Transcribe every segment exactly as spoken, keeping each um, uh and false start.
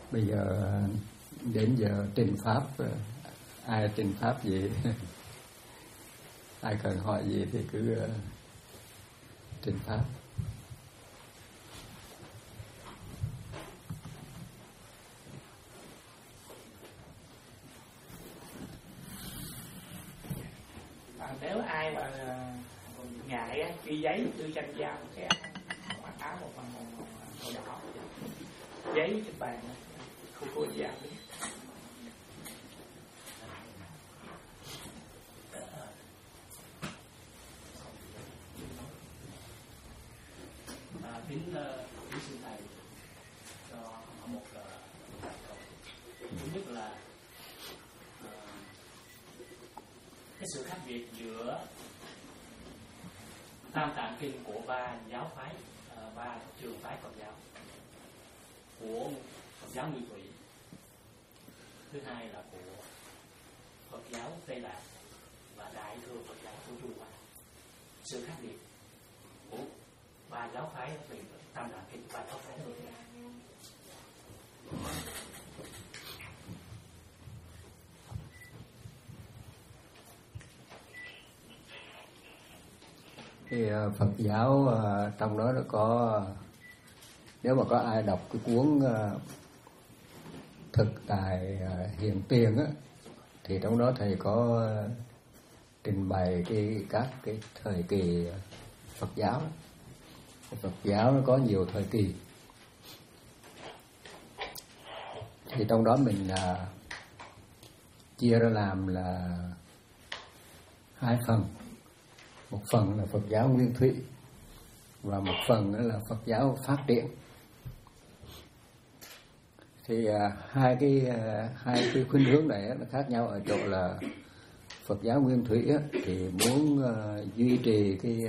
Bây giờ đến giờ trình pháp, ai trình pháp gì ai cần hỏi gì thì cứ trình pháp. À, nếu ai mà ngại á, ghi giấy đưa tranh giao cái mặc áo một bằng màu đỏ, giấy trên bàn không có giao đi. À, kính kính xin thầy cho một câu. Thứ nhất là uh, cái sự khác biệt giữa Tam Tạng Kinh của ba giáo phái, uh, ba trường phái Phật giáo, của Phật giáo Nguyên Thủy, thứ hai là của Phật giáo Tây Lạc và Đại thừa Phật giáo của Trung Hoa. Sự khác biệt của ba giáo phái về Tam Tạng Kinh, ba giáo phái Phật giáo. Thì Phật giáo trong đó nó có, nếu mà có ai đọc cái cuốn Thực Tài Hiện Tiền á, thì trong đó thầy có trình bày cái các cái thời kỳ Phật giáo. Phật giáo nó có nhiều thời kỳ, thì trong đó mình là chia ra làm là hai phần. Một phần là Phật giáo Nguyên Thủy và một phần nữa là Phật giáo phát triển. Thì à, hai cái à, hai cái khuynh hướng này nó khác nhau ở chỗ là Phật giáo Nguyên Thủy á, thì muốn à, duy trì cái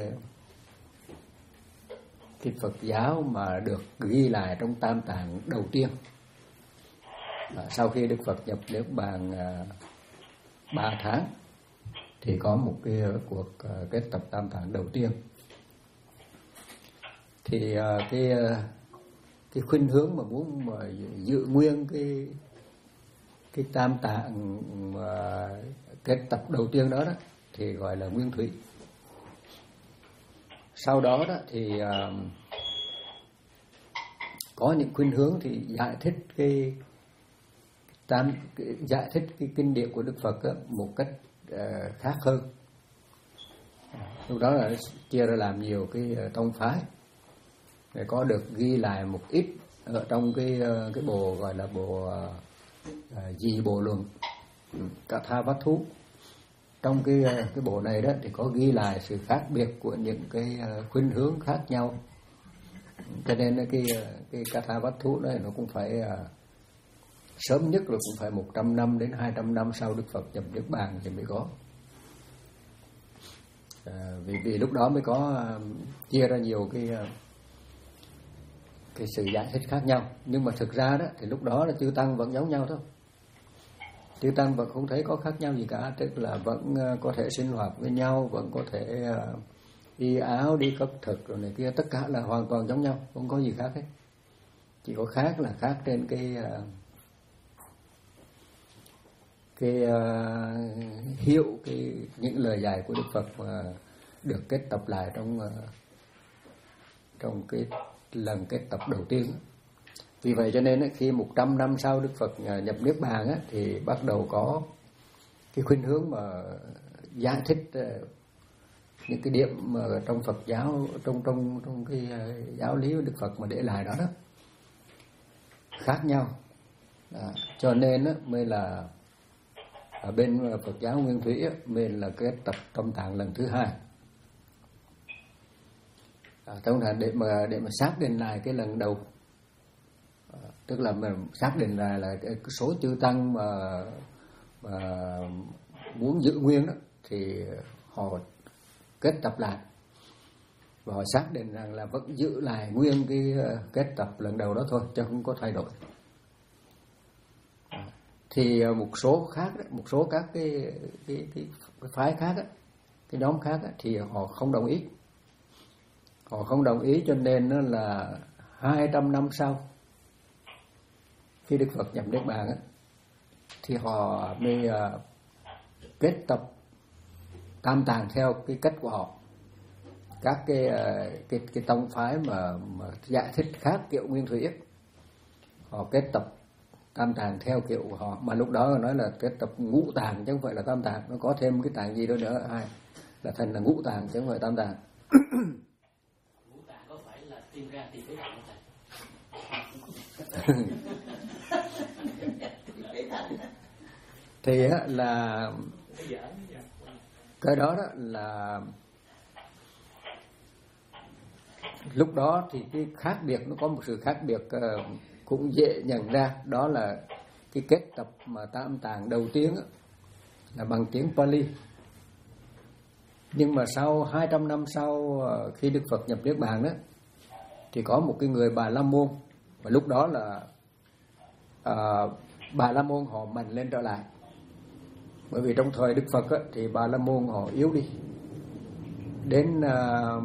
cái Phật giáo mà được ghi lại trong Tam Tạng đầu tiên. À, sau khi Đức Phật nhập Niết Bàn à, ba tháng thì có một cái cuộc uh, kết tập Tam Tạng đầu tiên. Thì uh, cái uh, cái khuynh hướng mà muốn mà giữ nguyên cái cái Tam Tạng uh, kết tập đầu tiên đó đó thì gọi là Nguyên Thủy. Sau đó đó thì uh, có những khuynh hướng thì giải thích cái tam cái, giải thích cái kinh điển của Đức Phật đó, một cách Uh, khác hơn. Lúc đó là chia ra làm nhiều cái uh, tông phái để có được ghi lại một ít ở trong cái uh, cái bộ gọi là bộ uh, uh, Dị Bộ Luận, Katha Vắt Thú. Trong cái uh, cái bộ này đó thì có ghi lại sự khác biệt của những cái uh, khuynh hướng khác nhau. Cho nên cái uh, cái Katha Vắt Thú này nó cũng phải uh, sớm nhất là cũng phải một trăm năm đến hai trăm năm sau Đức Phật nhập Niết Bàn thì mới có. À, vì vì lúc đó mới có uh, chia ra nhiều cái uh, cái sự giải thích khác nhau. Nhưng mà thực ra đó thì lúc đó là chư tăng vẫn giống nhau thôi. Chư tăng vẫn không thấy có khác nhau gì cả, tức là vẫn uh, có thể sinh hoạt với nhau, vẫn có thể uh, y áo, đi khất thực rồi này kia, tất cả là hoàn toàn giống nhau, không có gì khác hết. Chỉ có khác là khác trên cái uh, cái uh, hiệu cái những lời dạy của Đức Phật mà được kết tập lại trong uh, trong cái lần kết tập đầu tiên. Vì vậy cho nên khi một trăm năm sau Đức Phật nhập Niết Bàn á, thì bắt đầu có cái khuynh hướng mà giải thích uh, những cái điểm mà trong Phật giáo, trong trong trong cái uh, giáo lý của Đức Phật mà để lại đó đó khác nhau. Đó. Cho nên á, mới là ở bên Phật giáo Nguyên Thủy á, mình là kết tập Tam Tạng lần thứ hai. À, trong là để mà để mà xác định lại cái lần đầu, à, tức là mình xác định lại là cái số chư tăng mà, mà muốn giữ nguyên đó thì họ kết tập lại và họ xác định rằng là vẫn giữ lại nguyên cái kết tập lần đầu đó thôi, chứ không có thay đổi. Thì một số khác đó, một số các cái cái, cái, cái phái khác đó, cái nhóm khác đó, thì họ không đồng ý. Họ không đồng ý cho nên nó là hai trăm năm sau khi Đức Phật nhập Niết Bàn á, thì họ mới uh, kết tập tam tạng theo cái cách của họ. Các cái uh, cái cái tông phái mà, mà giải thích khác kiểu Nguyên Thủy ấy, họ kết tập tam tạng theo kiểu của họ, mà lúc đó nói là kết tập ngũ tạng chứ không phải là tam tạng, nó có thêm cái tạng gì đó nữa, hai là thành là ngũ tạng chứ không phải tam tạng. Ngũ tạng có phải là tìm ra tìm cái tạng không thầy? Thì á, là cái đó, đó là lúc đó thì cái khác biệt, nó có một sự khác biệt uh, cũng dễ nhận ra, đó là cái kết tập mà tam tạng đầu tiên á, là bằng tiếng Pali. Nhưng mà sau hai trăm năm sau, uh, khi Đức Phật nhập Niết Bàn đó, thì có một cái người Bà La Môn, và lúc đó là uh, Bà La Môn họ mạnh lên trở lại. Bởi vì trong thời Đức Phật á, thì Bà La Môn họ yếu đi. Đến uh,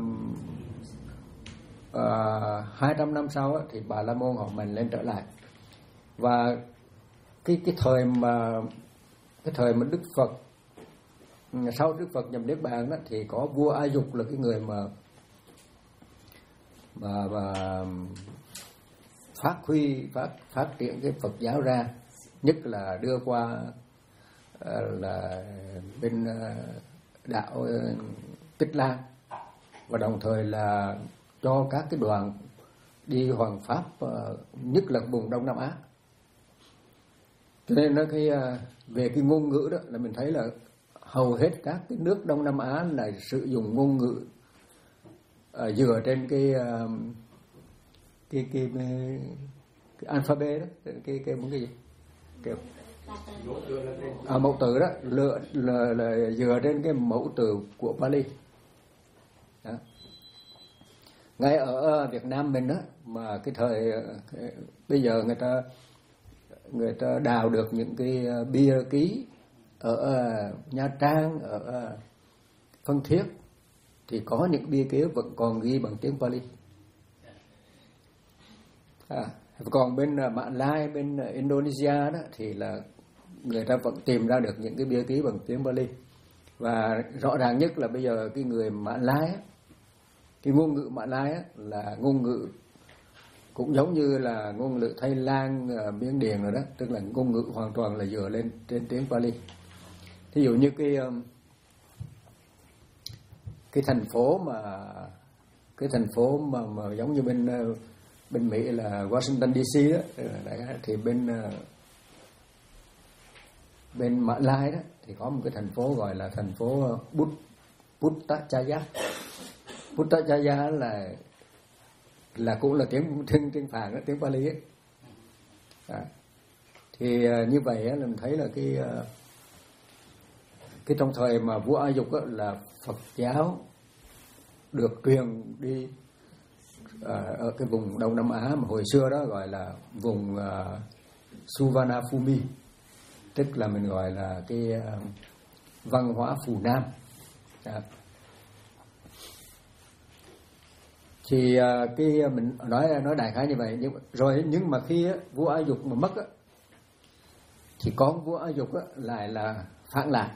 uh, hai trăm năm sau á, thì Bà La Môn họ mạnh lên trở lại. Và cái cái thời mà cái thời mà Đức Phật, sau Đức Phật nhập Niết Bàn đó, thì có vua A Dục là cái người mà mà, mà phát huy phát phát triển cái Phật giáo ra, nhất là đưa qua uh, là bên uh, đạo uh, Tích Lan, và đồng thời là cho các cái đoàn đi hoằng pháp, uh, nhất là vùng Đông Nam Á. Cho nên nó cái uh, về cái ngôn ngữ đó là mình thấy là hầu hết các cái nước Đông Nam Á là sử dụng ngôn ngữ uh, dựa trên cái uh, cái cái, cái, cái alphabet đó, cái cái cái gì cái à, mẫu từ đó là, là, là dựa trên cái mẫu từ của Pali đó. Ngay ở Việt Nam mình đó, mà cái thời cái, bây giờ người ta người ta đào được những cái bia ký ở Nha Trang, ở Phan Thiết, thì có những bia ký vẫn còn ghi bằng tiếng Pali. À, còn bên Mã Lai, bên Indonesia đó thì là người ta vẫn tìm ra được những cái bia ký bằng tiếng Pali. Và rõ ràng nhất là bây giờ cái người Mã Lai á, cái ngôn ngữ Mã Lai á, là ngôn ngữ cũng giống như là ngôn ngữ Thái Lan, Miến Điện rồi đó, tức là ngôn ngữ hoàn toàn là dựa lên trên tiếng Pali. Thí dụ như cái cái thành phố mà cái thành phố mà, mà giống như bên bên Mỹ là Washington đê xê đó, thì bên bên Mã Lai đó thì có một cái thành phố gọi là thành phố Bút Putrajaya. Putrajaya là là cũng là tiếng tiếng tiếng Phạn đó, tiếng Pali ấy. À, thì uh, như vậy á, mình thấy là cái uh, cái trong thời mà vua A Dục á, là Phật giáo được truyền đi uh, ở cái vùng Đông Nam Á mà hồi xưa đó gọi là vùng uh, Suvarnabhumi, tức là mình gọi là cái uh, văn hóa phù Nam. À. Thì uh, cái mình nói nói đại khái như vậy, nhưng rồi nhưng mà khi uh, vua A Dục mà mất uh, thì con vua A Dục uh, lại là phản lại.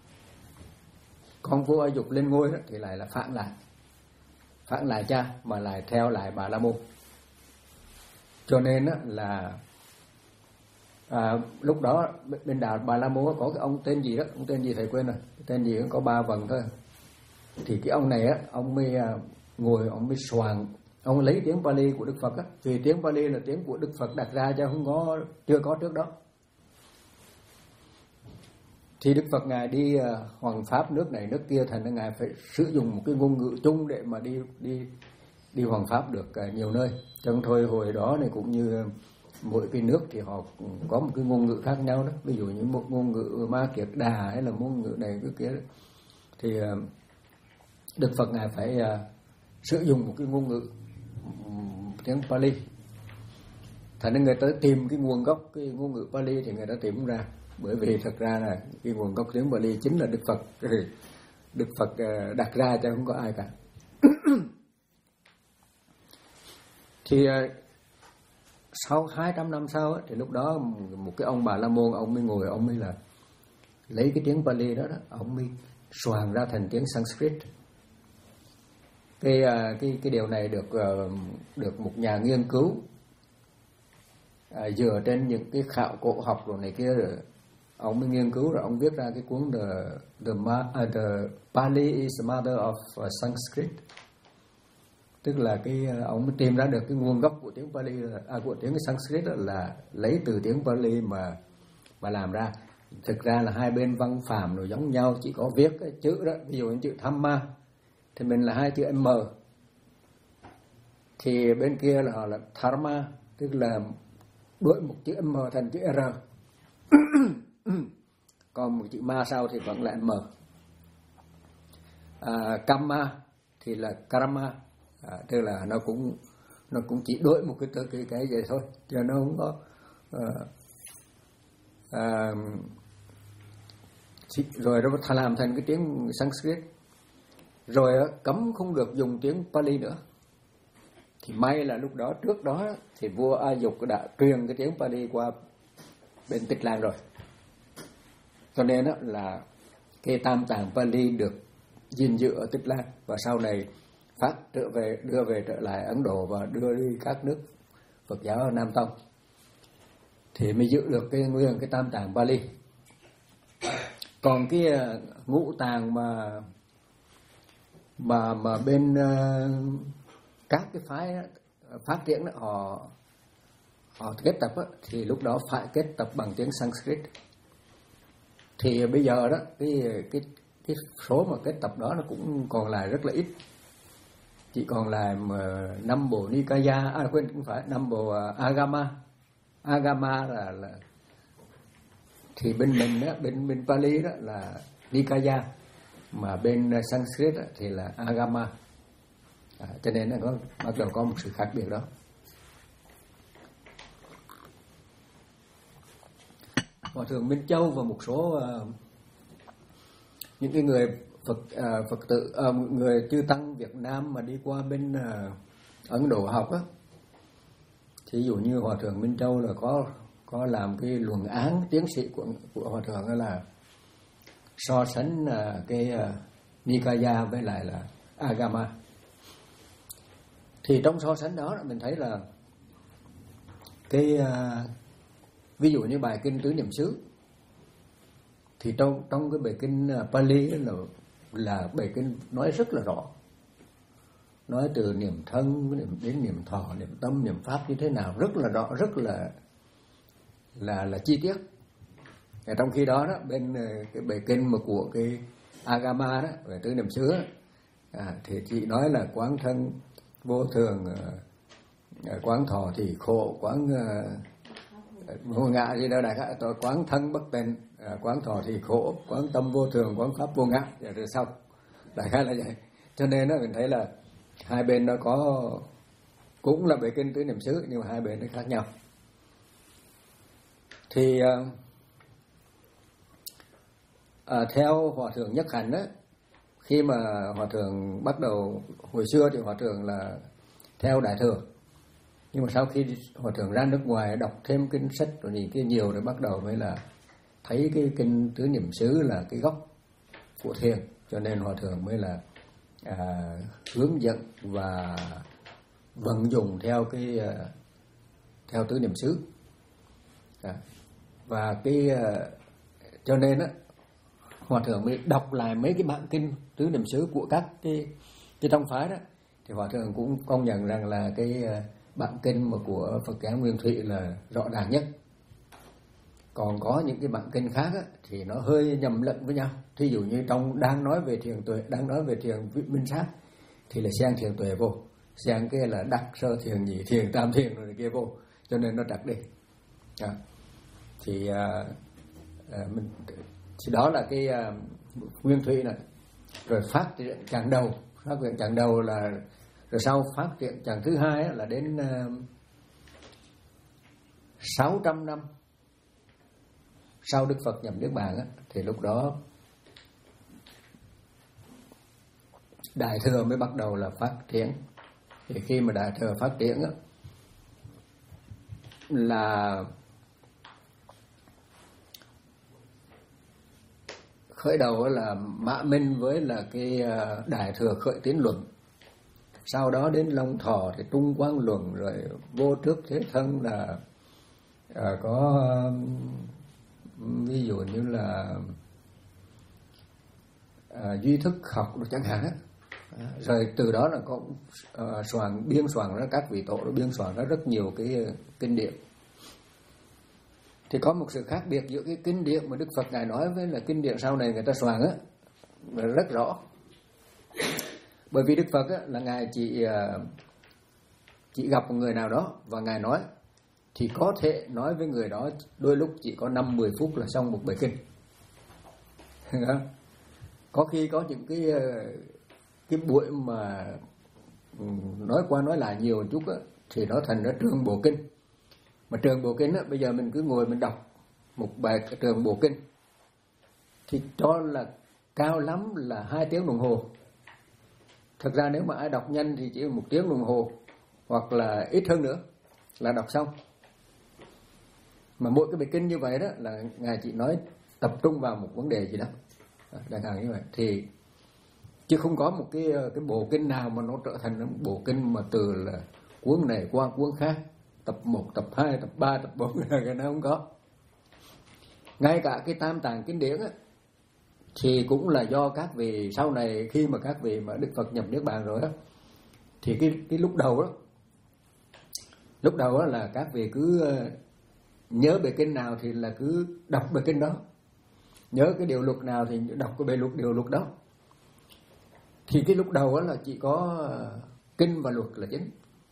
Con vua A Dục lên ngôi uh, thì lại là phản lại, phản lại cha mà lại theo lại Bà La Môn. Cho nên uh, là à, lúc đó bên đạo Bà La Môn có cái ông tên gì đó, ông tên gì thầy quên rồi, tên gì có ba vần thôi. Thì cái ông này á, ông mới uh, ngồi ông mới soạn, ông lấy tiếng Pali của Đức Phật á, vì tiếng Pali là tiếng của Đức Phật đặt ra chứ không có chưa có trước đó. Thì Đức Phật ngài đi uh, hoằng pháp nước này nước kia, thành ra ngài phải sử dụng một cái ngôn ngữ chung để mà đi đi đi hoằng pháp được uh, nhiều nơi. Trong thôi hồi đó này cũng như uh, mỗi cái nước thì họ có một cái ngôn ngữ khác nhau đó. Ví dụ như một ngôn ngữ Ma Kiệt Đà hay là ngôn ngữ này cái kia đó. Thì uh, Đức Phật ngài phải uh, sử dụng một cái ngôn ngữ um, tiếng Pali. Thành nên người ta tìm cái nguồn gốc cái ngôn ngữ Pali thì người ta tìm ra, bởi vì thật ra là cái nguồn gốc tiếng Pali chính là Đức Phật Đức Phật uh, đặt ra chứ không có ai cả. Thì uh, sau hai trăm năm sau á, thì lúc đó một cái ông Bà La Môn, ông mới ngồi, ông mới là lấy cái tiếng Pali đó đó, ông mới soạn ra thành tiếng Sanskrit. Cái cái cái điều này được được một nhà nghiên cứu à, dựa trên những cái khảo cổ học rồi này kia, rồi ông mới nghiên cứu, rồi ông viết ra cái cuốn the the, uh, the Pali is the mother of uh, Sanskrit. Tức là cái ông mới tìm ra được cái nguồn gốc của tiếng Pali, à, của tiếng Sanskrit đó là lấy từ tiếng Pali mà mà làm ra. Thực ra là hai bên văn phạm rồi giống nhau, chỉ có viết cái chữ đó. Ví dụ như chữ Dhamma thì mình là hai chữ M, thì bên kia là họ là Dharma, tức là đổi một chữ M thành chữ R. Còn một chữ Ma sau thì vẫn là M. à, Kamma thì là Karma, à, tức là nó cũng nó cũng chỉ đổi một cái cái cái vậy thôi, chứ nó không có à, à, rồi nó làm thành cái tiếng Sanskrit. Rồi cấm không được dùng tiếng Pali nữa. Thì may là lúc đó, trước đó thì vua A Dục đã truyền cái tiếng Pali qua bên Tích Lan rồi. Cho nên đó là cái tam tạng Pali được gìn giữ ở Tích Lan, và sau này phát trở về, đưa về trở lại Ấn Độ và đưa đi các nước Phật giáo ở Nam Tông, thì mới giữ được cái nguyên cái tam tạng Pali. Còn cái ngũ tạng mà mà mà bên uh, các cái phái đó, phát triển đó, họ họ kết tập đó, thì lúc đó phải kết tập bằng tiếng Sanskrit. Thì bây giờ đó cái cái cái số mà kết tập đó nó cũng còn lại rất là ít, chỉ còn là năm bộ Nikaya, à quên không phải năm bộ Agama. Agama là, là thì bên mình đó, bên bên Pali đó là Nikaya, mà bên Sanskrit đó thì là Agama. À, cho nên nó có bắt đầu có một sự khác biệt đó. Hòa thượng Minh Châu và một số uh, những cái người Phật uh, Phật tử, uh, người chư tăng Việt Nam mà đi qua bên uh, Ấn Độ học á, thì ví dụ như Hòa thượng Minh Châu là có có làm cái luận án tiến sĩ của của Hòa thượng, đó là so sánh uh, cái uh, Nikaya với lại là Agama. Thì trong so sánh đó mình thấy là cái uh, ví dụ như bài kinh Tứ Niệm xứ, thì trong trong cái bài kinh Pali là là bài kinh nói rất là rõ, nói từ niệm thân đến niệm thọ, niệm tâm, niệm pháp như thế nào rất là rõ, rất là là là chi tiết. Ở trong khi đó đó bên cái bài kinh mà của cái Agama đó về Tứ Niệm xứ à, thì chị nói là quán thân vô thường, quán thọ thì khổ, quán vô ngã gì đó, đại khái tôi quán thân bất tịnh, quán thọ thì khổ, quán tâm vô thường, quán pháp vô ngã, rồi xong, đại khái là vậy. Cho nên đó mình thấy là hai bên nó có cũng là bài kinh Tứ Niệm xứ, nhưng mà hai bên nó khác nhau. Thì à, theo Hòa thượng Nhất Hạnh á, khi mà Hòa thượng bắt đầu hồi xưa thì Hòa thượng là theo Đại Thừa, nhưng mà sau khi Hòa thượng ra nước ngoài đọc thêm kinh sách rồi nhìn kia nhiều, rồi bắt đầu mới là thấy cái kinh Tứ Niệm xứ là cái gốc của thiền, cho nên Hòa thượng mới là à, hướng dẫn và vận dụng theo cái à, theo Tứ Niệm xứ à, và cái à, cho nên á Hòa thượng mới đọc lại mấy cái bản kinh Tứ Niệm xứ của các cái cái tông phái đó, thì Hòa thượng cũng công nhận rằng là cái bản kinh mà của Phật giáo Nguyên Thủy là rõ ràng nhất. Còn có những cái bản kinh khác á, thì nó hơi nhầm lẫn với nhau. Thí dụ như trong đang nói về thiền tuệ, đang nói về thiền minh sát thì là xen thiền tuệ vô, xen cái là đắc sơ thiền, nhị thiền, tam thiền rồi kia vô, cho nên nó trật đi. À, thì à, à, mình thì đó là cái à, Nguyên Thủy này. Rồi phát triển chặng đầu, phát triển chặng đầu là rồi sau phát triển chặng thứ hai á, là đến uh, sáu trăm năm sau Đức Phật nhập Niết Bàn á, thì lúc đó Đại Thừa mới bắt đầu là phát triển. Thì khi mà Đại Thừa phát triển á, là khởi đầu là Mã Minh với là cái Đại Thừa Khởi Tiến Luận, sau đó đến Long Thọ thì Trung Quang Luận, rồi Vô Trước Thế Thân là à, có um, ví dụ như là à, duy thức học được chẳng hạn. À, rồi từ đó là có uh, soạn biên soạn ra các vị tổ biên soạn ra rất nhiều cái uh, kinh điển. Thì có một sự khác biệt giữa cái kinh điển mà Đức Phật ngài nói với là kinh điển sau này người ta soạn á, rất rõ. Bởi vì Đức Phật á, là ngài chỉ uh, chỉ gặp một người nào đó và ngài nói thì có thể nói với người đó đôi lúc chỉ có năm mười phút là xong một bài kinh. Có khi có những cái cái buổi mà nói qua nói lại nhiều chút á, thì nó thành ra trường bộ kinh. Mà trường bộ kinh á, bây giờ mình cứ ngồi mình đọc một bài trường bộ kinh thì cho là cao lắm là hai tiếng đồng hồ. Thực ra nếu mà ai đọc nhanh thì chỉ một tiếng đồng hồ hoặc là ít hơn nữa là đọc xong. Mà mỗi cái bài kinh như vậy đó là ngài chỉ nói tập trung vào một vấn đề gì đó, chẳng hạn như vậy. Thì chứ không có một cái cái bộ kinh nào mà nó trở thành một bộ kinh mà từ là cuốn này qua cuốn khác, tập một, tập hai, tập ba, tập bốn là cái nó không có. Ngay cả cái Tam Tạng kinh điển á, thì cũng là do các vị sau này khi mà các vị mà Đức Phật nhập Niết Bàn rồi đó, thì cái cái lúc đầu đó, lúc đầu đó là các vị cứ nhớ bài kinh nào thì là cứ đọc bài kinh đó, nhớ cái điều luật nào thì đọc cái bài luật điều luật đó. Thì cái lúc đầu đó là chỉ có kinh và luật là chính.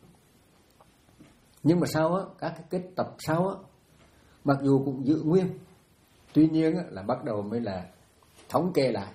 Nhưng mà sau á, các cái kết tập sau á, mặc dù cũng giữ nguyên, tuy nhiên á, là bắt đầu mới là thống kê lại.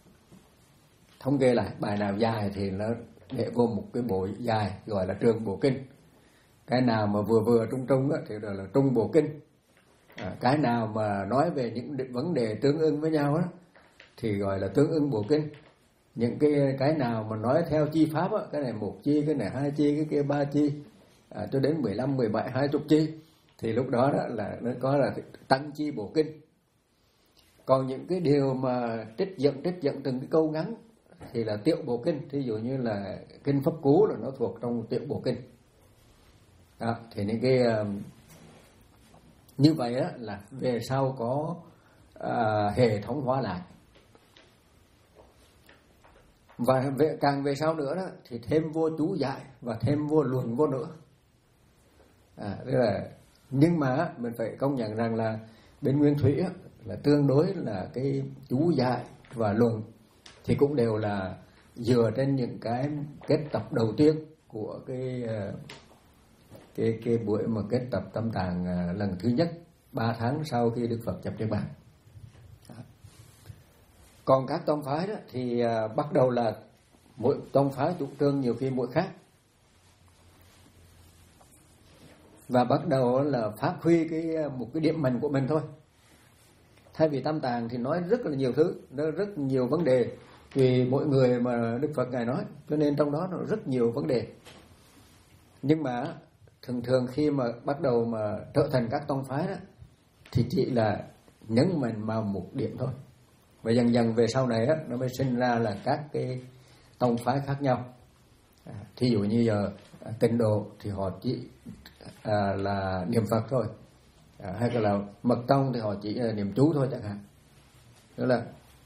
Thống kê lại bài nào dài thì nó để vô một cái bộ dài gọi là trường bộ kinh. Cái nào mà vừa vừa trung trung á, thì gọi là trung bộ kinh. À, cái nào mà nói về những vấn đề tương ưng với nhau á, thì gọi là tương ưng bộ kinh. Những cái cái nào mà nói theo chi pháp á, cái này một chi, cái này hai chi, cái kia ba chi, à, cho đến mười lăm, mười bảy, hai mươi chi, thì lúc đó, đó là nó có là tăng chi bộ kinh. Còn những cái điều mà trích dẫn trích dẫn từng cái câu ngắn thì là tiểu bộ kinh. Thí dụ như là kinh Pháp Cú là nó thuộc trong tiểu bộ kinh. Đó, thì những cái uh, như vậy á, là về sau có uh, hệ thống hóa lại. Và về, càng về sau nữa đó thì thêm vô chú giải và thêm vô luận vô nữa. À, tức là nhưng mà mình phải công nhận rằng là bên Nguyên Thủy á, là tương đối là cái chú giải và luận thì cũng đều là dựa trên những cái kết tập đầu tiên của cái cái cái buổi mà kết tập Tam Tạng lần thứ nhất ba tháng sau khi Đức Phật nhập Niết Bàn. Còn các tông phái đó thì uh, bắt đầu là mỗi tông phái chủ trương nhiều khi mỗi khác, và bắt đầu là phát huy cái một cái điểm mạnh của mình thôi. Thay vì Tam Tạng thì nói rất là nhiều thứ, nó rất nhiều vấn đề tùy mỗi người mà Đức Phật ngài nói, cho nên trong đó nó rất nhiều vấn đề. Nhưng mà thường thường khi mà bắt đầu mà trở thành các tông phái đó thì chỉ là nhấn mạnh vào một điểm thôi. Và dần dần về sau này á, nó mới sinh ra là các cái tông phái khác nhau. À, thí dụ như giờ à, Tịnh Độ thì họ chỉ à, là niệm Phật thôi, à, hay là Mật Tông thì họ chỉ là niệm chú thôi chẳng hạn. Tức là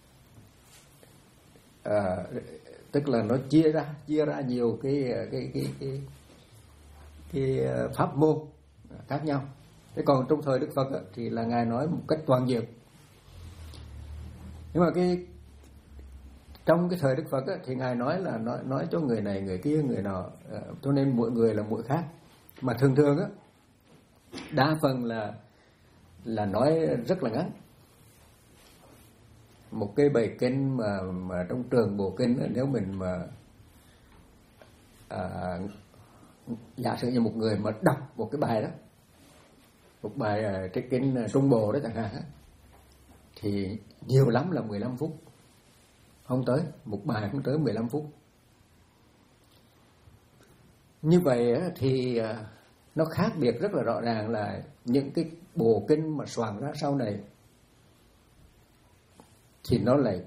à, tức là nó chia ra chia ra nhiều cái cái cái cái cái pháp môn khác nhau. Thế còn trong thời Đức Phật á, thì là ngài nói một cách toàn diện. Nhưng mà cái trong cái thời Đức Phật á, thì ngài nói là nói nói cho người này người kia người nọ, cho nên mỗi người là mỗi khác. Mà thường thường á, đa phần là là nói rất là ngắn. Một cái bài kinh mà mà trong trường bộ kinh á, nếu mình mà à, giả sử như một người mà đọc một cái bài đó, một bài trích kinh Trung Bộ đó chẳng hạn, thì nhiều lắm là mười lăm phút, không tới một bài không tới mười lăm phút. Như vậy thì nó khác biệt rất là rõ ràng là những cái bộ kinh mà soạn ra sau này thì nó lại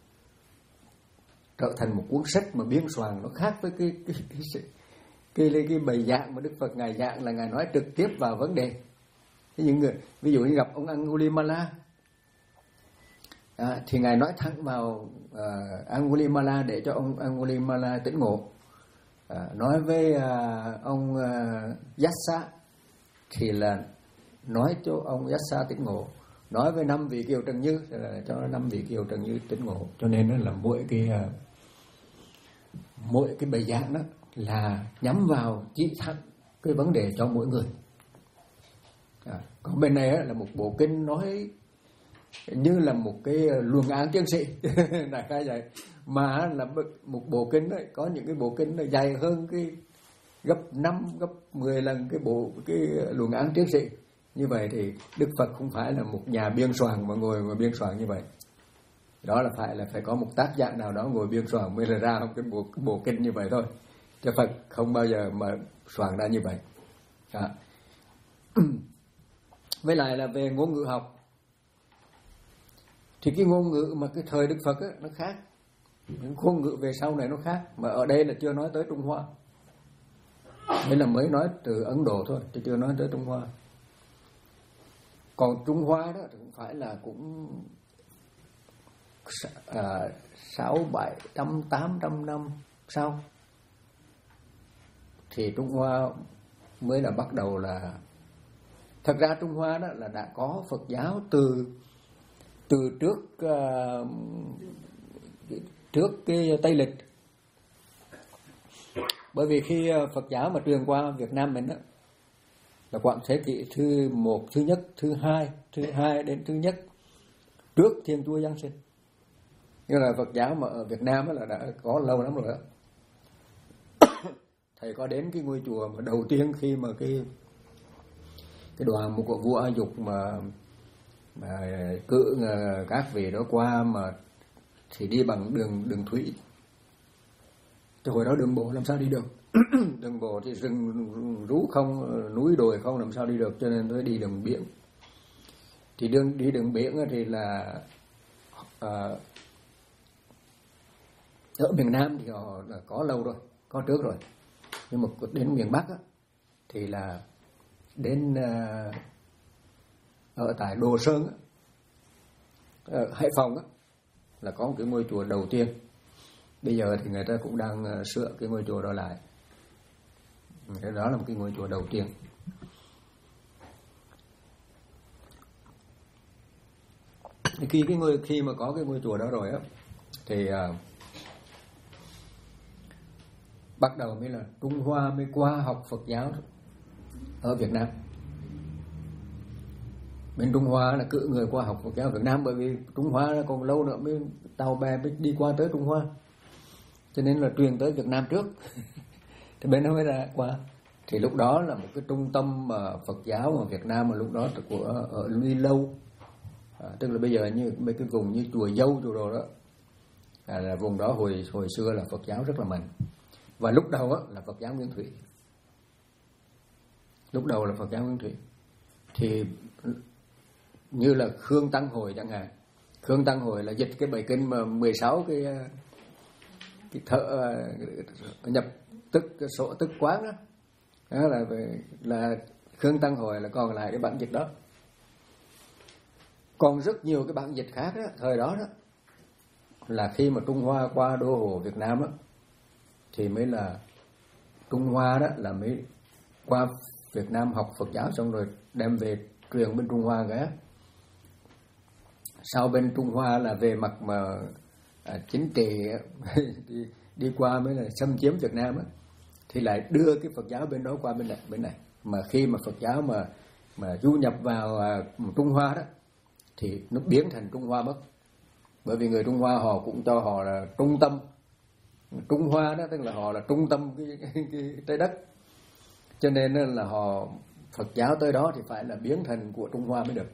trở thành một cuốn sách mà biên soạn, nó khác với cái cái cái cái, cái, cái, cái bài giảng mà Đức Phật ngài giảng là ngài nói trực tiếp vào vấn đề. Thế những người ví dụ như gặp ông Angulimala à, thì ngài nói thẳng vào uh, Angulimala để cho ông Angulimala tỉnh ngộ. À, nói với uh, ông uh, Yassa thì là nói cho ông Yassa tỉnh ngộ. Nói với năm vị Kiều Trần Như là cho năm vị Kiều Trần Như tỉnh ngộ. Cho nên nó là mỗi cái uh, mỗi cái bài giảng đó là nhắm vào chỉ thẳng cái vấn đề cho mỗi người. À, còn bên này á, là một bộ kinh nói như là một cái luận án tiến sĩ đại khái vậy, mà là một bộ kinh đấy, có những cái bộ kinh nó dài hơn cái gấp năm gấp mười lần cái bộ cái luận án tiến sĩ. Như vậy thì Đức Phật không phải là một nhà biên soạn mà ngồi mà biên soạn như vậy. Đó là phải là phải có một tác giả nào đó ngồi biên soạn mới là ra một cái bộ, cái bộ kinh như vậy thôi. Chứ Phật không bao giờ mà soạn ra như vậy. À. Với lại là về ngôn ngữ học thì cái ngôn ngữ mà cái thời Đức Phật á, nó khác. Những ngôn ngữ về sau này nó khác. Mà ở đây là chưa nói tới Trung Hoa. Đây là mới nói từ Ấn Độ thôi, chứ chưa nói tới Trung Hoa. Còn Trung Hoa đó thì cũng phải là cũng à, sáu, bảy, trăm, tám trăm năm sau thì Trung Hoa mới là bắt đầu là... Thật ra Trung Hoa đó là đã có Phật giáo từ từ trước uh, trước cái Tây Lịch. Bởi vì khi Phật giáo mà truyền qua Việt Nam mình đó là khoảng thế kỷ thứ một, thứ nhất, thứ hai, thứ hai đến thứ nhất trước Thiên Chúa Giáng sinh. Như là Phật giáo mà ở Việt Nam là đã có lâu lắm rồi đó. Thầy có đến cái ngôi chùa mà đầu tiên khi mà cái cái đoàn một của vua A Dục mà, mà cử các vị đó qua mà thì đi bằng đường đường thủy. Chứ hồi đó đường bộ làm sao đi được. Đường bộ thì rừng rú không, núi đồi không, làm sao đi được, cho nên tôi đi đường biển. Thì đường đi đường biển thì là à, ở miền Nam thì họ là có lâu rồi, có trước rồi. Nhưng mà đến miền Bắc á, thì là đến uh, ở tại Đồ Sơn á, ở Hải Phòng á, là có một cái ngôi chùa đầu tiên. Bây giờ thì người ta cũng đang uh, sửa cái ngôi chùa đó lại. Cái đó là một cái ngôi chùa đầu tiên. Thì khi cái ngôi khi mà có cái ngôi chùa đó rồi á thì uh, bắt đầu mới là Trung Hoa mới qua học Phật giáo ở Việt Nam. Bên Trung Hoa là cử người qua học Phật giáo Việt Nam, bởi vì Trung Hoa là còn lâu nữa mới tàu bè mới đi qua tới Trung Hoa, cho nên là truyền tới Việt Nam trước. Thì bên đó mới ra qua. Thì lúc đó là một cái trung tâm mà Phật giáo ở Việt Nam mà lúc đó là của ở Luy Lâu, à, tức là bây giờ như mấy cái vùng như chùa Dâu chùa đồ đó, à, là vùng đó hồi hồi xưa là Phật giáo rất là mạnh. Và lúc đầu á, là Phật giáo Nguyên Thủy. Lúc đầu là Phật giáo Nguyên Thủy. Thì như là Khương Tăng Hồi chẳng hạn. Khương Tăng Hồi là dịch cái bài kinh mà mười sáu cái cái thợ nhập tức cái sổ tức quán đó. Đó là về, là Khương Tăng Hồi là còn lại cái bản dịch đó. Còn rất nhiều cái bản dịch khác đó, thời đó đó là khi mà Trung Hoa qua đô hộ Việt Nam đó, thì mới là Trung Hoa đó là mới qua Việt Nam học Phật giáo xong rồi đem về truyền bên Trung Hoa cái. Sau bên Trung Hoa là về mặt mà à, chính trị đi, đi qua mới là xâm chiếm Việt Nam á, thì lại đưa cái Phật giáo bên đó qua bên này bên này. Mà khi mà Phật giáo mà mà du nhập vào à, Trung Hoa đó thì nó biến thành Trung Hoa mất. Bởi vì người Trung Hoa họ cũng cho họ là trung tâm. Trung Hoa đó tức là họ là trung tâm cái, cái, cái trái đất, cho nên là họ Phật giáo tới đó thì phải là biến thành của Trung Hoa mới được,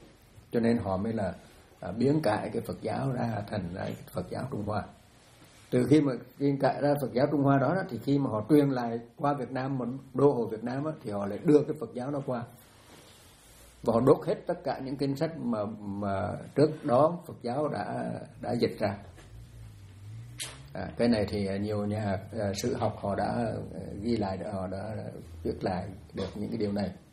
cho nên họ mới là à, biến cải cái Phật giáo ra thành là Phật giáo Trung Hoa. Từ khi mà truyền cải ra Phật giáo Trung Hoa đó, đó thì khi mà họ truyền lại qua Việt Nam, một đô hộ Việt Nam đó, thì họ lại đưa cái Phật giáo nó qua và họ đốt hết tất cả những kinh sách mà mà trước đó Phật giáo đã đã dịch ra. À, cái này thì nhiều nhà uh, sử học họ đã uh, ghi lại, họ đã viết lại được những cái điều này.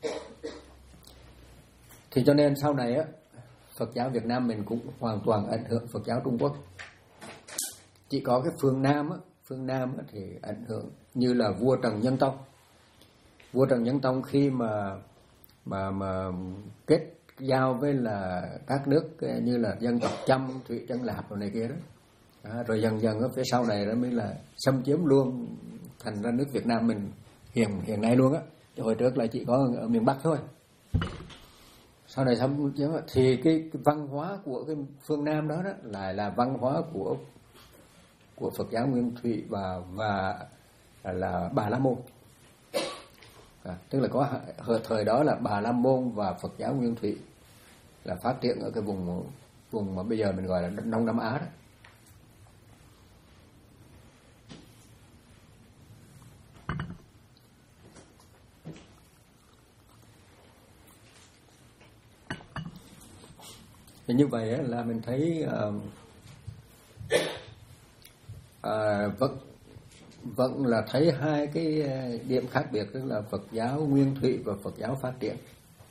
Thì cho nên sau này á, Phật giáo Việt Nam mình cũng hoàn toàn ảnh hưởng Phật giáo Trung Quốc. Chỉ có cái phương Nam á, phương Nam á, thì ảnh hưởng như là vua Trần Nhân Tông. Vua Trần Nhân Tông khi mà mà mà kết giao với là các nước như là dân tộc Chăm, Thụy, Chân, Lạp rồi này kia đó. À, rồi dần dần ở phía sau này đó mới là xâm chiếm luôn thành ra nước Việt Nam mình hiện hiện nay luôn á. Hồi trước là chỉ có ở miền Bắc thôi. Sau này xâm chiếm thì cái, cái văn hóa của cái phương Nam đó đó lại là văn hóa của của Phật giáo Nguyên Thủy và và là Bà La Môn. À, tức là có thời đó là Bà La Môn và Phật giáo Nguyên Thủy là phát triển ở cái vùng vùng mà bây giờ mình gọi là Đông Nam Á đó. Thì như vậy là mình thấy uh, uh, vẫn vẫn là thấy hai cái điểm khác biệt, tức là Phật giáo Nguyên Thủy và Phật giáo phát triển.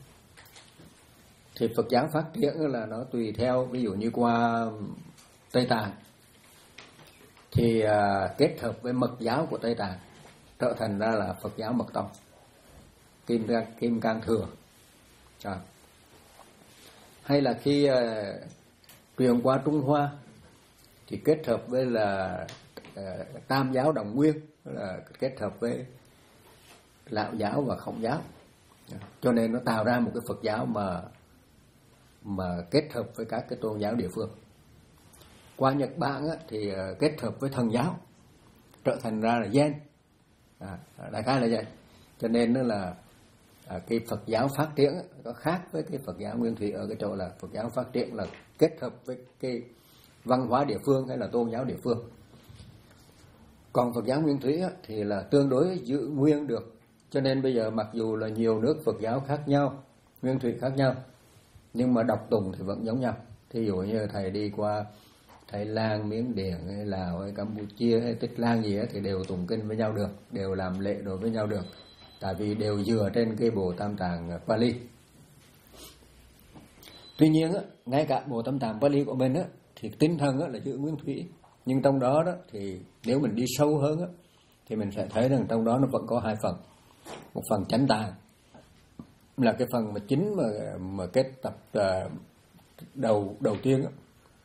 Thì Phật giáo phát triển là nó tùy theo, ví dụ như qua Tây Tạng thì uh, kết hợp với Mật giáo của Tây Tạng trở thành ra là Phật giáo Mật Tông, Kim Cang, Kim Cang Thừa. À. Hay là khi uh, truyền qua Trung Hoa thì kết hợp với là uh, Tam giáo Đồng Nguyên, là kết hợp với Lão giáo và Khổng giáo. Cho nên nó tạo ra một cái Phật giáo mà mà kết hợp với các cái tôn giáo địa phương. Qua Nhật Bản á, thì uh, kết hợp với Thần giáo trở thành ra là Zen. À, đại khái là vậy. Cho nên nó là À, cái Phật giáo phát triển có khác với cái Phật giáo Nguyên Thủy ở cái chỗ là Phật giáo phát triển là kết hợp với cái văn hóa địa phương hay là tôn giáo địa phương. Còn Phật giáo Nguyên Thủy thì là tương đối giữ nguyên được. Cho nên bây giờ mặc dù là nhiều nước Phật giáo khác nhau, Nguyên Thủy khác nhau, nhưng mà đọc tùng thì vẫn giống nhau. Thí dụ như thầy đi qua Thái Lan, Miến Điện, hay Lào, hay Campuchia, hay Tích Lan gì thì đều tụng kinh với nhau được, đều làm lễ đối với nhau được. Tại vì đều dựa trên cái bộ Tam Tạng Pali. Tuy nhiên á, ngay cả bộ Tam Tạng Pali của mình á, thì tinh thần á, là giữ Nguyên Thủy. Nhưng trong đó đó thì nếu mình đi sâu hơn á, thì mình sẽ thấy rằng trong đó nó vẫn có hai phần. Một phần chánh tạng là cái phần mà chính mà mà kết tập uh, đầu đầu tiên á.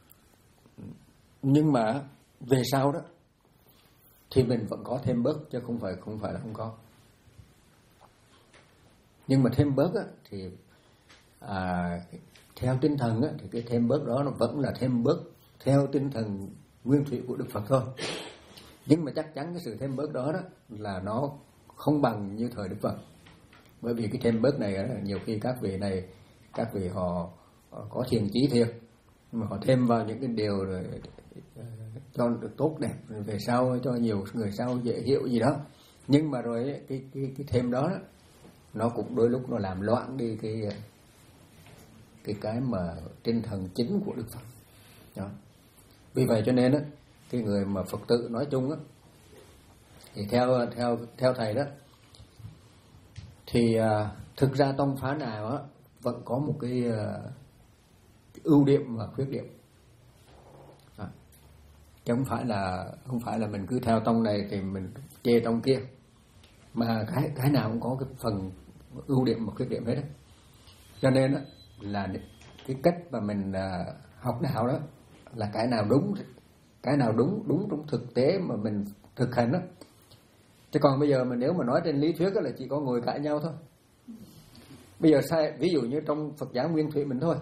Nhưng mà về sau đó thì mình vẫn có thêm bớt, chứ không phải không phải là không có. Nhưng mà thêm bớt á, thì à, theo tinh thần á, thì cái thêm bớt đó nó vẫn là thêm bớt theo tinh thần Nguyên Thủy của Đức Phật thôi. Nhưng mà chắc chắn cái sự thêm bớt đó, đó là nó không bằng như thời Đức Phật. Bởi vì cái thêm bớt này đó, nhiều khi các vị này các vị họ, họ có thiền chí thiệt, mà họ thêm vào những cái điều rồi cho được tốt đẹp rồi về sau cho nhiều người sau dễ hiểu gì đó. Nhưng mà rồi cái cái cái thêm đó, đó nó cũng đôi lúc nó làm loạn đi cái cái cái mà tinh thần chính của Đức Phật. Đó. Vì vậy cho nên á, cái người mà Phật tử nói chung á, thì theo theo theo thầy đó, thì à, thực ra tông phái nào á vẫn có một cái à, ưu điểm và khuyết điểm. À, chứ không phải là không phải là mình cứ theo tông này thì mình chê tông kia, mà cái cái nào cũng có cái phần ưu điểm và khuyết điểm hết đó. Cho nên đó, là cái cách mà mình uh, học đạo đó là cái nào đúng, cái nào đúng đúng trong thực tế mà mình thực hành đó. Chứ còn bây giờ mà nếu mà nói trên lý thuyết đó là chỉ có ngồi cãi nhau thôi. Bây giờ sai, ví dụ như trong Phật giáo Nguyên Thủy mình thôi,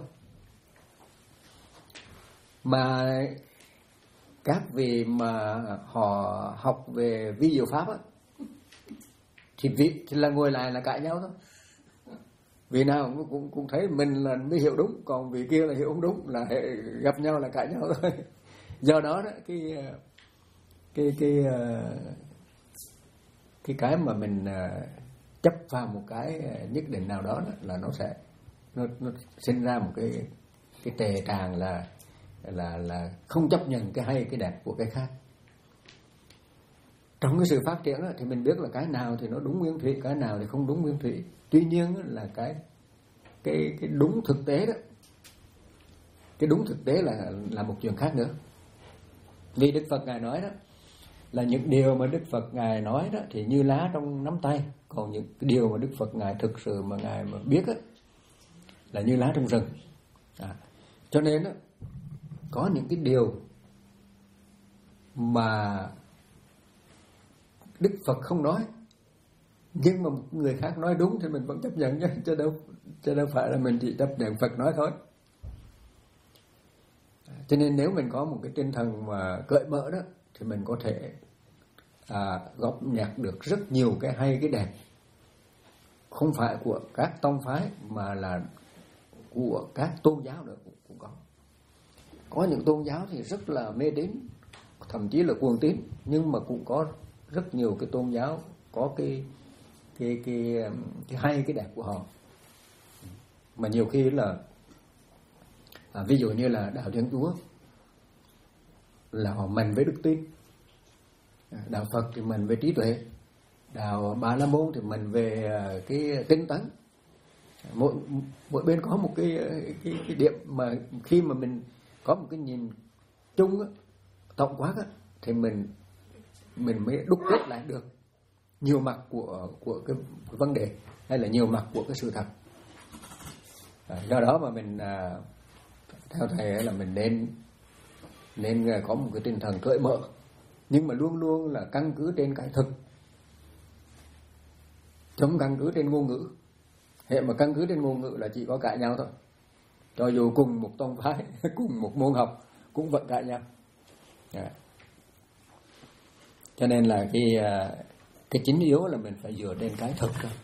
mà các vị mà họ học về vi diệu pháp á, thì vị thì là ngồi lại là cãi nhau thôi. Vì nào cũng, cũng, cũng thấy mình là mới hiểu đúng, còn vị kia là hiểu không đúng, là gặp nhau là cãi nhau thôi. Do đó, đó cái cái cái cái cái mà mình chấp vào một cái nhất định nào đó, đó là nó sẽ nó, nó sinh ra một cái cái tề tràng là là là không chấp nhận cái hay cái đẹp của cái khác. Trong cái sự phát triển đó, thì mình biết là cái nào thì nó đúng nguyên thủy, cái nào thì không đúng nguyên thủy. Tuy nhiên là cái cái cái đúng thực tế đó, cái đúng thực tế là là một chuyện khác nữa. Vì Đức Phật Ngài nói đó là những điều mà Đức Phật Ngài nói đó thì như lá trong nắm tay, còn những cái điều mà Đức Phật Ngài thực sự mà Ngài mà biết đó là như lá trong rừng. À, cho nên đó, có những cái điều mà Đức Phật không nói, nhưng mà một người khác nói đúng thì mình vẫn chấp nhận nhé, chứ đâu chứ đâu phải là mình chỉ chấp nhận Phật nói thôi. Cho nên nếu mình có một cái tinh thần mà cởi mở đó thì mình có thể à, góp nhặt được rất nhiều cái hay cái đẹp, không phải của các tông phái mà là của các tôn giáo nữa cũng, cũng có. Có những tôn giáo thì rất là mê tín, thậm chí là cuồng tín, nhưng mà cũng có rất nhiều cái tôn giáo có cái cái cái, cái hay cái đẹp của họ. Mà nhiều khi là à, ví dụ như là đạo Thiên Chúa là họ mạnh với đức tin, đạo Phật thì mạnh về trí tuệ, đạo Bà La Môn thì mạnh về cái tinh tấn. Mỗi mỗi bên có một cái cái cái điểm mà khi mà mình có một cái nhìn chung á, tổng quát á, thì mình mình mới đúc kết lại được nhiều mặt của của cái, cái vấn đề, hay là nhiều mặt của cái sự thật. À, do đó mà mình à, theo thầy là mình nên nên có một cái tinh thần cởi mở, nhưng mà luôn luôn là căn cứ trên cái thực, không căn cứ trên ngôn ngữ. Hệ mà căn cứ trên ngôn ngữ là chỉ có cãi nhau thôi. Cho dù cùng một tông phái, cùng một môn học cũng vẫn cãi nhau. À. Cho nên là cái cái chính yếu là mình phải dựa trên cái thực thôi.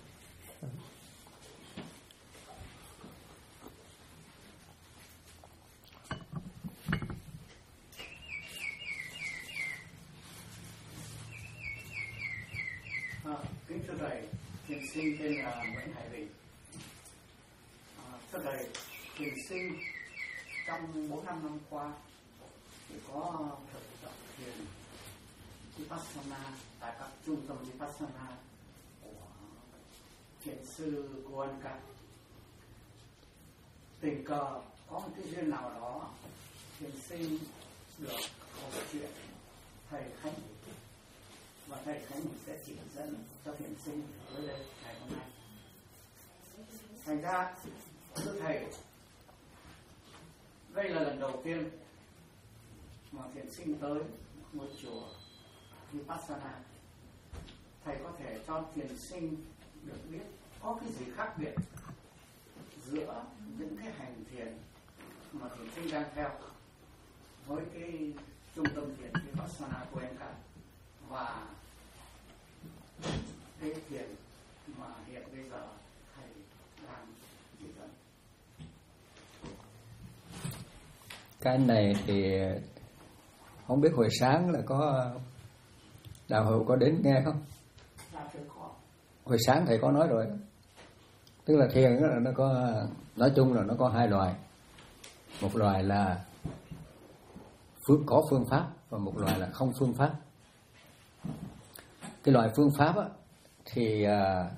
À, kính thưa thầy, thiền sinh tên là Nguyễn Hải Bình. À, thưa thầy, thiền sinh trong bốn năm năm qua thì có thực tập thiền Vipassana tại các trung tâm Vipassana của thiền sư Goenka. Tình cờ có một cái duyên nào đó, thiền sinh được câu chuyện thầy Khánh, và thầy Khánh sẽ chỉ dẫn cho thiền sinh với đây thầy hôm nay. Thành ra thưa thầy, đây là lần đầu tiên mà thiền sinh tới một chùa Vipassana. Thầy có thể cho thiền sinh được biết có cái gì khác biệt giữa những cái hành thiền mà thiền sinh đang theo với cái trung tâm thiền Vipassana của em cả, và cái thiền mà hiện bây giờ thầy đang chỉ dẫn. Cái này thì không biết hồi sáng là có đạo hữu có đến nghe không? Hồi sáng thầy có nói rồi. Tức là thiền là nó có, nói chung là nó có hai loại. Một loại là phương, có phương pháp, và một loại là không phương pháp. Cái loại phương pháp á, thì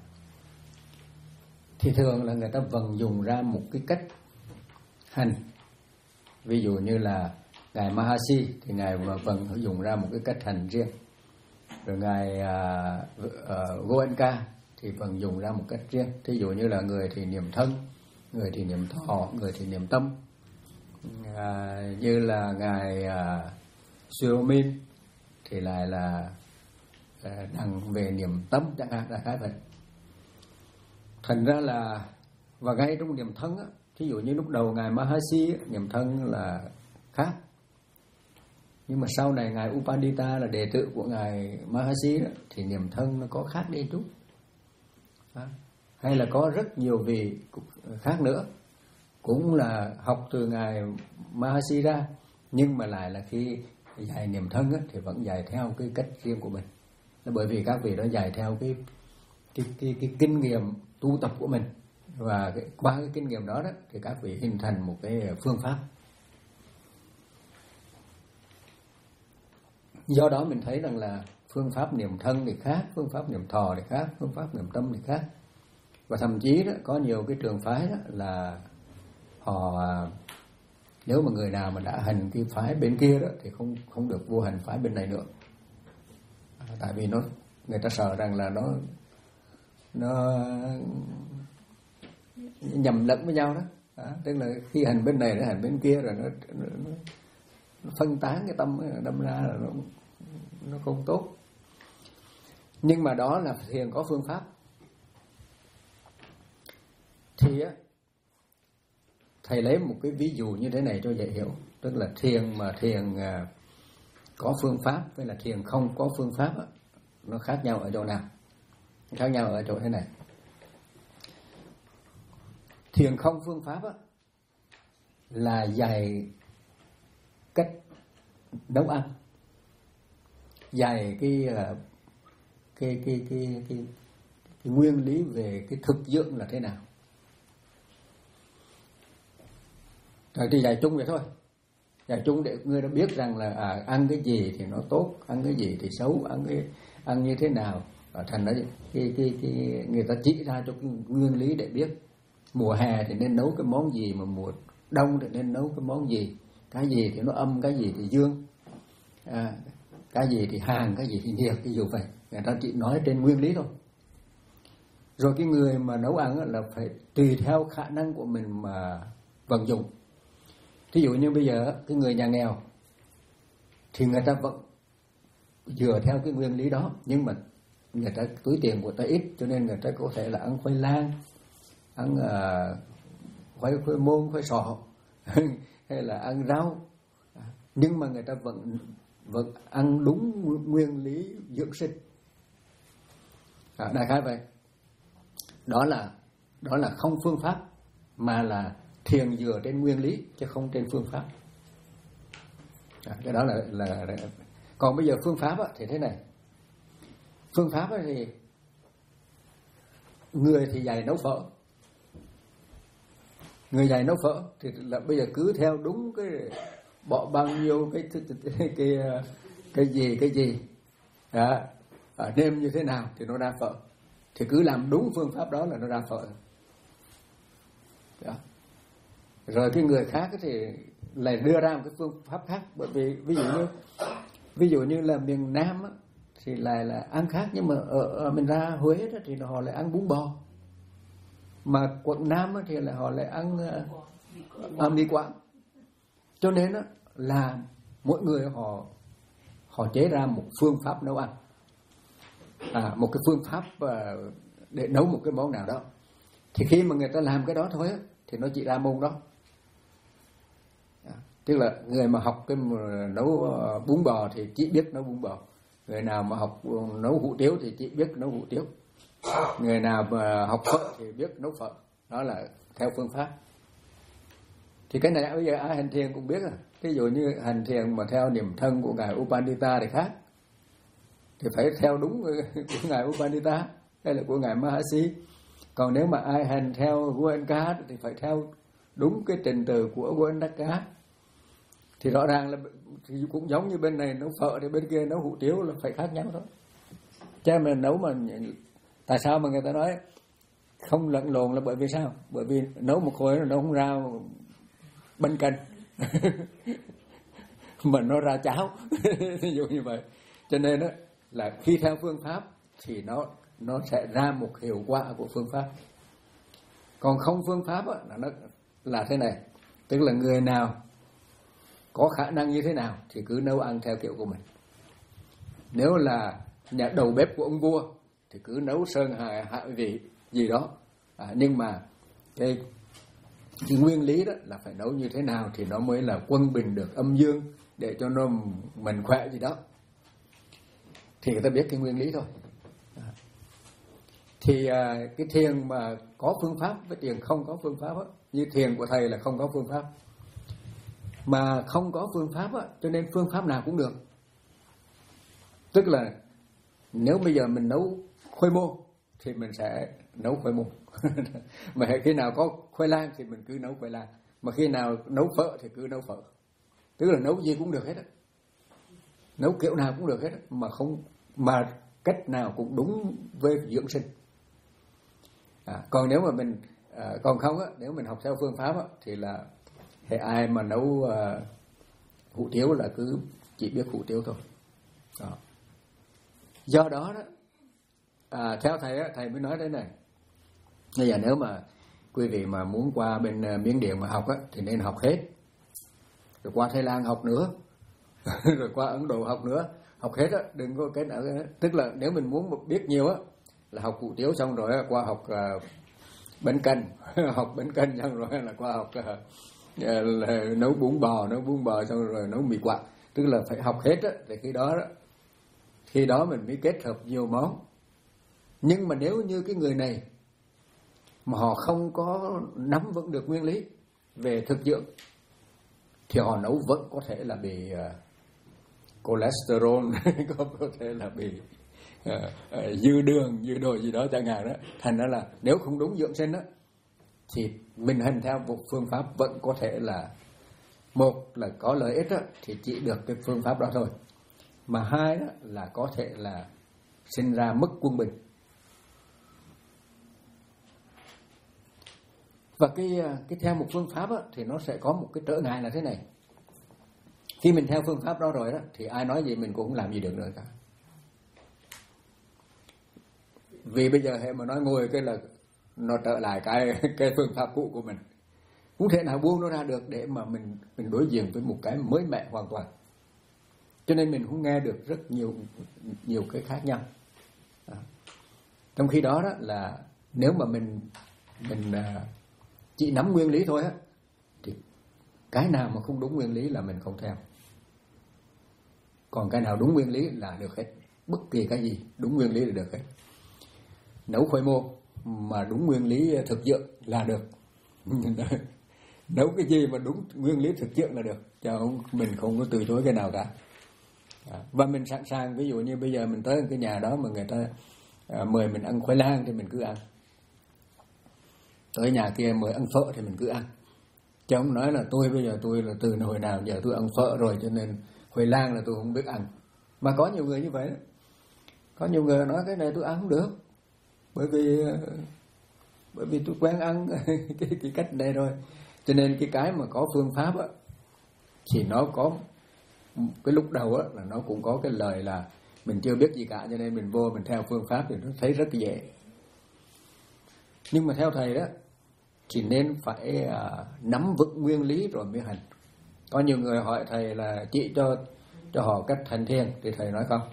thì thường là người ta vận dụng ra một cái cách hành. Ví dụ như là ngài Mahasi thì ngài vận dụng ra một cái cách hành riêng. Rồi ngài uh, uh, Goenka thì vận dụng ra một cách riêng. Thí dụ như là người thì niệm thân, người thì niệm thọ, người thì niệm tâm. Uh, như là ngài uh, Suromin thì lại là uh, đằng về niệm tâm chẳng hạn, là cái vậy. Thành ra là, và ngay trong niệm thân á, thí dụ như lúc đầu ngài Mahasi niệm thân là khác, nhưng mà sau này ngài Upanita là đệ tử của ngài Mahasi đó, thì niệm thân nó có khác đi chút. À, hay là có rất nhiều vị khác nữa, cũng là học từ ngài Mahasi ra, nhưng mà lại là khi dạy niệm thân á, thì vẫn dạy theo cái cách riêng của mình. Là bởi vì các vị đó dạy theo cái cái cái, cái kinh nghiệm tu tập của mình, và cái, qua cái kinh nghiệm đó đó thì các vị hình thành một cái phương pháp. Do đó mình thấy rằng là phương pháp niệm thân thì khác, phương pháp niệm thọ thì khác, phương pháp niệm tâm thì khác. Và thậm chí đó có nhiều cái trường phái đó là họ, nếu mà người nào mà đã hành cái phái bên kia đó thì không không được vô hành phái bên này nữa. Tại vì nó người ta sợ rằng là nó nó nhầm lẫn với nhau đó. đó tức là khi hành bên này nó hành bên kia rồi nó, nó, nó phân tán cái tâm, đâm ra là nó nó không tốt. Nhưng mà đó là thiền có phương pháp. Thì á, thầy lấy một cái ví dụ như thế này cho dễ hiểu. Tức là thiền mà thiền có phương pháp với là thiền không có phương pháp á, nó khác nhau ở chỗ nào? Khác nhau ở chỗ thế này. Thiền không phương pháp á, là dạy cách nấu ăn, dạy cái cái cái cái cái, cái nguyên lý về cái thực dưỡng là thế nào. Rồi thì dạy chung vậy thôi, dạy chung để người đã biết rằng là à, ăn cái gì thì nó tốt, ăn cái gì thì xấu, ăn cái ăn như thế nào. Ở thành đó cái cái cái người ta chỉ ra cho cái nguyên lý để biết mùa hè thì nên nấu cái món gì, mà mùa đông thì nên nấu cái món gì, cái gì thì nó âm, cái gì thì dương, à, cái gì thì hàn, cái gì thì nhiệt, ví dụ vậy. Người ta chỉ nói trên nguyên lý thôi. Rồi cái người mà nấu ăn là phải tùy theo khả năng của mình mà vận dụng. Ví dụ như bây giờ cái người nhà nghèo thì người ta vẫn dựa theo cái nguyên lý đó, nhưng mà người ta túi tiền của ta ít, cho nên người ta có thể là ăn khoai lang, ăn uh, khoai khoai môn, khoai sọ hay là ăn rau, nhưng mà người ta vẫn vẫn ăn đúng nguyên lý dưỡng sinh. À, đại khái vậy. Đó là đó là không phương pháp, mà là thiền dựa trên nguyên lý chứ không trên phương pháp. À, cái đó là, là là còn bây giờ phương pháp á, thì thế này. Phương pháp á, thì người thì dạy nấu phở, người dạy nấu phở thì là bây giờ cứ theo đúng cái bỏ bao nhiêu cái cái cái cái, cái gì cái gì à, à, nêm như thế nào thì nó ra phở, thì cứ làm đúng phương pháp đó là nó ra phở. Đó. Rồi cái người khác thì lại đưa ra một cái phương pháp khác, bởi vì ví dụ như ví dụ như là miền Nam á, thì lại là ăn khác, nhưng mà ở, ở miền ra Huế đó, thì họ lại ăn bún bò, mà quận Nam á, thì là họ lại ăn uh, mì Quảng. Cho nên á, là mỗi người họ họ chế ra một phương pháp nấu ăn, à, một cái phương pháp uh, để nấu một cái món nào đó. Thì khi mà người ta làm cái đó thôi á, thì nó chỉ ra môn đó. À, tức là người mà học cái nấu uh, bún bò thì chỉ biết nấu bún bò, người nào mà học uh, nấu hủ tiếu thì chỉ biết nấu hủ tiếu, người nào mà học phở thì biết nấu phở. Đó là theo phương pháp. Thì cái này bây giờ ai hành thiền cũng biết à. Ví dụ như hành thiền mà theo niệm thân của ngài Upandita thì khác, thì phải theo đúng của ngài Upandita hay là của ngài Mahasi. Còn nếu mà ai hành theo Goenka thì phải theo đúng cái trình tự của Goenka. Thì rõ ràng là thì cũng giống như bên này nấu phở thì bên kia nấu hủ tiếu là phải khác nhau thôi. Chứ mà nấu mà tại sao mà người ta nói không lẫn lộn là bởi vì sao? Bởi vì nấu một khối nó không ra bánh canh mà nó ra cháo ví dụ như vậy. Cho nên đó là khi theo phương pháp thì nó nó sẽ ra một hiệu quả của phương pháp. Còn không phương pháp đó, là nó là thế này, tức là người nào có khả năng như thế nào thì cứ nấu ăn theo kiểu của mình. Nếu là nhà đầu bếp của ông vua thì cứ nấu sơn hạ, hạ vị gì đó, à, nhưng mà cái, cái nguyên lý đó là phải nấu như thế nào thì nó mới là quân bình được âm dương để cho nó mình khỏe gì đó, thì người ta biết cái nguyên lý thôi. À. Thì à, cái thiền mà có phương pháp với thiền không có phương pháp đó, như thiền của thầy là không có phương pháp, mà không có phương pháp á, cho nên phương pháp nào cũng được. Tức là nếu bây giờ mình nấu khoai môn thì mình sẽ nấu khoai môn. Mà khi nào có khoai lang thì mình cứ nấu khoai lang, mà khi nào nấu phở thì cứ nấu phở. Tức là nấu gì cũng được hết á, nấu kiểu nào cũng được hết á, mà không mà cách nào cũng đúng với dưỡng sinh. À, còn nếu mà mình à, còn không á, nếu mình học theo phương pháp á, thì là hệ ai mà nấu à, hủ tiếu là cứ chỉ biết hủ tiếu thôi. Đó. Do đó đó à, theo thầy á, thầy mới nói thế này. Bây giờ nếu mà quý vị mà muốn qua bên uh, Miến Điện mà học á, thì nên học hết, rồi qua Thái Lan học nữa, rồi qua Ấn Độ học nữa, học hết á, đừng có cái nào. Tức là nếu mình muốn biết nhiều á, là học hủ tiếu xong rồi á, qua học uh, bánh canh, học bánh canh xong rồi là qua học uh, là nấu bún bò, nấu bún bò xong rồi nấu mì quạt. Tức là phải học hết á, thì khi đó đó, khi đó mình mới kết hợp nhiều món. Nhưng mà nếu như cái người này mà họ không có nắm vững được nguyên lý về thực dưỡng thì họ nấu vẫn có thể là bị uh, cholesterol, có, có thể là bị uh, uh, dư đường, dư đồ gì đó chẳng hạn đó. Thành ra là nếu không đúng dưỡng sinh đó, thì mình hành theo một phương pháp vẫn có thể là, một là có lợi ích đó, thì chỉ được cái phương pháp đó thôi, mà hai đó là có thể là sinh ra mất quân bình. Và cái, cái theo một phương pháp á, thì nó sẽ có một cái trở ngại là thế này. Khi mình theo phương pháp đó rồi đó, thì ai nói gì mình cũng không làm gì được nữa cả. Vì bây giờ hệ mà nói ngồi cái là nó trở lại cái, cái phương pháp cũ của mình. Không thể nào buông nó ra được để mà mình, mình đối diện với một cái mới mẻ hoàn toàn. Cho nên mình cũng nghe được rất nhiều, nhiều cái khác nhau. Đó. Trong khi đó, đó là nếu mà mình, mình chỉ nắm nguyên lý thôi á, thì cái nào mà không đúng nguyên lý là mình không theo. Còn cái nào đúng nguyên lý là được hết. Bất kỳ cái gì đúng nguyên lý là được hết. Nấu khoai môn mà đúng nguyên lý thực dưỡng là được. Nấu cái gì mà đúng nguyên lý thực dưỡng là được, chứ không, mình không có từ chối cái nào cả. Và mình sẵn sàng, ví dụ như bây giờ mình tới cái nhà đó mà người ta à, mời mình ăn khoai lang thì mình cứ ăn. Tới nhà kia mời ăn phở thì mình cứ ăn. Chứ không nói là tôi bây giờ tôi là từ hồi nào giờ tôi ăn phở rồi cho nên khoai lang là tôi không biết ăn. Mà có nhiều người như vậy đó. Có nhiều người nói cái này tôi ăn không được, bởi vì bởi vì tôi quen ăn cái, cái cách này rồi. Cho nên cái cái mà có phương pháp á, thì nó có cái lúc đầu á, là nó cũng có cái lời là mình chưa biết gì cả, cho nên mình vô mình theo phương pháp thì nó thấy rất dễ. Nhưng mà theo thầy đó thì nên phải uh, nắm vững nguyên lý rồi mới hành. Có nhiều người hỏi thầy là chỉ cho cho họ cách hành thiền, thì thầy nói không,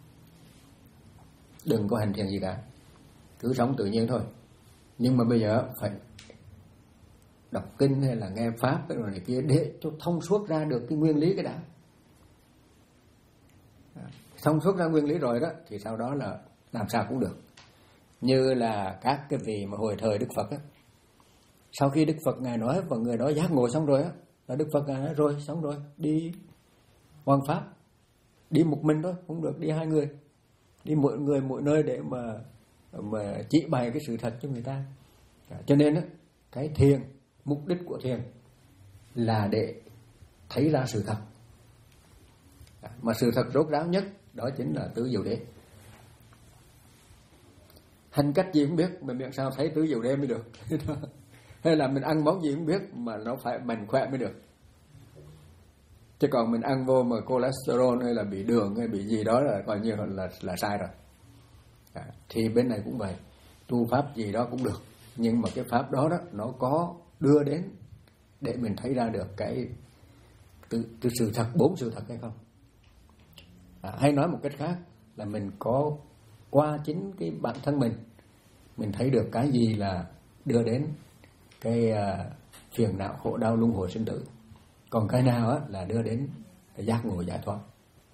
đừng có hành thiền gì cả, cứ sống tự nhiên thôi. Nhưng mà bây giờ phải đọc kinh hay là nghe pháp rồi này kia để cho thông suốt ra được cái nguyên lý cái đã. Thông suốt ra nguyên lý rồi đó thì sau đó là làm sao cũng được. Như là các cái vị mà hồi thời Đức Phật á, sau khi Đức Phật Ngài nói và người đó giác ngộ xong rồi á, là Đức Phật Ngài nói rồi, xong rồi, đi hoằng pháp, đi một mình thôi, không được đi hai người, đi mỗi người mỗi nơi để mà mà chỉ bày cái sự thật cho người ta. Cho nên á, cái thiền, mục đích của thiền là để thấy ra sự thật. Mà sự thật rốt ráo nhất đó chính là tứ diệu đế. Hành cách gì cũng biết mà miệng sao thấy tứ diệu đế mới được. Hay là mình ăn món gì cũng biết mà nó phải mạnh khỏe mới được. Chứ còn mình ăn vô mà cholesterol hay là bị đường hay bị gì đó là coi như là, là sai rồi. À, thì bên này cũng vậy, tu pháp gì đó cũng được, nhưng mà cái pháp đó đó nó có đưa đến để mình thấy ra được cái từ, từ sự thật, bốn sự thật hay không. À, hay nói một cách khác là mình có qua chính cái bản thân mình, mình thấy được cái gì là đưa đến cái uh, phiền não khổ đau luân hồi sinh tử, còn cái nào á, là đưa đến cái giác ngộ giải thoát.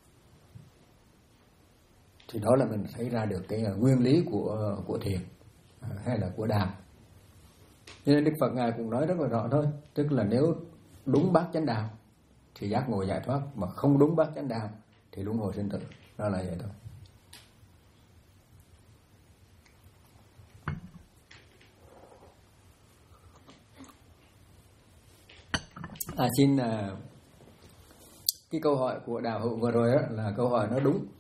Thì đó là mình thấy ra được cái uh, nguyên lý của của thiền uh, hay là của đạo. Cho nên Đức Phật Ngài cũng nói rất là rõ thôi, tức là nếu đúng bát chánh đạo thì giác ngộ giải thoát, mà không đúng bát chánh đạo thì luân hồi sinh tử. Đó là vậy thôi. À, xin à, cái câu hỏi của Đạo Hữu vừa rồi đó là câu hỏi nó đúng.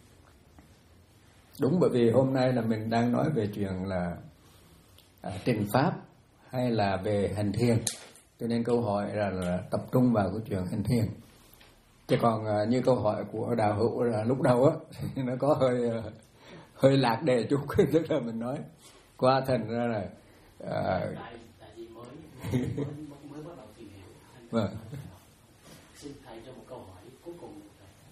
Đúng bởi vì hôm nay là mình đang nói về chuyện là à, trình pháp hay là về hành thiền, cho nên câu hỏi là, là tập trung vào cái chuyện hành thiền. Chứ còn à, như câu hỏi của Đạo Hữu là lúc đầu á nó có hơi à, hơi lạc đề chút, tức là mình nói qua thành ra là à, tại tại vì mới mới, mới bắt đầu tìm hiểu. Vâng. Xin thầy cho một câu hỏi cuối cùng.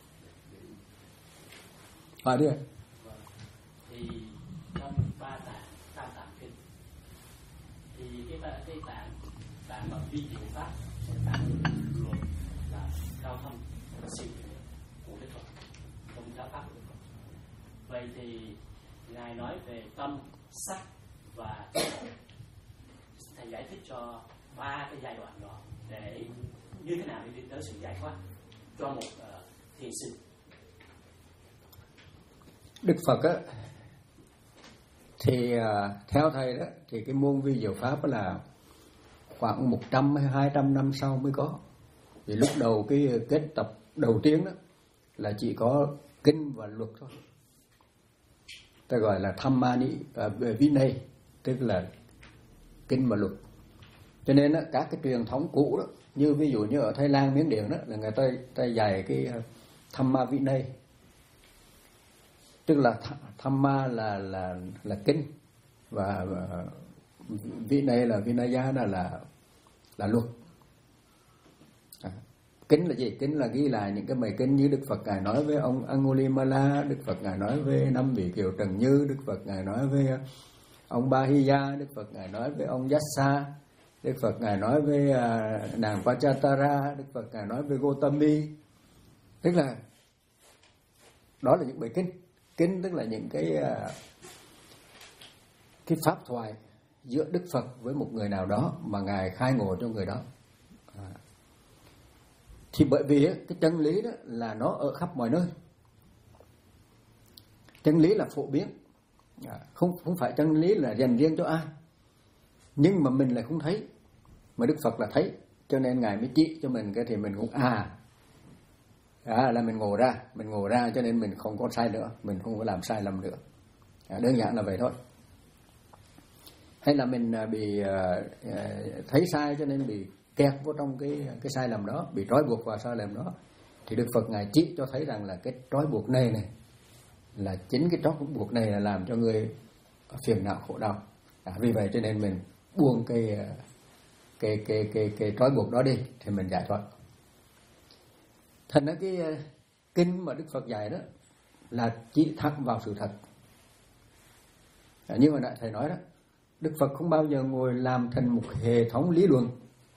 Hỏi đi ạ. Vâng. Thì trong ba tạng tam tạng kinh thì cái ba cái tạng tạng mà vi diệu pháp sẽ tạng luận là cao thâm siêu việt của Đức Phật trong giáo pháp của Đức Phật. Vậy thì ngài nói về tâm, sắc và thầy giải thích cho ba cái giai đoạn đó để như thế nào để đi tới sự giải thoát cho một uh, thiền sinh. Đức Phật á thì uh, theo thầy đó thì cái môn vi diệu pháp là khoảng một trăm hay hai trăm năm sau mới có. Vì lúc đầu cái kết tập đầu tiên đó là chỉ có kinh và luật thôi. Ta gọi là Dhammani và Vinay, tức là kinh và luật. Cho nên đó, các cái truyền thống cũ đó, như ví dụ như ở Thái Lan, Miến Điện đó là người ta ta dạy cái Dhamma Vinay, tức là Dhamma là là là kinh và, và Vinay là Vinaya là là là luật. À, kinh là gì? Kinh là ghi lại những cái bài kinh như Đức Phật ngài nói với ông Angulimala, Đức Phật ngài nói với năm vị Kiều Trần Như, Đức Phật ngài nói với ông Bahiya, Đức Phật ngài nói với ông Yassa, Đức Phật ngài nói với uh, nàng Pachatara, Đức Phật ngài nói với Gotami. Tức là đó là những bài kinh. Kinh tức là những cái uh, cái pháp thoại giữa Đức Phật với một người nào đó mà ngài khai ngộ cho người đó. À. Thì bởi vì á, cái chân lý đó là nó ở khắp mọi nơi. Chân lý là phổ biến, à, không không phải chân lý là dành riêng cho ai. Nhưng mà mình lại không thấy, mà Đức Phật là thấy, cho nên ngài mới chỉ cho mình cái thì mình cũng à, à là mình ngộ ra, mình ngộ ra cho nên mình không có sai nữa, mình không có làm sai lầm nữa. À, đơn giản là vậy thôi. Hay là mình bị uh, thấy sai cho nên bị kẹt vô trong cái cái sai lầm đó, bị trói buộc vào sai lầm đó, thì Đức Phật ngài chỉ cho thấy rằng là cái trói buộc này này là chính cái trói buộc này là làm cho người phiền não khổ đau. À, vì vậy cho nên mình buông cái cái cái cái cái trói buộc đó đi thì mình giải thoát. Thành ra cái kinh mà Đức Phật dạy đó là chỉ thẳng vào sự thật. À, như hồi nãy thầy nói đó, Đức Phật không bao giờ ngồi làm thành một hệ thống lý luận.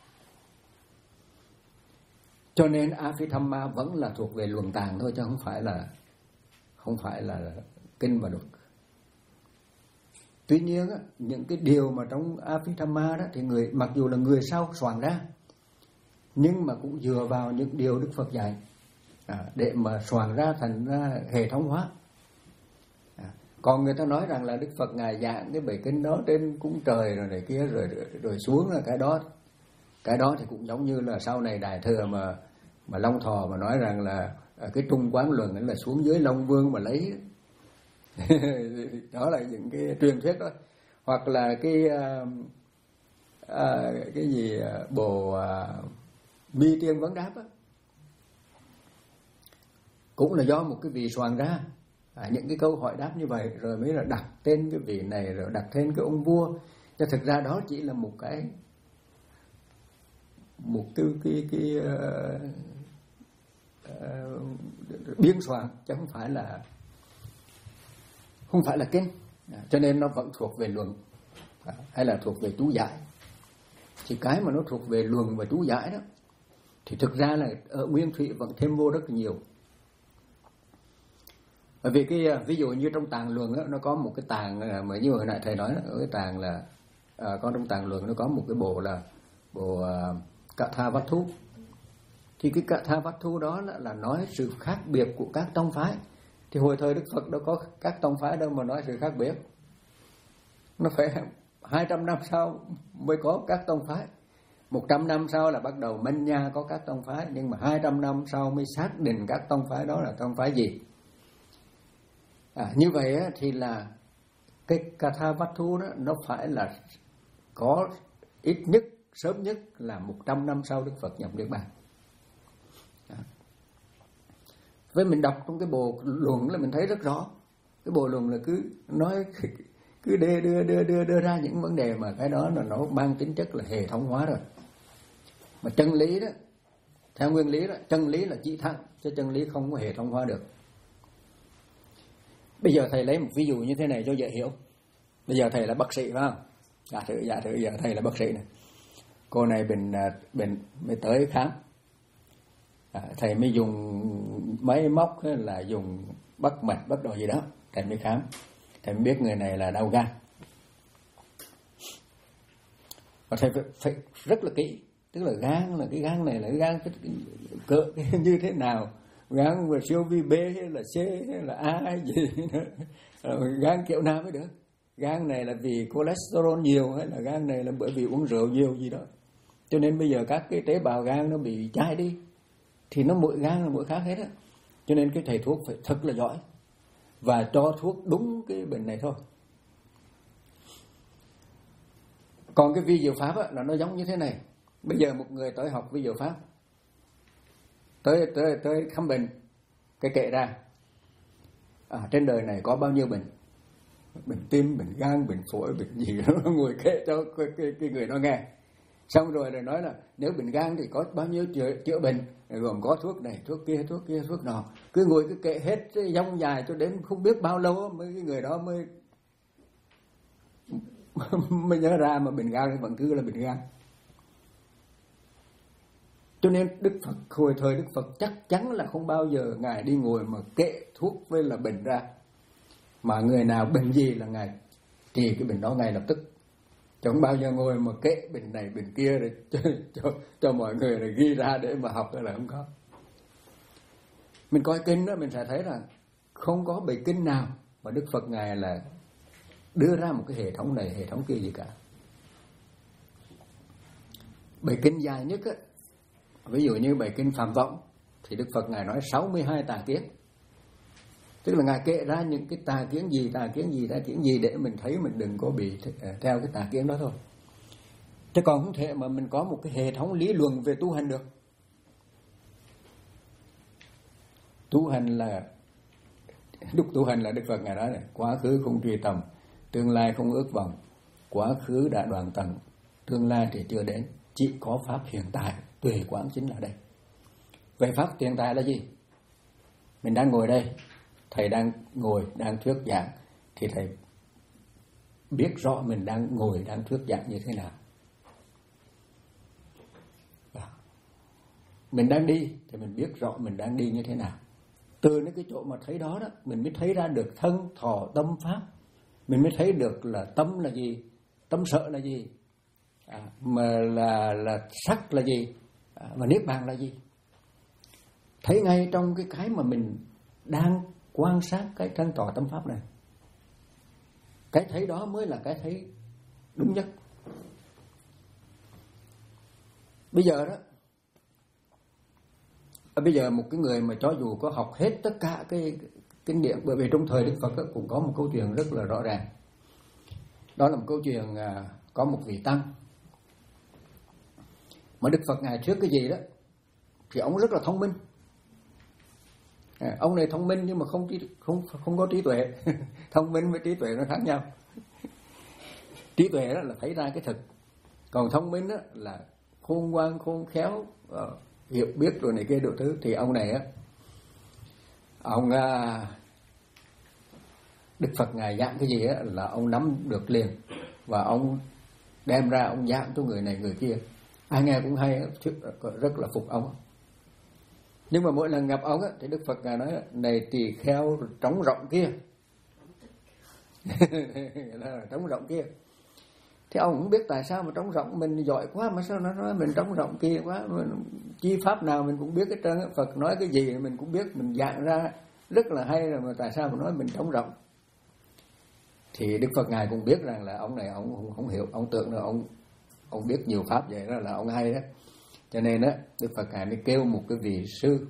Cho nên Abhidhamma vẫn là thuộc về luận tàng thôi, chứ không phải là không phải là kinh và luật. Tuy nhiên á, những cái điều mà trong Abhidhamma đó thì người mặc dù là người sau soạn ra, nhưng mà cũng dựa vào những điều Đức Phật dạy à, để mà soạn ra thành ra hệ thống hóa. À, còn người ta nói rằng là Đức Phật ngài giảng cái bài kinh đó trên cúng trời rồi này kia rồi, rồi rồi xuống là cái đó cái đó thì cũng giống như là sau này Đại Thừa mà mà Long Thọ mà nói rằng là cái Trung Quán Luận là xuống dưới Long Vương mà lấy. Đó là những cái truyền thuyết đó. Hoặc là cái uh, uh, cái gì uh, bộ uh, Mi Tiên Vấn Đáp á, cũng là do một cái vị soạn ra à, những cái câu hỏi đáp như vậy, rồi mới là đặt tên cái vị này, rồi đặt tên cái ông vua. Cho thực ra đó chỉ là một cái một cái cái, cái uh, uh, biên soạn, chứ không phải là không phải là kinh. À, cho nên nó vẫn thuộc về luận à, hay là thuộc về chú giải. Thì cái mà nó thuộc về luận và chú giải đó thì thực ra là ở nguyên thủy vẫn thêm vô rất nhiều. Bởi vì cái ví dụ như trong tạng luận đó, nó có một cái tạng mà như hồi nãy thầy nói đó, ở cái tạng là à, có trong tạng luận nó có một cái bộ là bộ uh, Katha Vắt Thú. Thì cái Katha Vattu đó là, là nói sự khác biệt của các tông phái. Thì hồi thời Đức Phật đâu có các tông phái đâu mà nói sự khác biệt. Nó phải hai trăm năm sau mới có các tông phái. một trăm năm sau là bắt đầu Manh Nha có các tông phái. Nhưng mà hai trăm năm sau mới xác định các tông phái đó là tông phái gì. À, như vậy á, thì là cái Katha Vattu đó nó phải là có ít nhất, sớm nhất là một trăm năm sau Đức Phật nhập Niết Bàn. Với mình đọc trong cái bộ luận là mình thấy rất rõ. Cái bộ luận là cứ nói cứ đưa đưa đưa đưa đưa ra những vấn đề mà cái đó là nó mang tính chất là hệ thống hóa rồi. Mà chân lý đó, theo nguyên lý đó, chân lý là chỉ thẳng, chứ chân lý không có hệ thống hóa được. Bây giờ thầy lấy một ví dụ như thế này cho dễ hiểu. Bây giờ thầy là bác sĩ phải không? Giả thử, giả thử giờ thầy là bác sĩ này. Cô này bệnh bệnh mới tới khám. À, thầy mới dùng máy móc hay là dùng bắt mạch bắt đầu gì đó, thầy mới khám. Thầy mới biết người này là đau gan. Và thầy phải, phải rất là kỹ, tức là gan là cái gan này là cái gan cái, cái, cỡ cái, như thế nào, gan mà siêu vi B hay là C hay là A hay gì nữa. Gan kiểu nào mới được. Gan này là vì cholesterol nhiều hay là gan này là bởi vì uống rượu nhiều gì đó. Cho nên bây giờ các cái tế bào gan nó bị chai đi. Thì nó mỗi gan là mỗi khác hết á. Cho nên cái thầy thuốc phải thật là giỏi và cho thuốc đúng cái bệnh này thôi. Còn cái vi diệu pháp á, là nó giống như thế này. Bây giờ một người tới học vi diệu pháp, tới tới tới khám bệnh, cái kệ ra à, trên đời này có bao nhiêu bệnh, bệnh tim, bệnh gan, bệnh phổi, bệnh gì đó, nó ngồi kệ cho cái, cái, cái người đó nghe. Xong rồi rồi nói là nếu bệnh gan thì có bao nhiêu chữa, chữa bệnh, gồm có thuốc này, thuốc kia, thuốc kia, thuốc nọ. Cứ ngồi cứ kệ hết dông dài cho đến không biết bao lâu mới cái người đó mới mới nhớ ra mà bệnh gan vẫn cứ là bệnh gan. Cho nên Đức Phật, hồi thời Đức Phật chắc chắn là không bao giờ Ngài đi ngồi mà kệ thuốc với là bệnh ra. Mà người nào bệnh gì là Ngài trị cái bệnh đó ngay lập tức. Chẳng bao giờ ngồi mà kệ bệnh này bệnh kia để cho, cho, cho mọi người là ghi ra để mà học là không có. Mình coi kinh đó mình sẽ thấy là không có bài kinh nào mà Đức Phật Ngài là đưa ra một cái hệ thống này, hệ thống kia gì cả. Bài kinh dài nhất á, ví dụ như bài kinh Phạm Vọng thì Đức Phật Ngài nói sáu mươi hai tà kiến. Tức là Ngài kệ ra những cái tà kiến gì, tà kiến gì, tà kiến gì để mình thấy mình đừng có bị theo cái tà kiến đó thôi. Chứ còn không thể mà mình có một cái hệ thống lý luận về tu hành được. Tu hành là, lúc tu hành là Đức Phật Ngài nói này, quá khứ không truy tầm, tương lai không ước vọng, quá khứ đã đoạn tận, tương lai thì chưa đến, chỉ có pháp hiện tại, tuệ quán chính là đây. Vậy pháp hiện tại là gì? Mình đang ngồi đây, thầy đang ngồi, đang thuyết giảng, thì thầy biết rõ mình đang ngồi, đang thuyết giảng như thế nào. Mình đang đi, thì mình biết rõ mình đang đi như thế nào. Từ cái chỗ mà thấy đó đó, mình mới thấy ra được thân, thọ, tâm, pháp. Mình mới thấy được là tâm là gì, tâm sợ là gì, à, mà là, là sắc là gì, à, và niết bàn là gì. Thấy ngay trong cái cái mà mình đang quan sát cái thân thọ tâm pháp này. Cái thấy đó mới là cái thấy đúng nhất. Bây giờ đó, bây giờ một cái người mà cho dù có học hết tất cả cái kinh điển, bởi vì trong thời Đức Phật cũng có một câu chuyện rất là rõ ràng. Đó là một câu chuyện có một vị tăng mà Đức Phật Ngài thuyết cái gì đó thì ông rất là thông minh. À, ông này thông minh nhưng mà không không không có trí tuệ. Thông minh với trí tuệ nó khác nhau. Trí tuệ đó là thấy ra cái thực, còn thông minh đó là khôn ngoan, khôn khéo, uh, hiểu biết rồi này kia đủ thứ. Thì ông này á, ông uh, Đức Phật Ngài giảng cái gì á là ông nắm được liền, và ông đem ra ông giảng cho người này người kia. Ai nghe cũng hay, rất là phục ông. Nhưng mà mỗi lần gặp ông á, thì Đức Phật Ngài nói này tỳ kheo trống rộng kia. Trống rộng kia. Thì ông cũng biết tại sao mà trống rỗng, mình giỏi quá mà sao nó nói mình trống rỗng kia quá, mình, chi pháp nào mình cũng biết hết trơn. Phật nói cái gì mình cũng biết, mình dạng ra rất là hay rồi, mà tại sao mà nói mình trống rỗng? Thì Đức Phật Ngài cũng biết rằng là ông này ông không, không hiểu, ông tưởng là ông ông biết nhiều pháp vậy đó là ông hay đó. Cho nên á, Đức Phật Ngài mới kêu một cái vị sư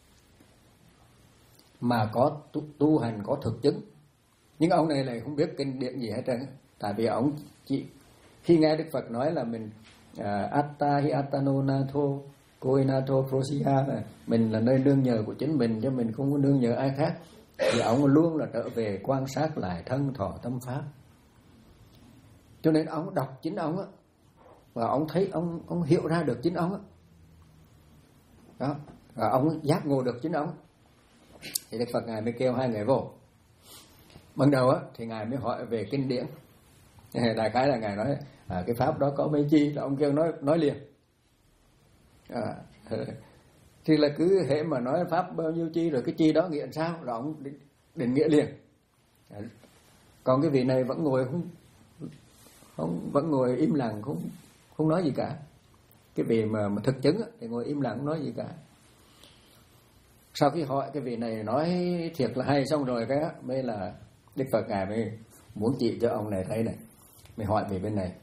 mà có tu, tu hành, có thực chứng. Nhưng ông này lại không biết kinh điển gì hết trơn. Tại vì ông chỉ khi nghe Đức Phật nói là mình uh, Atta hi Attano Natho Koi Natho Prosiya, mình là nơi nương nhờ của chính mình chứ mình không có nương nhờ ai khác, thì ông luôn là trở về quan sát lại thân thọ tâm pháp. Cho nên ông đọc chính ông á, và ông thấy ông ông hiểu ra được chính ông á, đó, và ông giác ngộ được chính ông. Thì Đức Phật Ngài mới kêu hai người vô. Ban đầu á thì Ngài mới hỏi về kinh điển. Đại khái là Ngài nói à, cái pháp đó có mấy chi, là ông kêu nói nói liền. À, thì là cứ hệ mà nói pháp bao nhiêu chi rồi cái chi đó nghĩa làm sao là ông định, định nghĩa liền. À, còn cái vị này vẫn ngồi không, không vẫn ngồi im lặng, không không nói gì cả. Cái vị mà, mà thực chứng á, thì ngồi im lặng không nói gì cả. Sau khi hỏi cái vị này nói thiệt là hay xong rồi cái á, mới là Đức Phật Ngài mới muốn chỉ cho ông này thấy này, mới hỏi về bên này.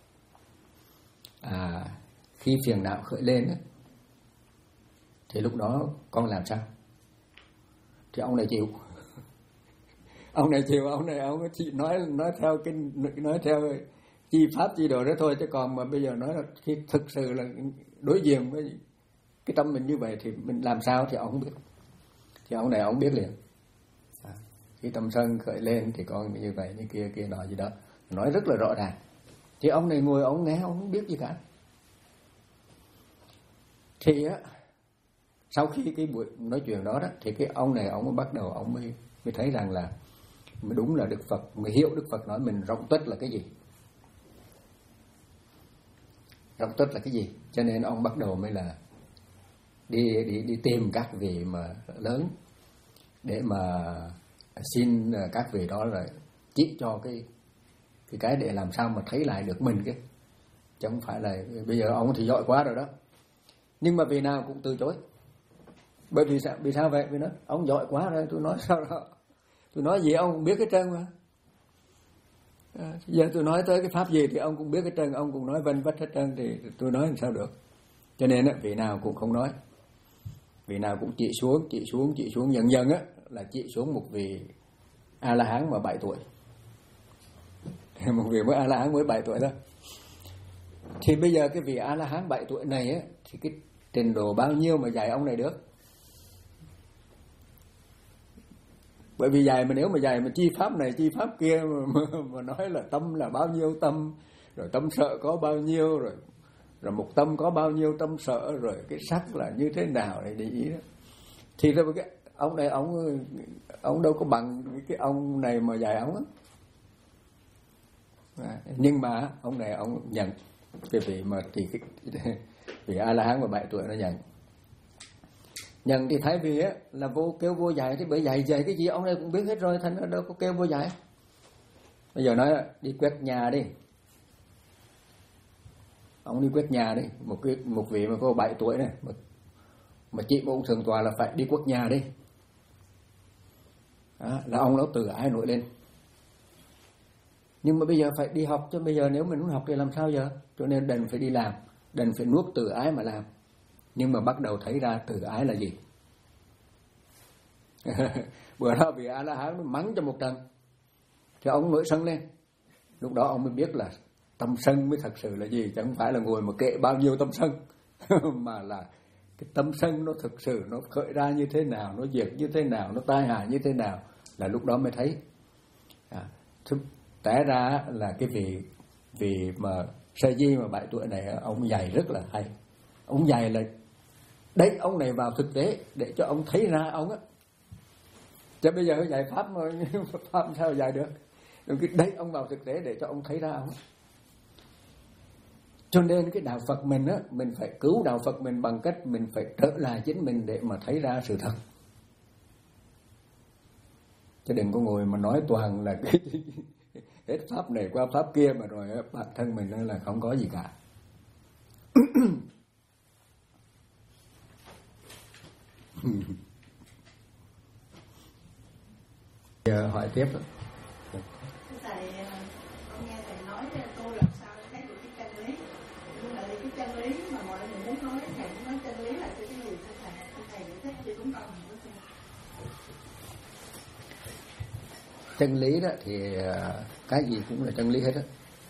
À, khi phiền não khởi lên á, thì lúc đó con làm sao? Thì ông này chịu. Ông này chịu, ông này ông chỉ nói nói theo kinh, nói theo chi pháp chi đồ đó thôi, chứ còn mà bây giờ nói là khi thực sự là đối diện với cái tâm mình như vậy thì mình làm sao thì ông không biết. Thì ông này ông biết liền. À, khi tâm sân khởi lên thì con như vậy như kia kia nọ gì đó, nói rất là rõ ràng. Thì ông này ngồi ông nghe ông không biết gì cả. Thì á, sau khi cái buổi nói chuyện đó đó, thì cái ông này ông mới bắt đầu ông mới mới thấy rằng là mới đúng là Đức Phật, mới hiểu Đức Phật nói mình rộng tuất là cái gì, rộng tuất là cái gì. Cho nên ông bắt đầu mới là đi đi đi tìm các vị mà lớn để mà xin các vị đó là chỉ cho cái cái cái để làm sao mà thấy lại được mình cái, chứ không phải là bây giờ ông thì giỏi quá rồi đó. Nhưng mà vì nào cũng từ chối. Bởi vì sao? Vì sao vậy? Vì nó ông giỏi quá rồi, tôi nói sao đó, tôi nói gì ông cũng biết cái trơn mà. À, giờ tôi nói tới cái pháp gì thì ông cũng biết cái trơn, ông cũng nói vân vất hết trơn, thì tôi nói làm sao được. Cho nên á, vị nào cũng không nói, vị nào cũng chỉ xuống, chỉ xuống, chỉ xuống, dần dần á là chỉ xuống một vị A La Hán mà bảy tuổi, một vị mới A La Hán mới bảy tuổi đó. Thì bây giờ cái vị A La Hán bảy tuổi này á, thì cái trình độ bao nhiêu mà dạy ông này được? Bởi vì dạy mà nếu mà dạy mà chi pháp này chi pháp kia mà, mà, mà nói là tâm là bao nhiêu tâm, rồi tâm sợ có bao nhiêu, rồi rồi một tâm có bao nhiêu tâm sợ, rồi cái sắc là như thế nào này để ý đó. Thì rồi cái ông này ông ông đâu có bằng cái ông này mà dạy ông á. À, nhưng mà ông này ông nhận cái vị mà thì cái vị A La Hán mà bảy tuổi nó nhận. Nhận thì thấy vì á là vô kêu vô dạy, thì bởi dạy dạy cái gì ông này cũng biết hết rồi, thành ra đâu có kêu vô dạy. Bây giờ nói đi quét nhà đi, ông đi quét nhà đi, một cái một vị mà có bảy tuổi này mà, mà chị mà ông thường tòa là phải đi quét nhà đi. Đó, là ông đó từ ái nổi lên. Nhưng mà bây giờ phải đi học, chứ bây giờ nếu mình muốn học thì làm sao giờ? Cho nên đành phải đi làm, đành phải nuốt từ ái mà làm. Nhưng mà bắt đầu thấy ra từ ái là gì? Bữa đó vì A La Hán nó mắng cho một trận, thì ông nổi sân lên. Lúc đó ông mới biết là tâm sân mới thật sự là gì, chẳng phải là ngồi mà kệ bao nhiêu tâm sân, mà là cái tâm sân nó thực sự nó khởi ra như thế nào, nó diệt như thế nào, nó tai hại như thế nào, là lúc đó mới thấy. À, té ra là cái vị vị mà Sa Di mà bảy tuổi này ông dạy rất là hay. Ông dạy là đấy ông này vào thực tế để cho ông thấy ra ông á. Chứ bây giờ dạy pháp mà pháp sao dạy được? Cái đấy ông vào thực tế để cho ông thấy ra ông. Cho nên cái đạo Phật mình á, mình phải cứu đạo Phật mình bằng cách mình phải trở lại chính mình để mà thấy ra sự thật. Chứ đừng có ngồi mà nói toàn là cái hết pháp này qua pháp kia mà rồi bản thân mình là không có gì cả. Giờ hỏi tiếp. Thầy, con nghe thầy nói tôi làm sao thấy được cái chân lý, nhưng mà cái chân lý mà mọi người muốn nói, thầy muốn nói chân lý là cái gì thưa thầy? Thầy giải thích cho chúng con hiểu không? Chân lý đó thì cái gì cũng là chân lý hết á.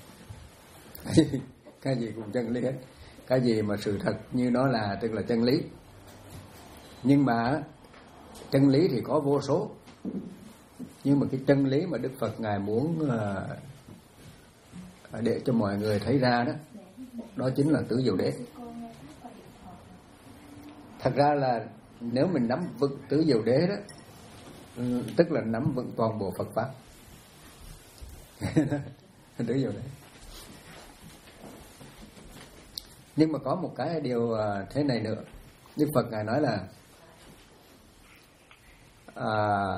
Cái gì cũng chân lý hết. Cái gì mà sự thật như nó là tức là chân lý. Nhưng mà chân lý thì có vô số. Nhưng mà cái chân lý mà Đức Phật Ngài muốn để cho mọi người thấy ra đó, đó chính là tứ diệu đế. Thật ra là nếu mình nắm vững tứ diệu đế đó, tức là nắm vững toàn bộ Phật pháp. Tứ diệu đế. Nhưng mà có một cái điều thế này nữa. Đức Phật Ngài nói là à,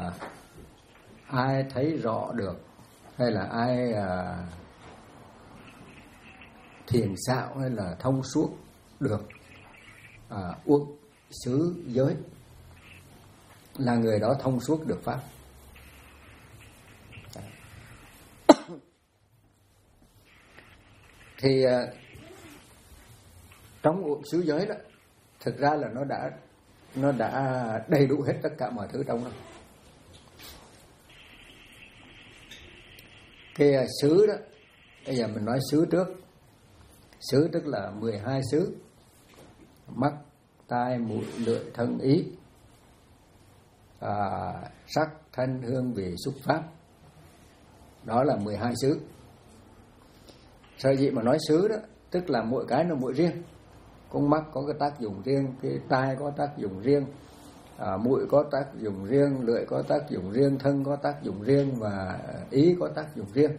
ai thấy rõ được hay là ai à, thiền xạo hay là thông suốt được à, uất xứ giới là người đó thông suốt được pháp. Thì à, trong uất xứ giới đó thực ra là nó đã nó đã đầy đủ hết tất cả mọi thứ trong đó. Cái xứ đó, bây giờ mình nói xứ trước. Xứ tức là mười hai xứ: mắt, tai, mũi, lưỡi, thân, ý, à, sắc, thanh, hương, vị, xúc, pháp. Đó là mười hai xứ. Sở dĩ mà nói xứ đó, tức là mỗi cái nó mỗi riêng. Con mắt có cái tác dụng riêng, cái tai có tác dụng riêng, à, mũi có tác dụng riêng, lưỡi có tác dụng riêng, thân có tác dụng riêng và ý có tác dụng riêng.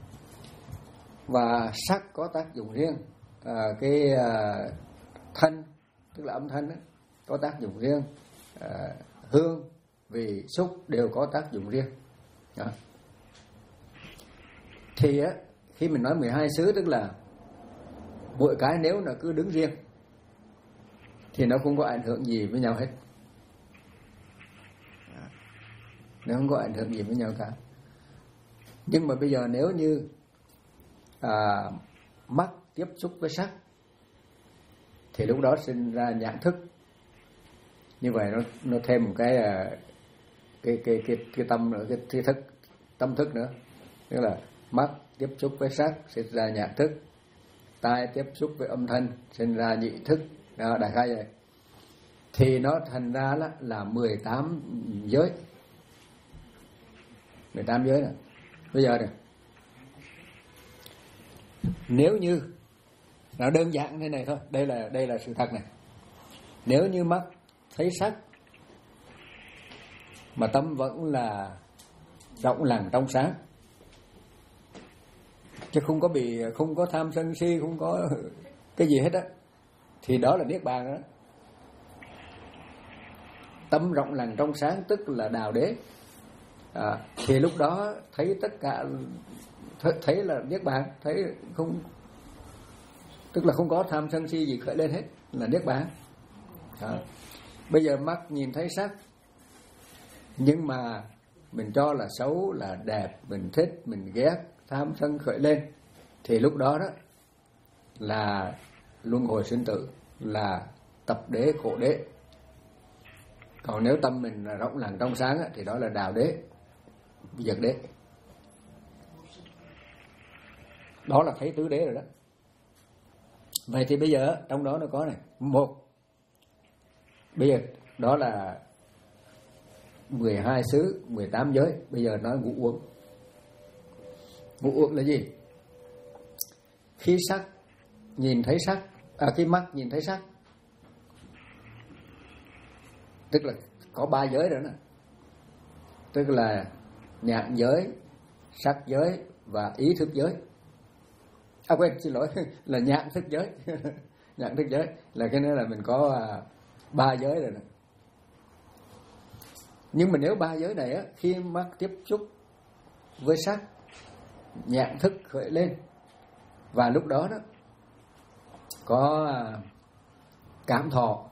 Và sắc có tác dụng riêng, à, cái à, thanh tức là âm thanh đó, có tác dụng riêng, à, hương, vị, xúc đều có tác dụng riêng. Đó. Thì á, khi mình nói mười hai xứ tức là mỗi cái nếu là cứ đứng riêng thì nó không có ảnh hưởng gì với nhau hết. Nó không có ảnh hưởng gì với nhau cả. Nhưng mà bây giờ nếu như à, mắt tiếp xúc với sắc thì lúc đó sinh ra nhãn thức. Như vậy nó nó thêm một cái cái cái cái cái tâm nữa, cái, cái thức tâm thức nữa. Tức là mắt tiếp xúc với sắc sinh ra nhãn thức, tai tiếp xúc với âm thanh sinh ra nhị thức. Đó, đại khái vậy. Thì nó thành ra là, là mười tám giới. mười tám giới này. Bây giờ này, nếu như nó đơn giản thế này thôi, đây là đây là sự thật này. Nếu như mắt thấy sắc mà tâm vẫn là rộng lặng trong sáng, chứ không có bị không có tham sân si, không có cái gì hết á, thì đó là niết bàn đó. Tâm rộng lặng trong sáng tức là đào đế. À, thì lúc đó thấy tất cả, thấy là niết bàn, thấy không, tức là không có tham sân si gì khởi lên hết, là niết bàn. À, bây giờ mắt nhìn thấy sắc nhưng mà mình cho là xấu, là đẹp, mình thích, mình ghét, tham sân khởi lên, thì lúc đó đó là luân hồi sinh tử, là tập đế khổ đế. Còn nếu tâm mình là rộng lặng trong sáng thì đó là đào đế, diệt đế. Đó là thấy tứ đế rồi đó. Vậy thì bây giờ trong đó nó có này, một, bây giờ đó là mười hai xứ, mười tám giới. Bây giờ nói ngũ uẩn. Ngũ uẩn là gì? Khi sắc nhìn thấy sắc, à khi mắt nhìn thấy sắc, tức là có ba giới rồi đó. Tức là nhãn giới, sắc giới và ý thức giới. À quên, xin lỗi, là nhãn thức giới. Nhãn thức giới là cái nữa là mình có à, ba giới rồi nè. Nhưng mà nếu ba giới này á, khi mắt tiếp xúc với sắc nhãn thức khởi lên, và lúc đó đó có cảm thọ,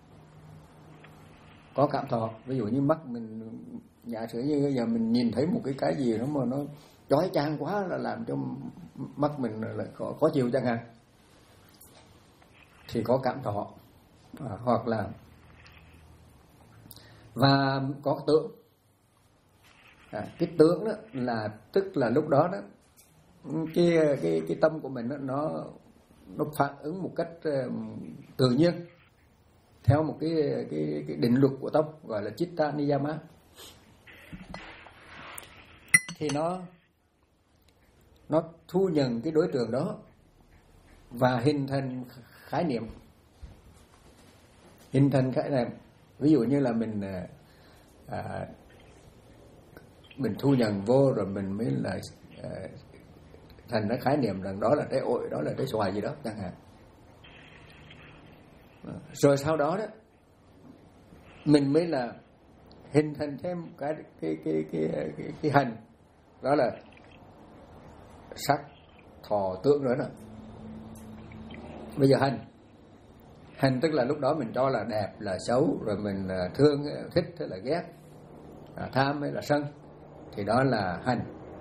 có cảm thọ. Ví dụ như mắt mình, giả sử như bây giờ mình nhìn thấy một cái cái gì đó mà nó chói chang quá là làm cho mắt mình là khó, khó chịu chẳng hạn, thì có cảm thọ. À, hoặc là và có tưởng. À, cái tưởng đó là tức là lúc đó đó cái cái cái tâm của mình đó, nó nó phản ứng một cách uh, tự nhiên theo một cái cái cái định luật của tâm gọi là chitta niyama, thì nó nó thu nhận cái đối tượng đó và hình thành khái niệm, hình thành khái niệm. Ví dụ như là mình à, mình thu nhận vô rồi mình mới là à, thành ra khái niệm rằng đó là trái ổi, đó là trái xoài gì đó chẳng hạn. Rồi sau đó đó mình mới là hình thành thêm cái cái cái cái cái, cái hành, đó là sắc thọ tưởng nữa nè. Bây giờ hành hành tức là lúc đó mình cho là đẹp là xấu, rồi mình thương thích hay là ghét, à, tham hay là sân, thì đó là hành.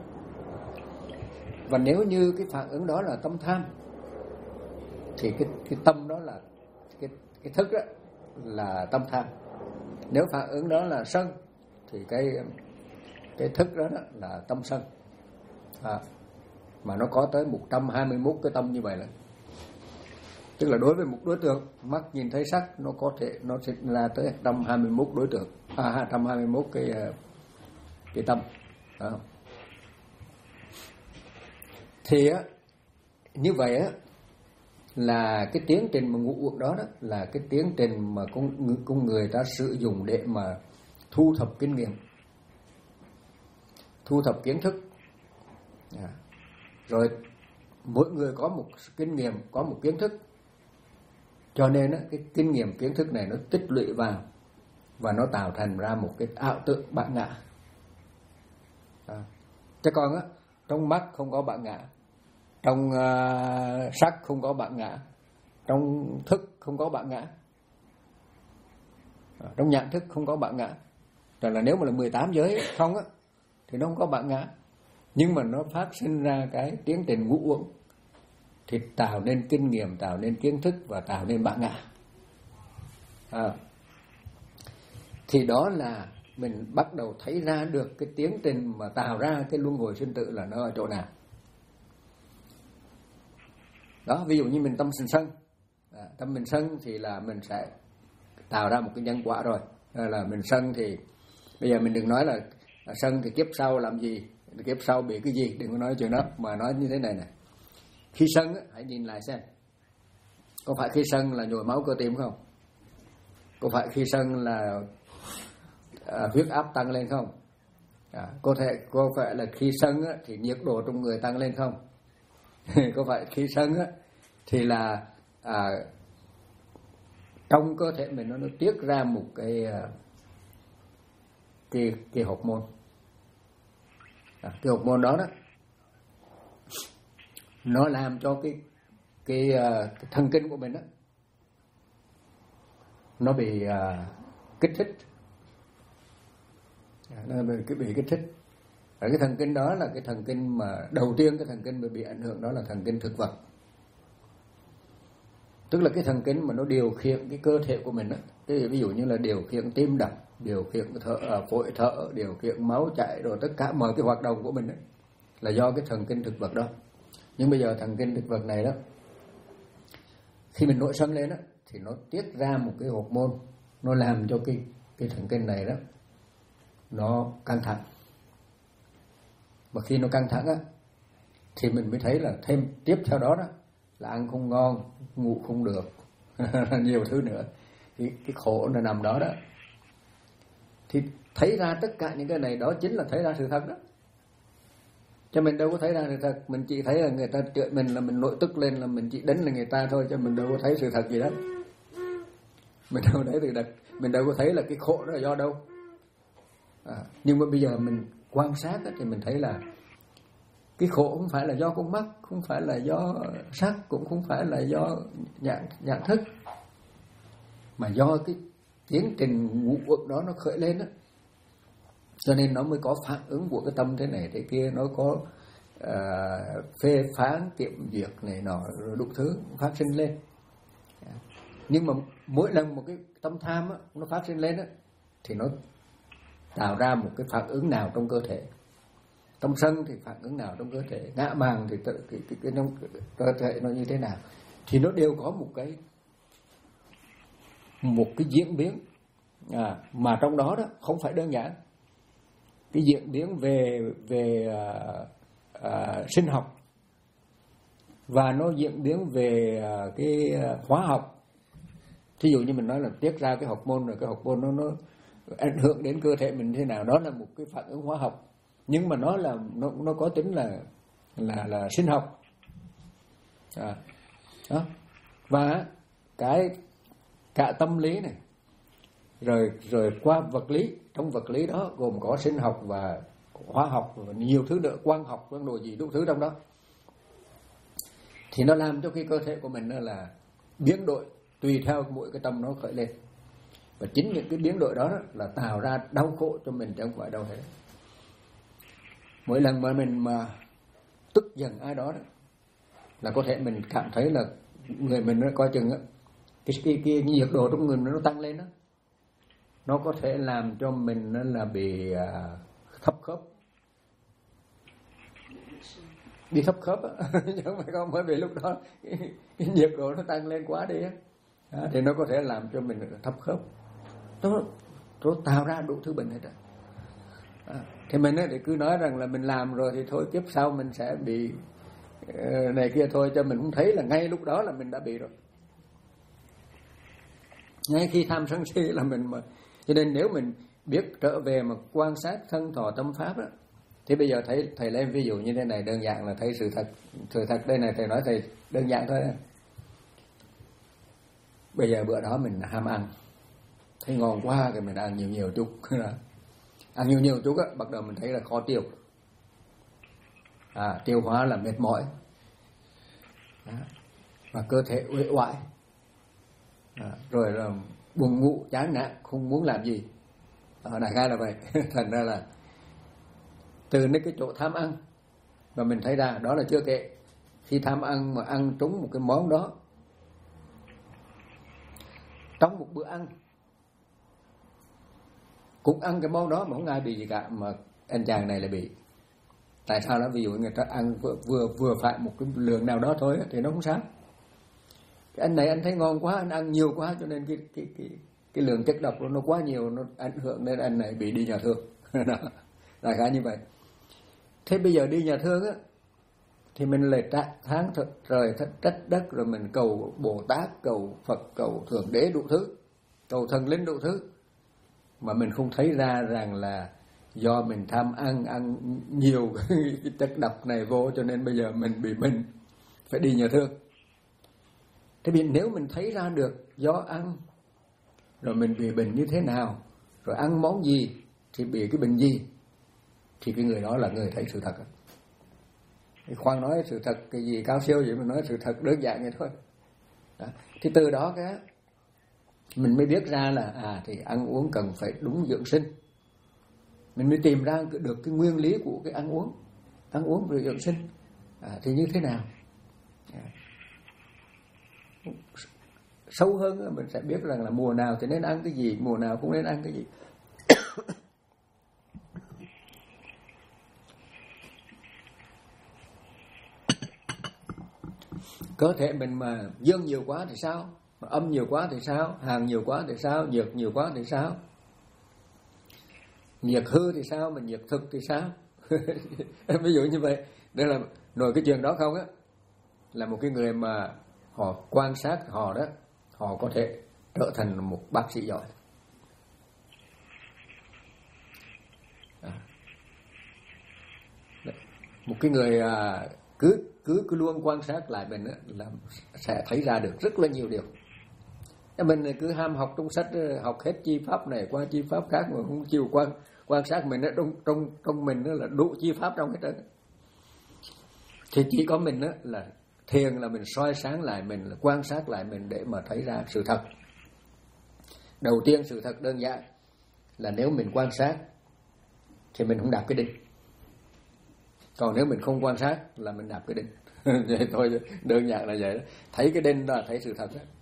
Và nếu như cái phản ứng đó là tâm tham thì cái cái tâm đó là cái cái thức đó là tâm tham. Nếu phản ứng đó là sân thì cái cái thức đó, đó là tâm sân. À, mà nó có tới một trăm hai mươi mốt cái tâm như vậy là, tức là đối với một đối tượng mắt nhìn thấy sắc, nó có thể nó sẽ là tới một trăm hai mươi mốt đối tượng, à hai trăm hai mươi mốt cái cái tâm. À. Thì á, như vậy á, là cái tiến trình mà ngũ uẩn đó, đó là cái tiến trình mà con, con người ta sử dụng để mà thu thập kinh nghiệm, thu thập kiến thức. À. Rồi mỗi người có một kinh nghiệm, có một kiến thức, cho nên á, cái kinh nghiệm kiến thức này nó tích lũy vào và nó tạo thành ra một cái ảo tượng bản ngã. À. Chứ còn á, trong mắt không có bản ngã, trong uh, sắc không có bản ngã, trong thức không có bản ngã, à, trong nhãn thức không có bản ngã. Rồi là nếu mà là mười tám giới không á thì nó không có bản ngã, nhưng mà nó phát sinh ra cái tiến trình ngũ uẩn thì tạo nên kinh nghiệm, tạo nên kiến thức và tạo nên bản ngã. À. Thì đó là mình bắt đầu thấy ra được cái tiến trình mà tạo ra cái luân hồi sinh tử là nó ở chỗ nào. Đó, ví dụ như mình tâm sinh sân, à, tâm mình sân thì là mình sẽ tạo ra một cái nhân quả rồi. À, là mình sân thì bây giờ mình đừng nói là, là sân thì kiếp sau làm gì, kiếp sau bị cái gì, đừng có nói chuyện đó, mà nói như thế này này. Khi sân á, hãy nhìn lại xem, có phải khi sân là nhồi máu cơ tim không? Có phải khi sân là à, huyết áp tăng lên không? À, có thể có phải là khi sân á, thì nhiệt độ trong người tăng lên không? Có phải khi sân á, thì là à, trong cơ thể mình nó, nó tiết ra một cái cái cái hormone, à, cái hormone đó đó nó làm cho cái cái, uh, cái thần kinh của mình đó nó bị uh, kích thích, à, nó bị, bị kích thích. Và cái thần kinh đó là cái thần kinh mà đầu tiên, cái thần kinh mà bị ảnh hưởng đó là thần kinh thực vật, tức là cái thần kinh mà nó điều khiển cái cơ thể của mình đó. Cái ví dụ như là điều khiển tim đập, điều khiển thở, phổi thở, điều khiển máu chảy, rồi tất cả mọi cái hoạt động của mình đó, là do cái thần kinh thực vật đó. Nhưng bây giờ thần kinh thực vật này đó, khi mình nổi sân lên đó, thì nó tiết ra một cái hormone, nó làm cho cái cái thần kinh này đó nó căng thẳng. Mà khi nó căng thẳng á, thì mình mới thấy là thêm tiếp theo đó đó là ăn không ngon, ngủ không được, nhiều thứ nữa. Thì cái khổ nó nằm đó đó. Thì thấy ra tất cả những cái này đó chính là thấy ra sự thật đó. Cho mình đâu có thấy ra sự thật, mình chỉ thấy là người ta chửi mình là mình nội tức lên là mình chỉ đánh là người ta thôi, cho mình đâu có thấy sự thật gì đó. Mình đâu có thấy sự thật, mình đâu có thấy là cái khổ đó là do đâu. À, nhưng mà bây giờ mình quan sát thì mình thấy là cái khổ không phải là do con mắt, không phải là do sắc, cũng không phải là do nhãn, nhãn thức, mà do cái tiến trình ngũ uẩn đó nó khởi lên đó. Cho nên nó mới có phản ứng của cái tâm thế này thế kia, nó có uh, phê phán kiểm duyệt này nọ rồi đủ thứ phát sinh lên. Nhưng mà mỗi lần một cái tâm tham á, nó phát sinh lên á, thì nó tạo ra một cái phản ứng nào trong cơ thể. Tâm sân thì phản ứng nào trong cơ thể, ngã màng thì tự, cái, cái, cái, cái, cái cơ thể nó như thế nào, thì nó đều có một cái một cái diễn biến à, mà trong đó đó không phải đơn giản. Cái diễn biến về về à, à, sinh học, và nó diễn biến về à, cái hóa học. Thí dụ như mình nói là tiết ra cái hormone, rồi cái hormone nó nó ảnh hưởng đến cơ thể mình thế nào, đó là một cái phản ứng hóa học, nhưng mà nó là nó nó có tính là là là sinh học à, đó. Và cái cả tâm lý này, rồi rồi qua vật lý, trong vật lý đó gồm có sinh học và hóa học và nhiều thứ nữa, quang học, quang đồ gì đủ thứ trong đó, thì nó làm cho cái cơ thể của mình là biến đổi tùy theo mỗi cái tâm nó khởi lên. Và chính những cái biến đổi đó, đó là tạo ra đau khổ cho mình chứ không phải đâu hết. Mỗi lần mà mình mà tức giận ai đó, đó là có thể mình cảm thấy là người mình nó coi chừng đó, cái, cái, cái nhiệt độ trong người nó tăng lên đó, nó có thể làm cho mình nó là bị à, thấp khớp, bị thấp khớp á, chứ không phải không, bởi vì lúc đó cái, cái nhiệt độ nó tăng lên quá đi á, à, thì nó có thể làm cho mình thấp khớp, nó, nó tạo ra đủ thứ bệnh hết rồi. À, thì mình ấy, thì cứ nói rằng là mình làm rồi thì thôi kiếp sau mình sẽ bị uh, này kia thôi, cho mình không thấy là ngay lúc đó là mình đã bị rồi. Ngay khi tham sân si là mình mà. Cho nên nếu mình biết trở về mà quan sát thân thọ tâm pháp đó, thì bây giờ thầy thầy lấy ví dụ như thế này, đơn giản là thấy sự thật. Sự thật đây này thầy nói thầy đơn giản thôi. Bây giờ bữa đó mình ham ăn, thấy ngon quá thì mình ăn nhiều nhiều chút. Ăn nhiều nhiều chút á, bắt đầu mình thấy là khó tiêu, à, tiêu hóa là mệt mỏi, à, và cơ thể uể oải, à, rồi là buồn ngủ chán nản không muốn làm gì, à, đại khái là vậy. Thành ra là từ nơi cái chỗ tham ăn mà mình thấy ra đó là chưa kể, khi tham ăn mà ăn trúng một cái món đó trong một bữa ăn, cũng ăn cái món đó mà không ai bị gì cả, mà anh chàng này lại bị. Tại sao đó? Ví dụ người ta ăn vừa vừa, vừa phải một cái lượng nào đó thôi thì nó không sao. Cái anh này anh thấy ngon quá, anh ăn nhiều quá, cho nên cái cái cái cái lượng chất độc nó quá nhiều, nó ảnh hưởng đến anh này bị đi nhà thương. Đại khái như vậy. Thế bây giờ đi nhà thương á, thì mình lại tháng trời trách đất, rồi mình cầu Bồ Tát, cầu Phật, cầu Thượng Đế đủ thứ, cầu thần linh đủ thứ, mà mình không thấy ra rằng là do mình tham ăn, ăn nhiều cái chất độc này vô, cho nên bây giờ mình bị bệnh, phải đi nhà thương. Thế vì nếu mình thấy ra được do ăn, rồi mình bị bệnh như thế nào, rồi ăn món gì thì bị cái bệnh gì, thì cái người đó là người thấy sự thật. Khoan nói sự thật cái gì cao siêu vậy, mình nói sự thật đơn giản vậy thôi. Đó. Thì từ đó cái mình mới biết ra là à thì ăn uống cần phải đúng dưỡng sinh. Mình mới tìm ra được cái nguyên lý của cái ăn uống, ăn uống rồi dưỡng sinh à, thì như thế nào. À. Sâu hơn mình sẽ biết rằng là mùa nào thì nên ăn cái gì, mùa nào cũng nên ăn cái gì. Cơ thể mình mà dương nhiều quá thì sao, mà âm nhiều quá thì sao, hàng nhiều quá thì sao, nhược nhiều quá thì sao, nhiệt hư thì sao, mà nhiệt thực thì sao. Ví dụ như vậy. Đây là nổi cái chuyện đó không á, là một cái người mà họ quan sát họ đó, họ có thể trở thành một bác sĩ giỏi. À. Một cái người à, cứ cứ cứ luôn quan sát lại mình đó, là sẽ thấy ra được rất là nhiều điều. Mình cứ ham học trong sách, học hết chi pháp này qua chi pháp khác mà không chịu quan quan sát mình đó, trong trong trong mình đó là đủ chi pháp trong hết trơn. Thì chỉ có mình đó là thiền là mình soi sáng lại mình, là quan sát lại mình để mà thấy ra sự thật. Đầu tiên sự thật đơn giản là nếu mình quan sát thì mình không đạp cái đinh. Còn nếu mình không quan sát là mình đạp cái đinh. Vậy thôi, đơn giản là vậy đó. Thấy cái đinh đó là thấy sự thật đó.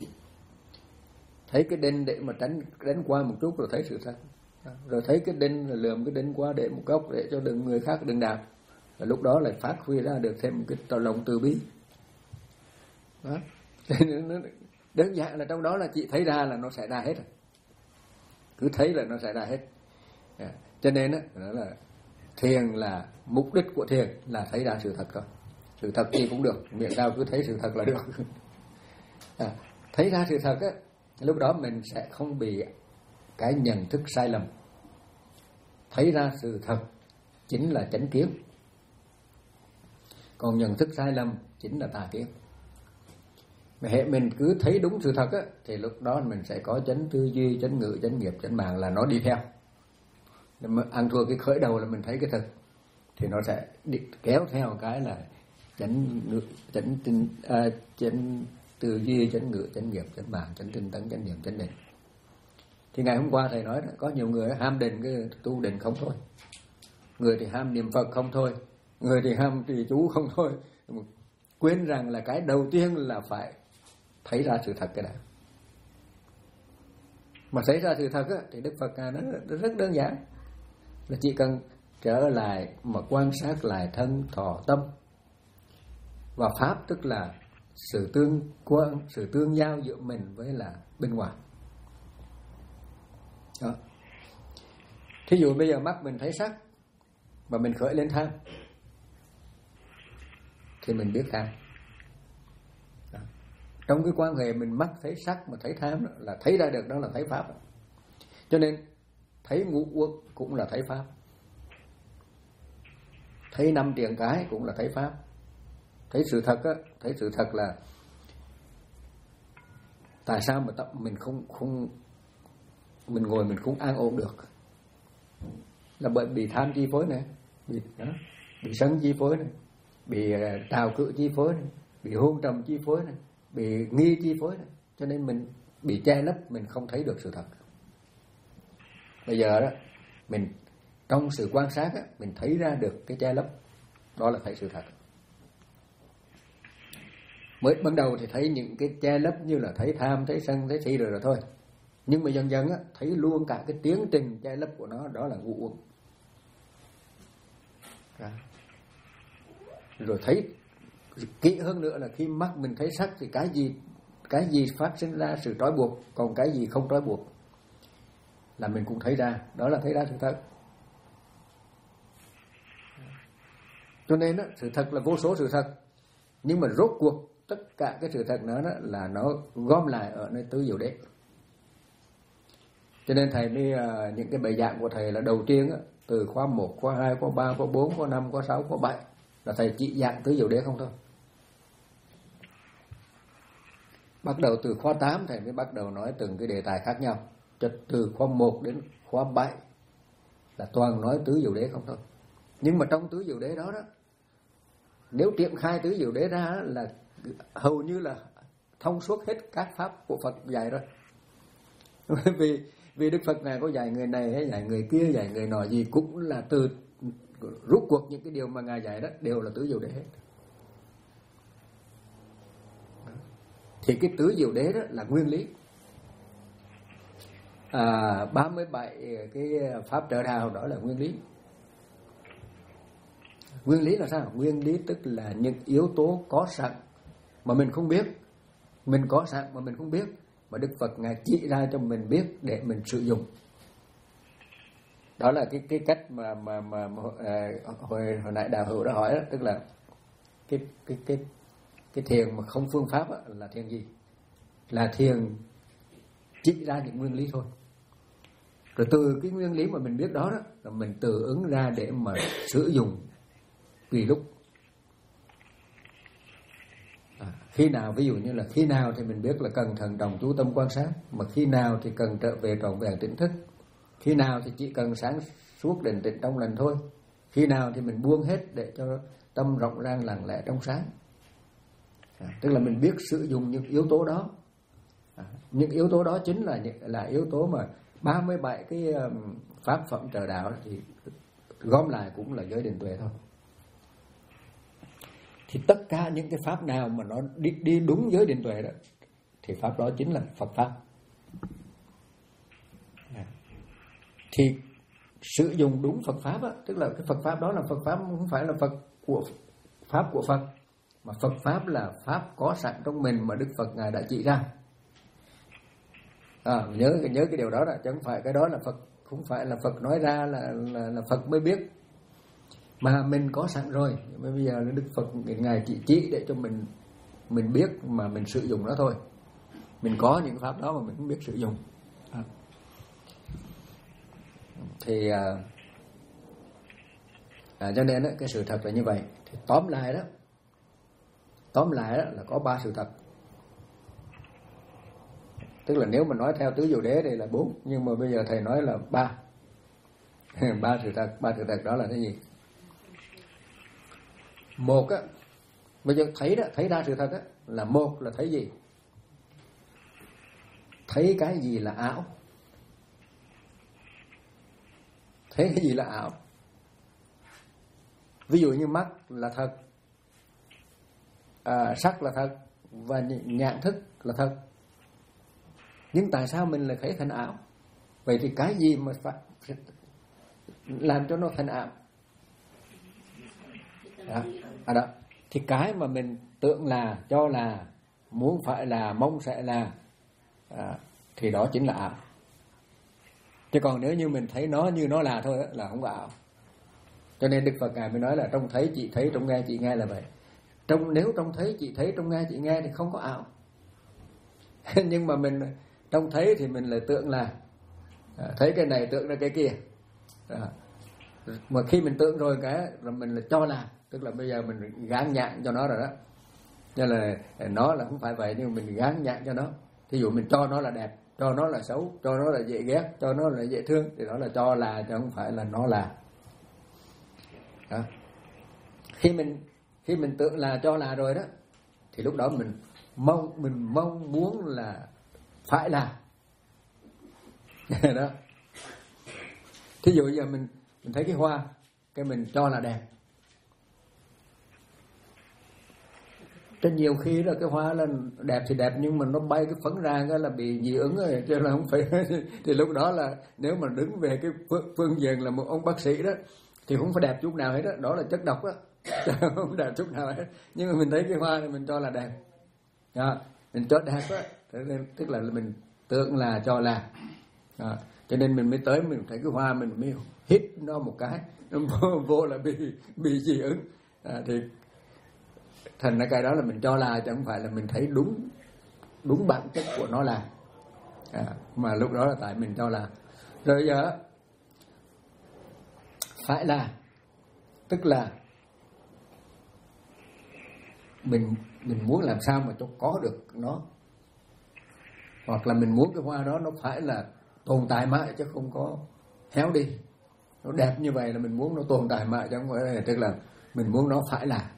Thấy cái đinh để mà tránh đánh qua một chút rồi thấy sự thật. Rồi thấy cái đinh là lườm cái đinh qua để một góc để cho đừng người khác đừng đạp. Và lúc đó lại phát huy ra được thêm một cái tò lòng từ bi. Đó. Đơn giản là trong đó là chị thấy ra là nó xảy ra hết rồi. Cứ thấy là nó xảy ra hết. À, cho nên đó, đó là thiền là mục đích của thiền là thấy ra sự thật thôi. Sự thật gì cũng được, miệng sao cứ thấy sự thật là được. À, thấy ra sự thật á, lúc đó mình sẽ không bị cái nhận thức sai lầm. Thấy ra sự thật chính là chánh kiến, còn nhận thức sai lầm chính là tà kiến. Mà hệ mình cứ thấy đúng sự thật á, thì lúc đó mình sẽ có chánh tư duy, chánh ngữ, chánh nghiệp, chánh mạng là nó đi theo. Mà ăn thua cái khởi đầu là mình thấy cái thực, thì nó sẽ đi, kéo theo cái là chánh ngữ, chánh tinh, à, chánh tư duy, chánh ngữ, chánh nghiệp, chánh mạng, chánh tinh tấn, chánh niệm, chánh định. Thì ngày hôm qua thầy nói đó, có nhiều người ham định cái tu định không thôi, người thì ham niệm Phật không thôi, người thì ham trì chú không thôi, quên rằng là cái đầu tiên là phải thấy ra sự thật cái đã. Mà thấy ra sự thật á, thì Đức Phật Ngài nói rất đơn giản, là chỉ cần trở lại mà quan sát lại thân thọ tâm và pháp, tức là sự tương quan, sự tương giao giữa mình với là bên ngoài. Đó. Thí dụ bây giờ mắt mình thấy sắc mà mình khởi lên tham thì mình biết tham. Đó. Trong cái quan hệ mình mắt thấy sắc mà thấy tham đó, là thấy ra được đó là thấy pháp đó. Cho nên thấy ngũ uất cũng là thấy pháp, thấy năm triền cái cũng là thấy pháp. Thấy sự thật á, thấy sự thật là tại sao mà mình không không mình ngồi mình không an ổn được, là bởi bị tham chi phối này, bị đó, bị sân chi phối này, bị trào cự chi phối này, bị hôn trầm chi phối này, bị nghi chi phối này, cho nên mình bị che lấp, mình không thấy được sự thật. Bây giờ đó mình trong sự quan sát á, mình thấy ra được cái che lấp, đó là thấy sự thật. Mới ban đầu thì thấy những cái che lấp như là thấy tham, thấy sân, thấy si rồi rồi thôi. Nhưng mà dần dần á, thấy luôn cả cái tiến trình che lấp của nó, đó là ngũ uẩn. Rồi thấy kỹ hơn nữa là khi mắt mình thấy sắc thì cái gì cái gì phát sinh ra sự trói buộc, còn cái gì không trói buộc là mình cũng thấy ra, đó là thấy ra sự thật. Cho nên đó, sự thật là vô số sự thật, nhưng mà rốt cuộc tất cả cái sự thật đó, đó là nó gom lại ở nơi tứ diệu đế. Cho nên thầy mới uh, những cái bài giảng của thầy là đầu tiên á, từ khóa một, khóa hai, khóa ba, khóa bốn, khóa năm, khóa sáu, khóa bảy là thầy chỉ giảng tứ diệu đế không thôi. Bắt đầu từ khóa tám thầy mới bắt đầu nói từng cái đề tài khác nhau. Cho từ khóa một đến khóa bảy là toàn nói tứ diệu đế không thôi. Nhưng mà trong tứ diệu đế đó đó, nếu triển khai tứ diệu đế ra là hầu như là thông suốt hết các pháp của Phật dạy rồi. vì vì Đức Phật Ngài có dạy người này hay dạy người kia, dạy người nọ gì cũng là từ rút cuộc những cái điều mà Ngài dạy đó đều là tứ diệu đế hết. Thì cái tứ diệu đế đó là nguyên lý. À, ba mươi bảy cái pháp trợ đạo đó là nguyên lý. Nguyên lý là sao? Nguyên lý tức là những yếu tố có sẵn mà mình không biết, mình có sẵn mà mình không biết, mà Đức Phật Ngài chỉ ra cho mình biết để mình sử dụng. Đó là cái cái cách mà mà mà, mà à, hồi hồi nãy đạo hữu đã hỏi đó, tức là cái cái cái cái thiền mà không phương pháp đó, là thiền gì? Là thiền chỉ ra những nguyên lý thôi. Rồi từ cái nguyên lý mà mình biết đó đó, là mình tự ứng ra để mà sử dụng tùy lúc. À, khi nào ví dụ như là khi nào thì mình biết là cần thận trọng chú tâm quan sát, mà khi nào thì cần trở về trọn vẹn tỉnh thức, khi nào thì chỉ cần sáng suốt định tĩnh trong lành thôi, khi nào thì mình buông hết để cho tâm rộng rang lặng lẽ trong sáng. À, tức là mình biết sử dụng những yếu tố đó. À, những yếu tố đó chính là là yếu tố mà ba mươi bảy cái um, pháp phẩm trợ đạo thì gom lại cũng là giới định tuệ thôi. Thì tất cả những cái pháp nào mà nó đi, đi đúng giới định tuệ đó thì pháp đó chính là Phật pháp. À, thì sử dụng đúng Phật pháp á, tức là cái Phật pháp đó là Phật pháp, không phải là Phật của pháp của Phật, mà Phật pháp là pháp có sẵn trong mình mà Đức Phật ngài đã chỉ ra. À, nhớ nhớ cái điều đó là chứ không phải cái đó là Phật, không phải là Phật nói ra là là, là Phật mới biết, mà mình có sẵn rồi. Bây giờ Đức Phật ngài chỉ chỉ để cho mình mình biết mà mình sử dụng nó thôi. Mình có những pháp đó mà mình không biết sử dụng. À. Thì à, à, cho nên đó, cái sự thật là như vậy. Thì tóm lại đó, tóm lại đó là có ba sự thật. Tức là nếu mà nói theo tứ diệu đế thì là bốn, nhưng mà bây giờ thầy nói là ba. ba sự thật, ba sự thật đó là cái gì? Một á, bây giờ thấy đó, thấy ra sự thật á, là một là thấy gì? Thấy cái gì là ảo. Thấy cái gì là ảo? Ví dụ như mắt là thật, à, sắc là thật, và nhãn thức là thật. Nhưng tại sao mình lại thấy thành ảo? Vậy thì cái gì mà phải làm cho nó thành ảo? Đó. À đó. Thì cái mà mình tưởng là, cho là, muốn phải là, mong sẽ là, à, thì đó chính là ảo. Chứ còn nếu như mình thấy nó như nó là thôi là không có ảo. Cho nên Đức Phật ngài mới nói là trong thấy chị thấy, trong nghe chị nghe là vậy. Trong nếu trong thấy chị thấy, trong nghe chị nghe thì không có ảo. Nhưng mà mình trong thấy thì mình lại tưởng là, à, thấy cái này tưởng ra cái kia. À, mà khi mình tưởng rồi cái là mình là cho là, tức là bây giờ mình gán nhãn cho nó rồi đó. Cho là nó là không phải vậy, nhưng mà mình gán nhãn cho nó. Thí dụ mình cho nó là đẹp, cho nó là xấu, cho nó là dễ ghét, cho nó là dễ thương, thì đó là cho là, chứ không phải là nó là. Đó. Khi mình khi mình tưởng là cho là rồi đó, thì lúc đó mình mong mình mong muốn là phải là. Đó. Thí dụ giờ mình mình thấy cái hoa, cái mình cho là đẹp. Rất nhiều khi là cái hoa là đẹp thì đẹp, nhưng mà nó bay cái phấn ra cái là bị dị ứng rồi, cho nên là không phải. Thì lúc đó là nếu mà đứng về cái phương diện là một ông bác sĩ đó thì không phải đẹp chút nào hết đó, đó là chất độc đó. Không đẹp chút nào hết. Nhưng mà mình thấy cái hoa thì mình cho là đẹp. Đó. Mình cho đẹp á, tức là mình tưởng là cho là. Đó. Cho nên mình mới tới mình thấy cái hoa mình mới hít nó một cái, nó vô, vô là bị bị dị ứng. À, thì thành ra cái đó là mình cho là, chứ không phải là mình thấy đúng đúng bản chất của nó là. À, mà lúc đó là tại mình cho là. Rồi giờ phải là, tức là mình mình muốn làm sao mà cho có được nó, hoặc là mình muốn cái hoa đó nó phải là tồn tại mãi chứ không có héo đi. Nó đẹp như vậy là mình muốn nó tồn tại mãi chứ không phải, tức là mình muốn nó phải là.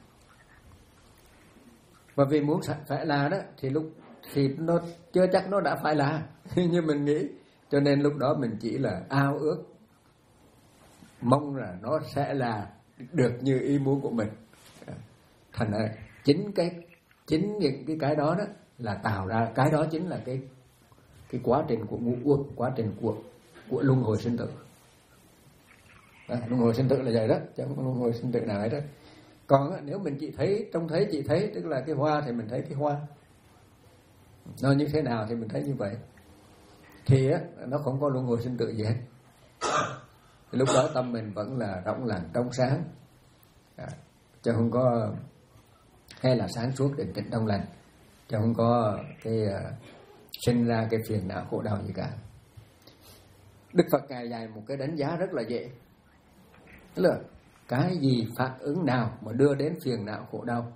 Và vì muốn phải là đó thì lúc thì nó chưa chắc nó đã phải là như mình nghĩ, cho nên lúc đó mình chỉ là ao ước, mong là nó sẽ là được như ý muốn của mình. Thành ra chính cái chính những cái cái đó đó là tạo ra, cái đó chính là cái cái quá trình của ngũ uất, quá trình của của luân hồi sinh tử. À, luân hồi sinh tử là vậy đó, chứ không có luân hồi sinh tử nào hết đó. Còn nếu mình chỉ thấy, trông thấy chỉ thấy, tức là cái hoa thì mình thấy cái hoa nó như thế nào thì mình thấy như vậy, thì á, nó không có luân hồi sinh tử gì hết. Thì lúc đó tâm mình vẫn là rộng lặng trong sáng, à, chứ không có, hay là sáng suốt định tĩnh trong lành, chứ không có cái uh, sinh ra cái phiền não khổ đau gì cả. Đức Phật ngài dạy một cái đánh giá rất là dễ, tức là cái gì phản ứng nào mà đưa đến phiền não khổ đau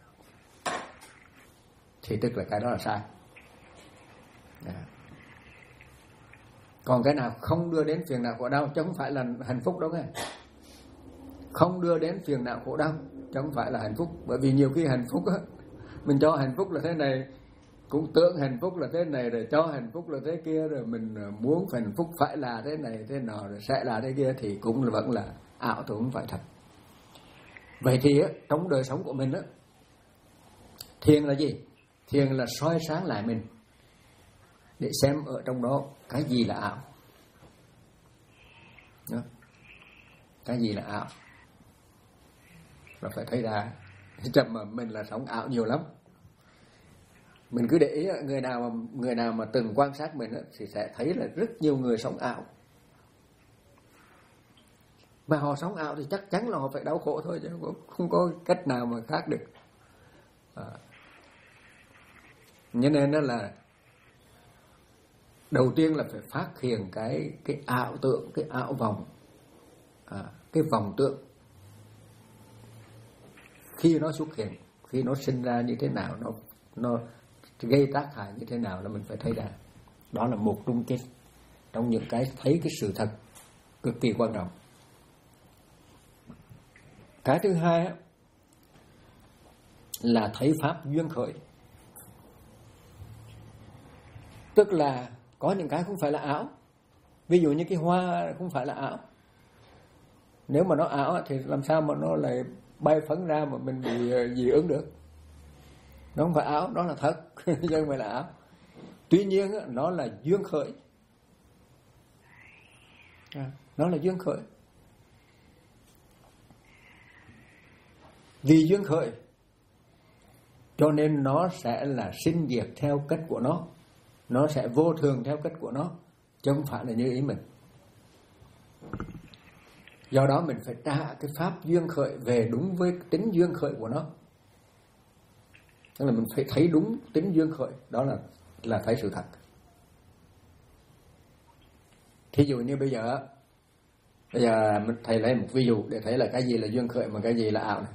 thì tức là cái đó là sai. À. Còn cái nào không đưa đến phiền não khổ đau, chứ không phải là hạnh phúc đâu nghe, không đưa đến phiền não khổ đau chứ không phải là hạnh phúc. Bởi vì nhiều khi hạnh phúc á, mình cho hạnh phúc là thế này, cũng tưởng hạnh phúc là thế này, rồi cho hạnh phúc là thế kia, rồi mình muốn hạnh phúc phải là thế này thế nào, rồi sẽ là thế kia, thì cũng là vẫn là ảo thôi, không phải thật. Vậy thì á, trong đời sống của mình á, thiền là gì? Thiền là soi sáng lại mình để xem ở trong đó cái gì là ảo. Đó. Cái gì là ảo? Là phải thấy ra chậm mà mình là sống ảo nhiều lắm. Mình cứ để ý người nào mà người nào mà từng quan sát mình thì sẽ thấy là rất nhiều người sống ảo. Mà họ sống ảo thì chắc chắn là họ phải đau khổ thôi, chứ không có cách nào mà khác được. À. Cho nên đó là đầu tiên là phải phát hiện cái cái ảo tượng, cái ảo vọng, à, cái vọng tượng. Khi nó xuất hiện, khi nó sinh ra như thế nào, nó nó gây tác hại như thế nào là mình phải thấy ra. Đó là một trong cái trong những cái thấy cái sự thật cực kỳ quan trọng. Cái thứ hai á, là thấy pháp duyên khởi. Tức là có những cái không phải là ảo. Ví dụ như cái hoa không phải là ảo. Nếu mà nó ảo thì làm sao mà nó lại bay phấn ra mà mình bị dị ứng được. Nó không phải ảo, đó là thật, chứ không phải là ảo. Tuy nhiên nó là duyên khởi. À, nó là duyên khởi. Vì duyên khởi cho nên nó sẽ là sinh diệt theo cách của nó. Nó sẽ vô thường theo cách của nó, chứ không phải là như ý mình. Do đó mình phải trả cái pháp duyên khởi về đúng với tính duyên khởi của nó. Tức là mình phải thấy đúng tính duyên khởi. Đó là là thấy sự thật. Thí dụ như bây giờ Bây giờ thầy lấy một ví dụ để thấy là cái gì là duyên khởi mà cái gì là ảo này.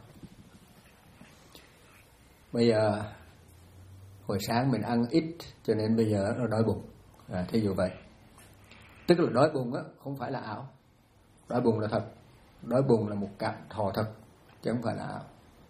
Bây giờ hồi sáng mình ăn ít cho nên bây giờ nó đói bụng, à, thí dụ vậy. Tức là đói bụng á, không phải là ảo. Đói bụng là thật. Đói bụng là một cảm thọ thật, chứ không phải là ảo.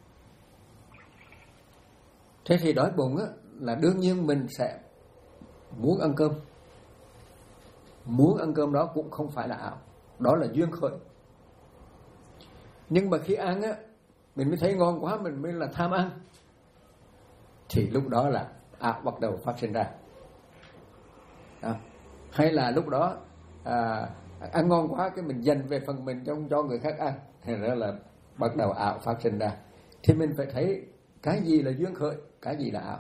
Thế thì đói bụng á, là đương nhiên mình sẽ muốn ăn cơm. Muốn ăn cơm đó cũng không phải là ảo. Đó là duyên khởi. Nhưng mà khi ăn á, mình mới thấy ngon quá, mình mới là tham ăn, thì lúc đó là ảo bắt đầu phát sinh ra. À, hay là lúc đó à, ăn ngon quá cái mình dành về phần mình cho, cho người khác ăn, thì đó là bắt đầu ảo phát sinh ra. Thì mình phải thấy cái gì là duyên khởi, cái gì là ảo.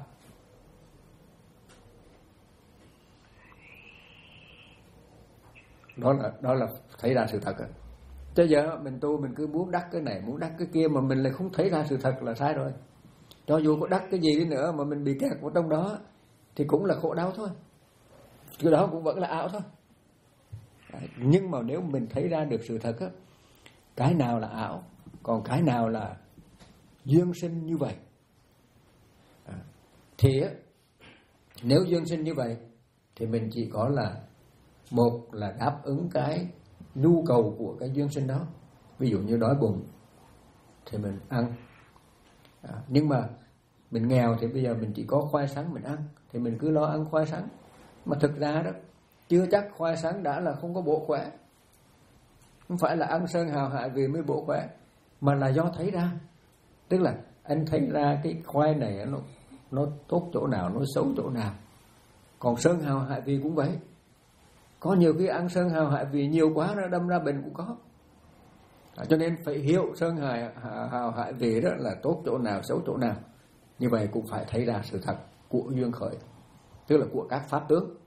Đó là đó là thấy ra sự thật rồi. Chứ giờ mình tu mình cứ muốn đắc cái này, muốn đắc cái kia mà mình lại không thấy ra sự thật là sai rồi. Cho dù có đắc cái gì đi nữa mà mình bị kẹt vào trong đó thì cũng là khổ đau thôi. Cái đó cũng vẫn là ảo thôi. Nhưng mà nếu mình thấy ra được sự thật á, cái nào là ảo, còn cái nào là duyên sinh như vậy, à, thì á, nếu duyên sinh như vậy thì mình chỉ có là một là đáp ứng cái nhu cầu của cái duyên sinh đó. Ví dụ như đói bụng thì mình ăn, à, nhưng mà mình nghèo thì bây giờ mình chỉ có khoai sắn mình ăn, thì mình cứ lo ăn khoai sắn. Mà thực ra đó, chưa chắc khoai sắn đã là không có bổ khỏe. Không phải là ăn sơn hào hại vì mới bổ khỏe, mà là do thấy ra. Tức là anh thấy ra cái khoai này nó, nó tốt chỗ nào, nó xấu chỗ nào. Còn sơn hào hại vì cũng vậy. Có nhiều khi ăn sơn hào hại vì nhiều quá nó đâm ra bệnh cũng có. À, cho nên phải hiểu sơn hào, hào hại vì đó là tốt chỗ nào, xấu chỗ nào. Như vậy cũng phải thấy ra sự thật của duyên khởi, tức là của các pháp tướng.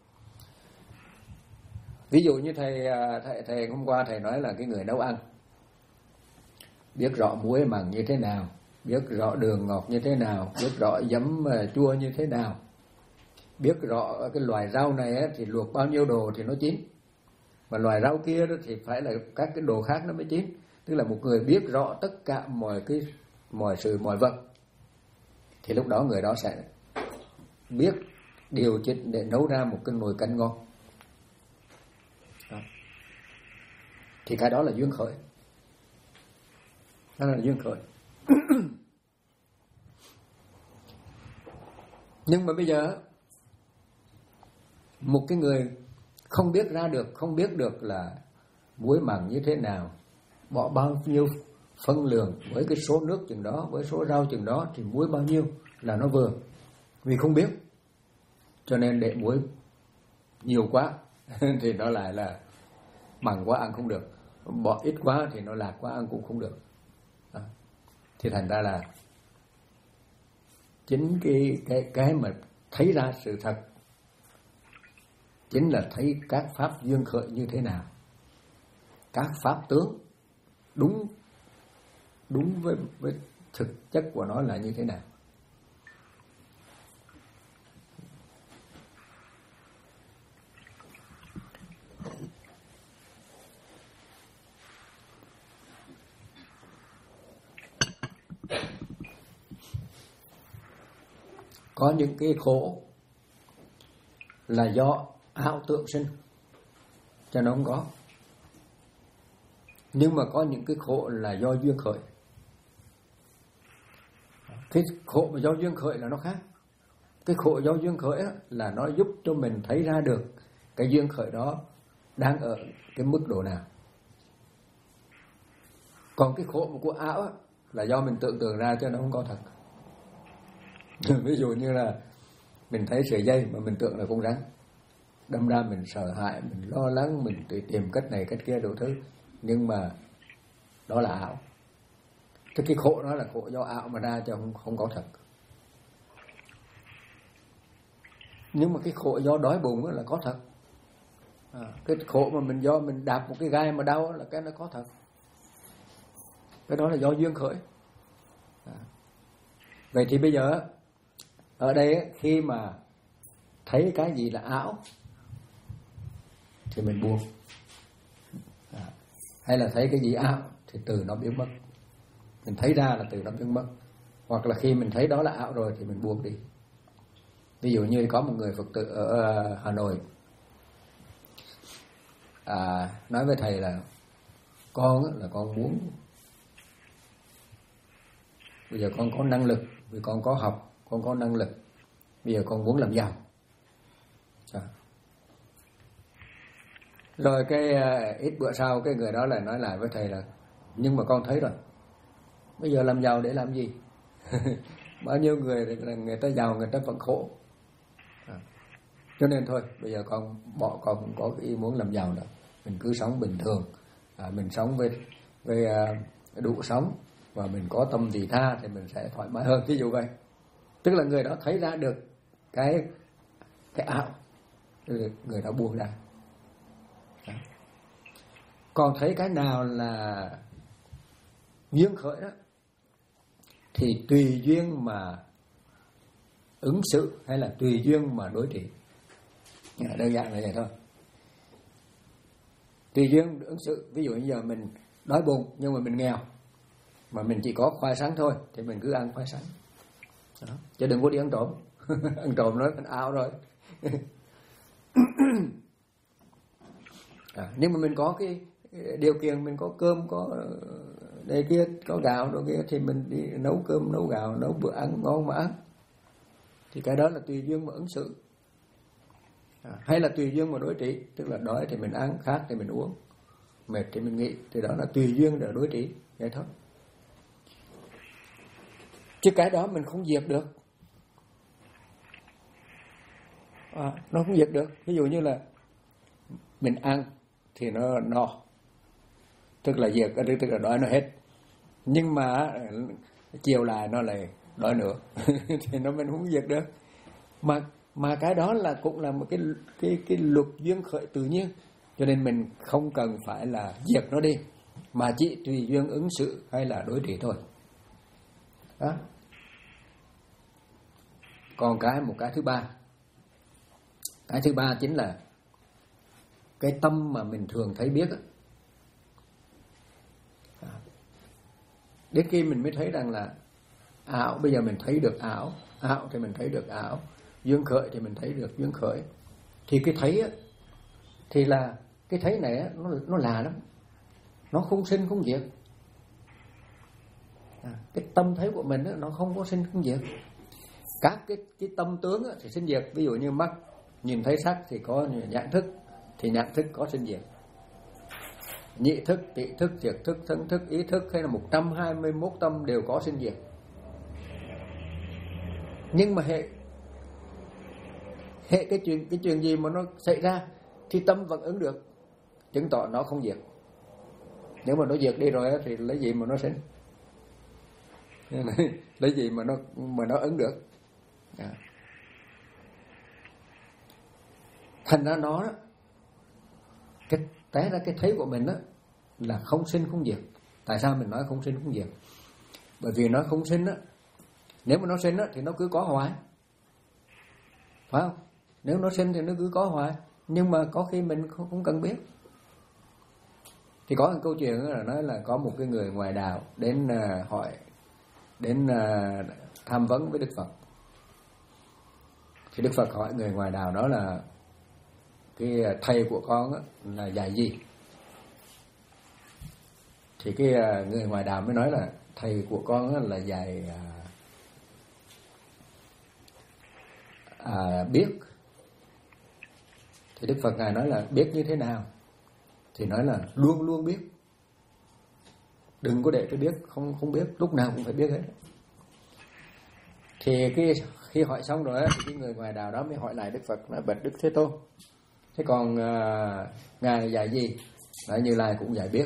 Ví dụ như thầy, thầy, thầy hôm qua thầy nói là cái người nấu ăn biết rõ muối mặn như thế nào, biết rõ đường ngọt như thế nào, biết rõ giấm chua như thế nào, biết rõ cái loài rau này á, thì luộc bao nhiêu đồ thì nó chín, mà loài rau kia đó thì phải là các cái đồ khác nó mới chín. Tức là một người biết rõ tất cả mọi cái mọi sự mọi vật, thì lúc đó người đó sẽ biết điều chỉnh để nấu ra một cái nồi canh ngon. Đó. Thì cái đó là duyên khởi. Đó là duyên khởi. Nhưng mà bây giờ một cái người không biết ra được, không biết được là muối mặn như thế nào, bỏ bao nhiêu phân lượng, với cái số nước chừng đó, với số rau chừng đó thì muối bao nhiêu là nó vừa. Vì không biết, cho nên để muối nhiều quá thì nó lại là mặn quá ăn không được, bỏ ít quá thì nó lạc quá ăn cũng không được. À, thì thành ra là chính cái cái cái mà thấy ra sự thật chính là thấy các pháp duyên khởi như thế nào, các pháp tướng đúng đúng với với thực chất của nó là như thế nào. Có những cái khổ là do ảo tưởng sinh cho nó không có. Nhưng mà có những cái khổ là do duyên khởi. Cái khổ mà do duyên khởi là nó khác. Cái khổ do duyên khởi là nó giúp cho mình thấy ra được cái duyên khởi đó đang ở cái mức độ nào. Còn cái khổ của ảo là do mình tưởng tượng ra cho nó không có thật. Ví dụ như là mình thấy sợi dây mà mình tưởng là con rắn, đâm ra mình sợ hãi, mình lo lắng, mình tự tìm cách này cách kia đủ thứ, nhưng mà đó là ảo. Thế cái khổ đó là khổ do ảo mà ra cho không, không có thật. Nhưng mà cái khổ do đói bụng là có thật. À, cái khổ mà mình do mình đạp một cái gai mà đau là cái nó có thật. Cái đó là do duyên khởi. À. Vậy thì bây giờ ở đây khi mà thấy cái gì là ảo thì mình buông. À, hay là thấy cái gì ảo thì từ nó biến mất. Mình thấy ra là từ nó biến mất. Hoặc là khi mình thấy đó là ảo rồi thì mình buông đi. Ví dụ như có một người Phật tử ở Hà Nội à, nói với thầy là con là con muốn, bây giờ con có năng lực, vì con có học, con có năng lực, bây giờ con muốn làm giàu. À. Rồi cái uh, ít bữa sau cái người đó lại nói lại với thầy là nhưng mà con thấy rồi, bây giờ làm giàu để làm gì? Bao nhiêu người người ta giàu người ta vẫn khổ. À. Cho nên thôi bây giờ con bỏ, con không có cái ý muốn làm giàu nữa, mình cứ sống bình thường, à, mình sống với với uh, đủ sống và mình có tâm vị tha thì mình sẽ thoải mái hơn, ví dụ vậy. Tức là người đó thấy ra được cái cái ảo, người đó buông ra. Đó. Còn thấy cái nào là duyên khởi đó thì tùy duyên mà ứng xử hay là tùy duyên mà đối trị. Đơn giản là vậy thôi. Tùy duyên ứng xử. Ví dụ như giờ mình đói bụng nhưng mà mình nghèo, mà mình chỉ có khoai sắn thôi thì mình cứ ăn khoai sắn. Đó. Chứ đừng có đi ăn trộm. Ăn trộm nó thành ảo rồi. À, nhưng mà mình có cái điều kiện, mình có cơm, có đây kia, có gạo đồ kia thì mình đi nấu cơm, nấu gạo, nấu bữa ăn ngon mà ăn. Thì cái đó là tùy duyên mà ứng xử. À, hay là tùy duyên mà đối trị, tức là đói thì mình ăn, khát thì mình uống, mệt thì mình nghỉ, thì đó là tùy duyên để đối trị, vậy thôi. Chứ cái đó mình không diệt được. À, nó không diệt được. Ví dụ như là mình ăn thì nó no, tức là diệt, tức là đói nó hết. Nhưng mà chiều lại nó lại đói nữa thì nó mình không diệt được. Mà mà cái đó là cũng là một cái cái cái luật duyên khởi tự nhiên, cho nên mình không cần phải là diệt nó đi, mà chỉ tùy duyên ứng xử hay là đối trị thôi. Đó. Còn cái một cái thứ ba, cái thứ ba chính là cái tâm mà mình thường thấy biết. À. Đến khi mình mới thấy rằng là ảo, bây giờ mình thấy được ảo, ảo thì mình thấy được ảo, duyên khởi thì mình thấy được duyên khởi. Thì cái thấy á, thì là cái thấy này á, nó nó lạ lắm, nó không sinh không diệt. À, cái tâm thấy của mình á, nó không có sinh không diệt. các cái cái tâm tướng thì sinh diệt. Ví dụ như mắt nhìn thấy sắc thì có nhãn thức, thì nhãn thức có sinh diệt. Nhị thức, tị thức, triệt thức, thân thức, ý thức hay là một trăm hai mươi mốt tâm đều có sinh diệt. Nhưng mà hệ hệ cái chuyện cái chuyện gì mà nó xảy ra thì tâm vẫn ứng được, chứng tỏ nó không diệt. Nếu mà nó diệt đi rồi thì lấy gì mà nó sinh? Lấy gì mà nó mà nó ứng được? À. Thành ra nó đó, cái té ra cái thấy của mình đó là không sinh không diệt. Tại sao mình nói không sinh không diệt? Bởi vì nó không sinh đó, nếu mà nó sinh đó thì nó cứ có hoài, phải không? Nếu nó sinh thì nó cứ có hoài, nhưng mà có khi mình không, không cần biết. Thì có một câu chuyện là nói là có một cái người ngoài đạo đến uh, hỏi, đến uh, tham vấn với Đức Phật. Thì Đức Phật hỏi người ngoài đạo đó là cái thầy của con á, là dạy gì? Thì cái uh, người ngoài đạo mới nói là thầy của con á, là dạy uh, uh, biết. Thì Đức Phật ngài nói là biết như thế nào? Thì nói là luôn luôn biết. Đừng có để cái biết không không biết, lúc nào cũng phải biết hết. Thì cái khi hỏi xong rồi thì cái người ngoài đạo đó mới hỏi lại Đức Phật, nói bạch Đức Thế Tôn, thế còn uh, ngài dạy gì? Nói Như Lai cũng dạy biết.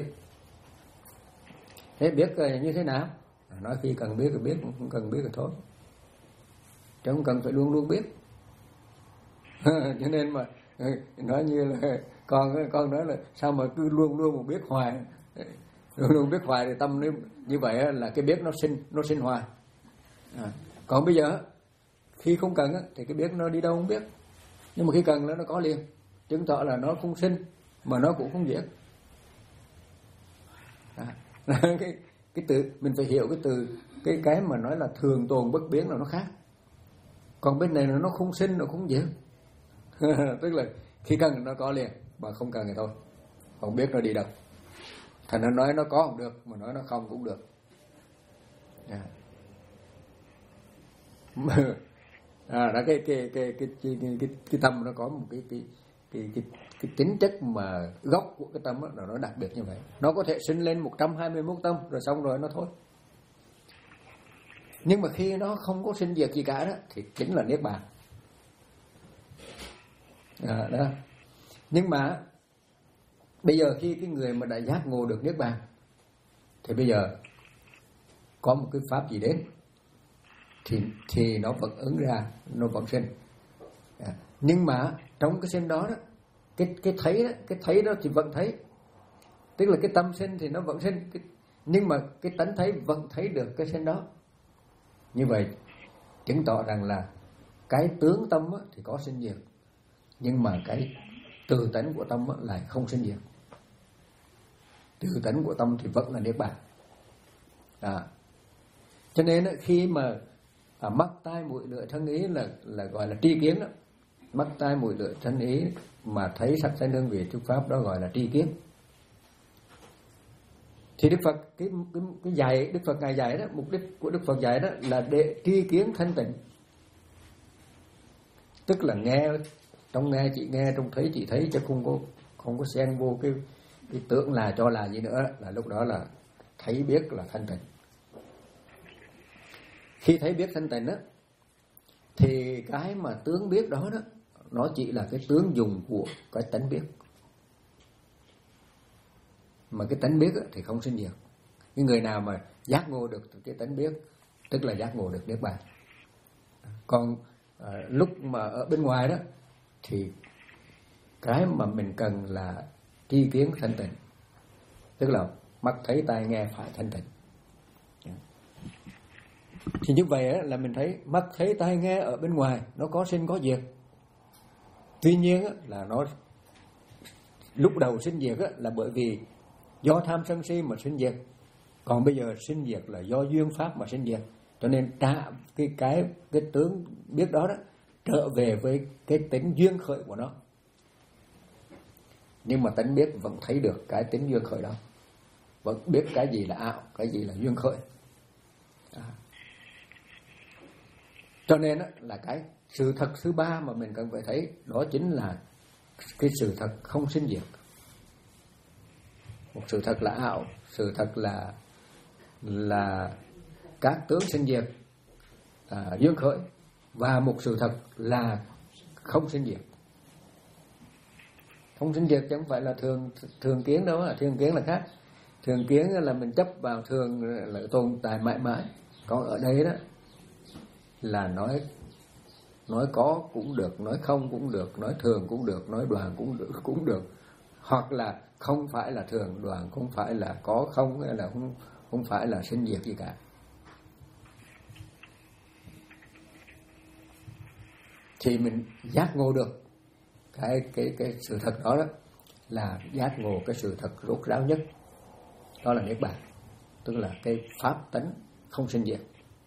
Thế biết như thế nào? Nói khi cần biết thì biết, không cần biết thì thôi, chứ không cần phải luôn luôn biết. Cho nên mà nói như là con con nói là sao mà cứ luôn luôn mà biết hoài, luôn luôn biết hoài thì tâm nếu như vậy là cái biết nó sinh nó sinh hoài. À, còn bây giờ khi không cần thì cái biết nó đi đâu không biết, nhưng mà khi cần nó nó có liền, chứng tỏ là nó không sinh mà nó cũng không diệt. À, cái cái từ mình phải hiểu cái từ cái cái mà nói là thường tồn bất biến là nó khác, còn bên này là nó không sinh nó không diệt. Tức là khi cần nó có liền, mà không cần thì thôi, không biết nó đi đâu. Thành nó nói nó có không được, mà nói nó không cũng được. Yeah. À, đó cái cái cái cái cái cái, cái, cái tâm nó có một cái cái cái cái, cái tính chất mà gốc của cái tâm đó, là nó đặc biệt như vậy. Nó có thể sinh lên một trăm hai mươi mốt tâm rồi xong rồi nó thôi. Nhưng mà khi nó không có sinh diệt gì cả đó thì chính là niết bàn. À, đó. Nhưng mà bây giờ khi cái người mà đã giác ngộ được niết bàn thì bây giờ có một cái pháp gì đến thì thì nó vẫn ứng ra, nó vẫn sinh. À, nhưng mà trong cái sinh đó đó, cái cái thấy đó, cái thấy đó thì vẫn thấy, tức là cái tâm sinh thì nó vẫn sinh, cái, nhưng mà cái tánh thấy vẫn thấy được cái sinh đó. Như vậy chứng tỏ rằng là cái tướng tâm thì có sinh diệt, nhưng mà cái từ tánh của tâm lại không sinh diệt. Từ tánh của tâm thì vẫn là niết bàn. À, cho nên khi mà à, mắt tai mũi lưỡi thân ý là là gọi là tri kiến đó. Mắt tai mũi lưỡi thân ý mà thấy sắc thanh hương vị thuyết pháp đó gọi là tri kiến. Thì Đức Phật cái cái, cái dạy Đức Phật ngài dạy đó, mục đích của Đức Phật dạy đó là để tri kiến thanh tịnh. Tức là nghe, trong nghe chị nghe, trong thấy chị thấy, chứ không có không có xen vô cái cái tưởng là cho là gì nữa, là lúc đó là thấy biết là thanh tịnh. Khi thấy biết thanh tịnh đó thì cái mà tướng biết đó đó nó chỉ là cái tướng dùng của cái tánh biết, mà cái tánh biết thì không sinh diệt. Những người nào mà giác ngộ được cái tánh biết tức là giác ngộ được niết bàn. Còn à, lúc mà ở bên ngoài đó thì cái mà mình cần là tri kiến thanh tịnh, tức là mắt thấy tai nghe phải thanh tịnh. Thì như vậy là mình thấy mắt thấy tai nghe ở bên ngoài nó có sinh có diệt. Tuy nhiên là nó lúc đầu sinh diệt là bởi vì do tham sân si mà sinh diệt, còn bây giờ sinh diệt là do duyên pháp mà sinh diệt. Cho nên trả cái cái cái tướng biết đó đó trở về với cái tính duyên khởi của nó. Nhưng mà tánh biết vẫn thấy được cái tính duyên khởi đó, vẫn biết cái gì là ảo, cái gì là duyên khởi. À. Cho nên đó, là cái sự thật thứ ba mà mình cần phải thấy, đó chính là cái sự thật không sinh diệt. Một sự thật là ảo, sự thật là là các tướng sinh diệt, à, duyên khởi, và một sự thật là không sinh diệt. Không sinh diệt chứ không phải là thường thường kiến đâu, thường kiến là khác. Thường kiến là mình chấp vào thường là tồn tại mãi mãi. Còn ở đây đó là nói nói có cũng được, nói không cũng được, nói thường cũng được, nói đoàn cũng được, cũng được. Hoặc là không phải là thường đoàn, không phải là có không, hay là không không phải là sinh diệt gì cả. Thì mình giác ngộ được cái cái cái sự thật đó đó là giác ngộ cái sự thật rốt ráo nhất, đó là niết bàn, tức là cái pháp tánh không sinh diệt.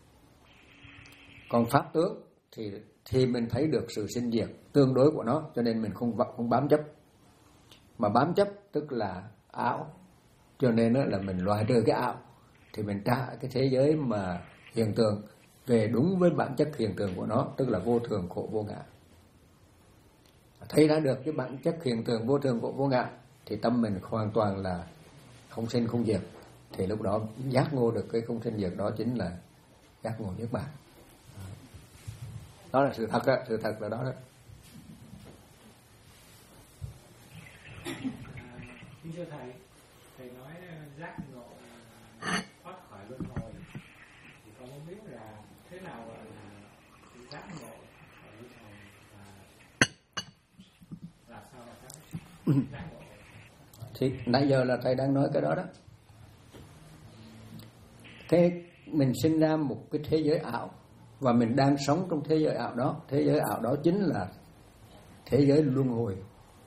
Còn pháp tướng thì thì mình thấy được sự sinh diệt tương đối của nó, cho nên mình không không bám chấp. Mà bám chấp tức là ảo, cho nên đó là mình loại trừ cái ảo thì mình trả cái thế giới mà hiện tượng về đúng với bản chất hiện tượng của nó, tức là vô thường khổ vô ngã. Thấy ra được cái bản chất hiện tượng vô thường khổ vô ngã thì tâm mình hoàn toàn là không sinh không diệt. Thì lúc đó giác ngộ được cái không sinh diệt, đó chính là giác ngộ niết bàn. Đó là sự thật đó, sự thật là đó đó. Kính thưa thầy, thầy nói giác ngộ thoát khỏi luân hồi, thì con muốn biết là thế nào gọi là giác ngộ khỏi luân hồi, và làm sao mà giác ngộ? Thì nãy giờ là thầy đang nói cái đó đó. Cái mình sinh ra một cái thế giới ảo và mình đang sống trong thế giới ảo đó. Thế giới ảo đó chính là thế giới luân hồi.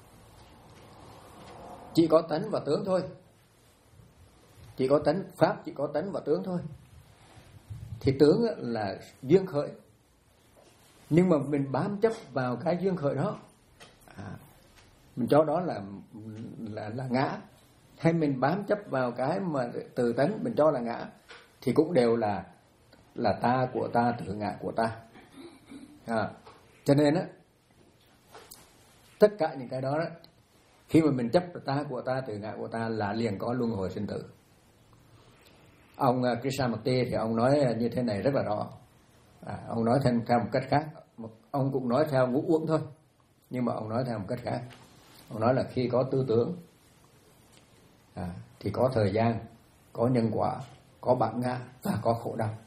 Chỉ có tánh và tướng thôi. Chỉ có tánh, pháp chỉ có tánh và tướng thôi. Thì tướng là duyên khởi. Nhưng mà mình bám chấp vào cái duyên khởi đó, à, mình cho đó là là là ngã. Hay mình bám chấp vào cái mà từ tánh mình cho là ngã, thì cũng đều là là ta của ta, tự ngã của ta. À, cho nên á, tất cả những cái đó, đó khi mà mình chấp ta của ta, tự ngã của ta là liền có luân hồi sinh tử. Ông Krishnamurti thì ông nói như thế này rất là rõ. À, ông nói theo, theo một cách khác. Ông cũng nói theo ngũ uẩn thôi, nhưng mà ông nói theo một cách khác. Ông nói là khi có tư tưởng, à, thì có thời gian, có nhân quả, có bản ngã và có khổ đau.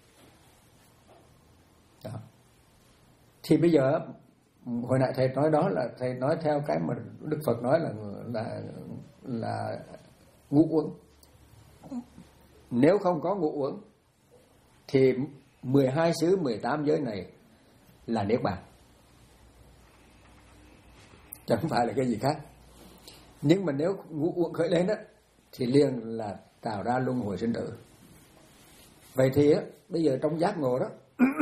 Đó. Thì bây giờ hồi nãy thầy nói đó là thầy nói theo cái mà Đức Phật nói là là là ngũ uẩn. Nếu không có ngũ uẩn thì mười hai xứ, mười tám giới này là niết bàn, chẳng phải là cái gì khác. Nhưng mà nếu ngũ uẩn khởi lên á thì liền là tạo ra luân hồi sinh tử. Vậy thì á, bây giờ trong giác ngộ đó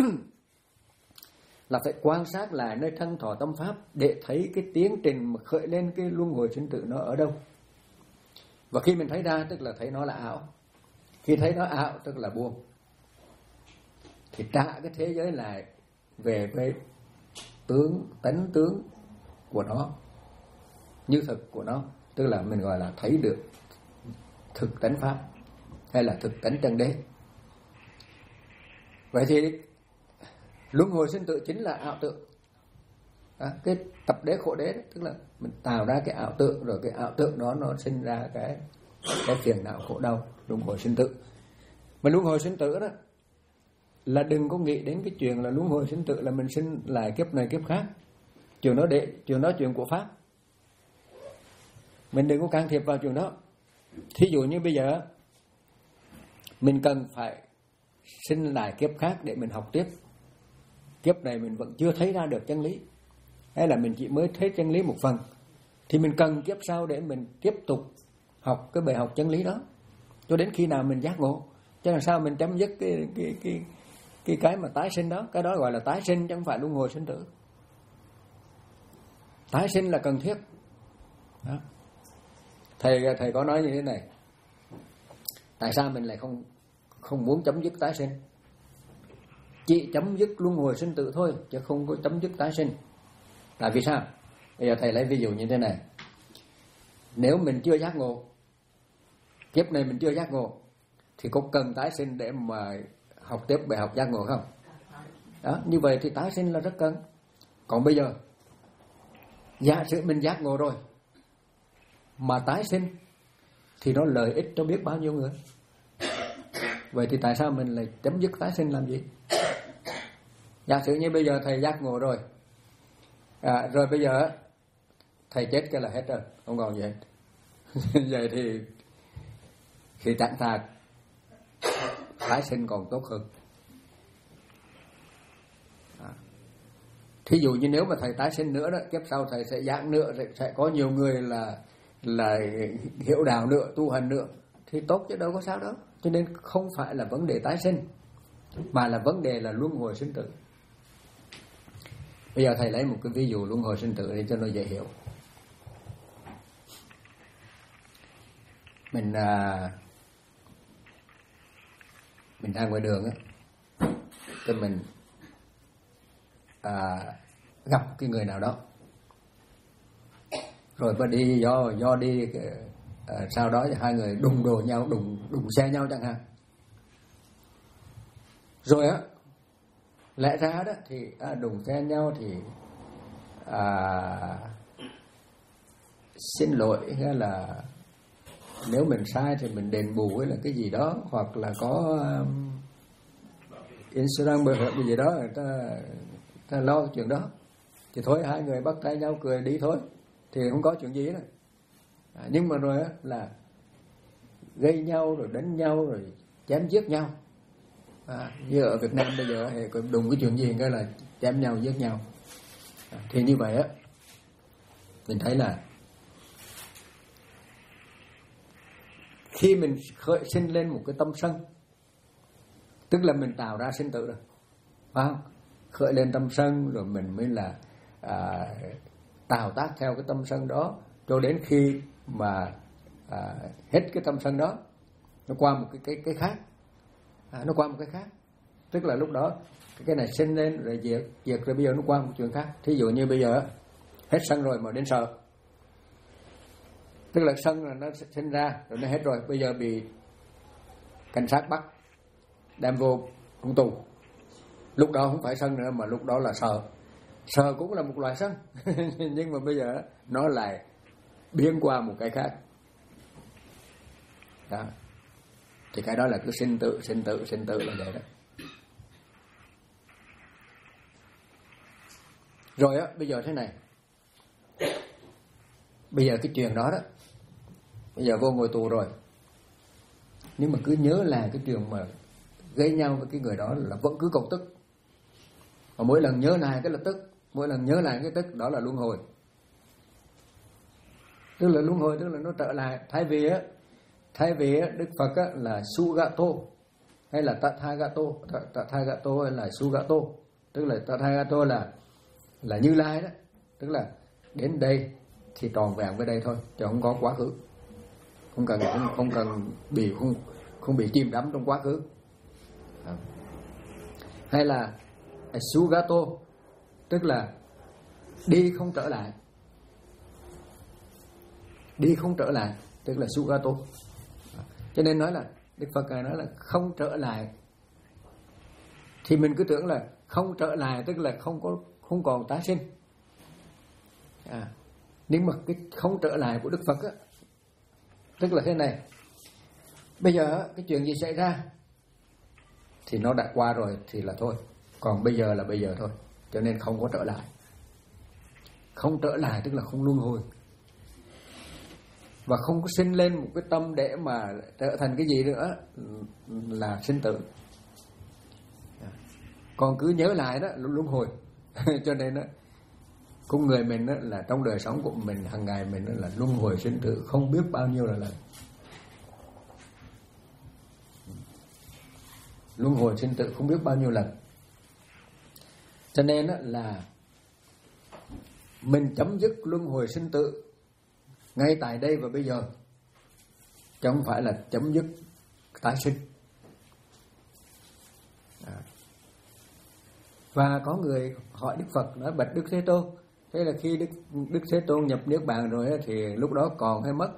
là phải quan sát lại nơi thân thọ tâm pháp để thấy cái tiến trình mà khởi lên cái luân hồi sinh tử nó ở đâu. Và khi mình thấy ra tức là thấy nó là ảo. Khi thấy nó ảo tức là buông. Thì trả cái thế giới lại về với tướng, tánh tướng của nó, như thực của nó, tức là mình gọi là thấy được thực tánh pháp hay là thực tánh chân đế. Vậy thì luân hồi sinh tử chính là ảo tượng. À, cái tập đế khổ đế đó, tức là mình tạo ra cái ảo tượng, rồi cái ảo tượng đó nó sinh ra cái cái phiền não khổ đau, luân hồi sinh tử. Mà luân hồi sinh tử đó là đừng có nghĩ đến cái chuyện là luân hồi sinh tử là mình sinh lại kiếp này kiếp khác. Chuyện đó để chuyện đó chuyện của pháp. Mình đừng có can thiệp vào chuyện đó. Thí dụ như bây giờ mình cần phải sinh lại kiếp khác để mình học tiếp. Kiếp này mình vẫn chưa thấy ra được chân lý, hay là mình chỉ mới thấy chân lý một phần, thì mình cần kiếp sau để mình tiếp tục học cái bài học chân lý đó cho đến khi nào mình giác ngộ. Chứ làm sao mình chấm dứt cái cái cái cái cái mà tái sinh đó. Cái đó gọi là tái sinh chứ không phải luân hồi sinh tử. Tái sinh là cần thiết đó. Thầy thầy có nói như thế này: tại sao mình lại không không muốn chấm dứt tái sinh? chỉ chấm dứt luân hồi sinh tử thôi, chứ không có chấm dứt tái sinh. Tại vì sao? Bây giờ thầy lấy ví dụ như thế này. Nếu mình chưa giác ngộ, kiếp này mình chưa giác ngộ, thì có cần tái sinh để mà học tiếp bài học giác ngộ không? Đó, như vậy thì tái sinh là rất cần. Còn bây giờ giả sử mình giác ngộ rồi mà tái sinh thì nó lợi ích cho biết bao nhiêu người. Vậy thì tại sao mình lại chấm dứt tái sinh làm gì? Giả sử như bây giờ thầy giác ngộ rồi, à, rồi bây giờ thầy chết cái là hết rồi, không còn gì hết. Vậy thì khi tạm thà tái sinh còn tốt hơn. À. Thí dụ như nếu mà thầy tái sinh nữa đó, kiếp sau thầy sẽ giảng nữa, sẽ có nhiều người là là hiểu đạo nữa, tu hành nữa, thì tốt chứ đâu có sao đâu. Cho nên không phải là vấn đề tái sinh, mà là vấn đề là luân hồi sinh tử. Bây giờ thầy lấy một cái ví dụ luân hồi sinh tử để cho nó dễ hiểu. Mình à, mình đang ngoài đường á, thì mình à, gặp cái người nào đó, rồi và đi do do đi à, sau đó thì hai người đụng đồ nhau, đụng đụng xe nhau chẳng hạn. Rồi á, lẽ ra đó thì à, đụng xe nhau thì à, xin lỗi hay là nếu mình sai thì mình đền bù hay là cái gì đó, hoặc là có um, insurance bảo hiểm gì đó, người ta, người ta lo chuyện đó. Thì thôi hai người bắt tay nhau cười đi thôi, thì không có chuyện gì đó. À, nhưng mà rồi á là gây nhau rồi đánh nhau rồi chém giết nhau. À, như ở Việt Nam bây giờ thì đùng cái chuyện gì cái là chém nhau giết nhau. À, thì như vậy á, mình thấy là khi mình khởi sinh lên một cái tâm sân, tức là mình tạo ra sinh tử rồi, phải không? Khởi lên tâm sân rồi mình mới là à, tạo tác theo cái tâm sân đó, cho đến khi mà à, hết cái tâm sân đó, nó qua một cái cái cái khác, à, nó qua một cái khác, tức là lúc đó cái, cái này sinh lên rồi diệt, diệt rồi bây giờ nó qua một chuyện khác. Thí dụ như bây giờ hết sân rồi mà đến sợ, tức là sân là nó sinh ra rồi nó hết rồi, bây giờ bị cảnh sát bắt đem vô cung tù. Lúc đó không phải sân nữa mà lúc đó là sợ. Sợ cũng là một loại sân nhưng mà bây giờ nó lại biến qua một cái khác đó. Thì cái đó là cứ sinh tử sinh tử sinh tử là vậy đó. Rồi á, bây giờ thế này, bây giờ cái chuyện đó đó, bây giờ vô ngồi tù rồi, nhưng mà cứ nhớ là cái chuyện mà gây nhau với cái người đó là vẫn cứ còn tức. Và mỗi lần nhớ lại cái là tức, mỗi lần nhớ lại cái tức, đó là luân hồi. Tức là luân hồi, tức là nó trở lại. Thay vì á, thay vì á, Đức Phật á, là Sugato hay là Tathagato, Tathagato hay là Sugato, tức là Tathagato là là Như Lai đó, tức là đến đây thì tròn vẹn với đây thôi, chứ không có quá khứ, không cần không, không cần bị không không bị chìm đắm trong quá khứ. À. Hay là Sugato, tức là đi không trở lại, đi không trở lại, tức là Sugato. À. Cho nên nói là Đức Phật nói là không trở lại, thì mình cứ tưởng là không trở lại tức là không có không còn tái sinh. À. Nhưng mà cái không trở lại của Đức Phật á, tức là thế này, bây giờ cái chuyện gì xảy ra thì nó đã qua rồi thì là thôi, còn bây giờ là bây giờ thôi, cho nên không có trở lại. Không trở lại tức là không luân hồi, và không có sinh lên một cái tâm để mà trở thành cái gì nữa là sinh tử. Còn cứ nhớ lại đó luân hồi. Cho nên đó, con người mình đó, là trong đời sống của mình hàng ngày mình đó, là luân hồi sinh tử không biết bao nhiêu là lần. Luân hồi sinh tử không biết bao nhiêu lần. Cho nên đó, là mình chấm dứt luân hồi sinh tử ngay tại đây và bây giờ, chứ không phải là chấm dứt tái sinh. À. Và có người hỏi Đức Phật nói: bạch Đức Thế Tôn, thế là khi Đức Đức Thế Tôn nhập niết bàn rồi thì lúc đó còn hay mất?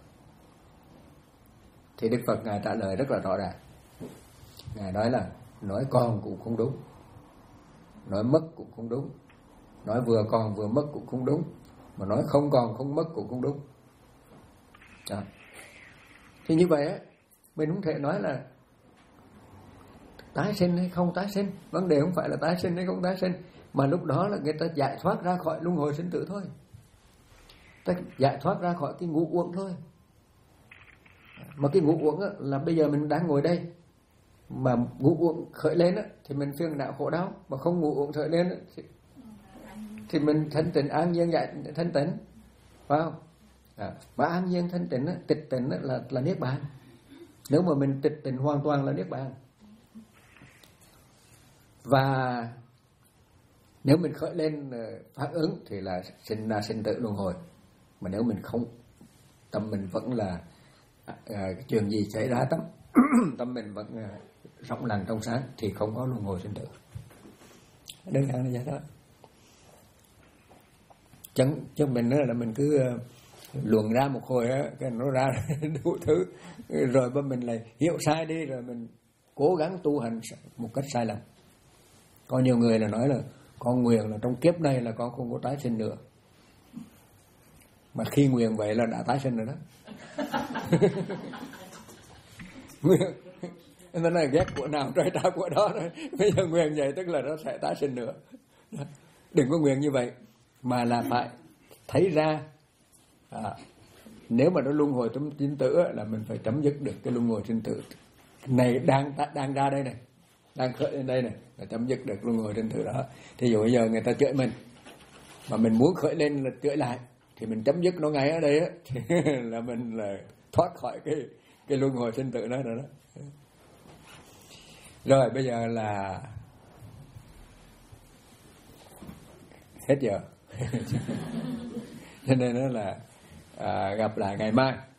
Thì Đức Phật ngài trả lời rất là rõ ràng. Ngài nói là nói còn cũng không đúng, nói mất cũng không đúng, nói vừa còn vừa mất cũng không đúng, mà nói không còn không mất cũng không đúng. Đó. Thì như vậy á, mình không thể nói là tái sinh hay không tái sinh. Vấn đề không phải là tái sinh hay không tái sinh, mà lúc đó là người ta giải thoát ra khỏi luân hồi sinh tử thôi, ta giải thoát ra khỏi cái ngũ uẩn thôi. Mà cái ngũ uẩn á, là bây giờ mình đang ngồi đây, mà ngũ uẩn khởi lên á, thì mình phiền não khổ đau, mà không ngũ uẩn khởi lên á, thì, thì mình thanh tịnh an nhiên giải thanh tịnh, phải không? À, mà an nhiên thanh tịnh á, tịch tịnh á, là là niết bàn. Nếu mà mình tịch tịnh hoàn toàn là niết bàn. Và nếu mình khởi lên phản ứng thì là sinh ra sinh tử luân hồi. Mà nếu mình không, tâm mình vẫn là à, chuyện gì xảy ra tâm tâm mình vẫn à, rộng lặng trong sáng thì không có luân hồi sinh tử. Đơn giản là vậy đó. Chẳng cho mình nữa là mình cứ uh, luồn ra một hồi á, cái nó ra đủ thứ, rồi mà mình lại hiểu sai đi, rồi mình cố gắng tu hành một cách sai lầm. Có nhiều người là nói là con nguyện là trong kiếp này là con không có tái sinh nữa, mà khi nguyện vậy là đã tái sinh rồi đó. Nó là ghét của nào trời trả của đó rồi. Bây giờ nguyện vậy tức là nó sẽ tái sinh nữa. Đừng có nguyện như vậy, mà là phải thấy ra à, nếu mà nó luân hồi trong sinh tử là mình phải chấm dứt được cái luân hồi sinh tử này đang đang ra đây này, đang khởi lên đây này, là chấm dứt được luân hồi sinh tử đó. Thì dụ bây giờ người ta chửi mình, mà mình muốn khởi lên là chửi lại, thì mình chấm dứt nó ngay ở đây á, thì là mình là thoát khỏi cái cái luân hồi sinh tử đó rồi đó. Rồi bây giờ là hết giờ. Cho nên đó là à, gặp lại ngày mai.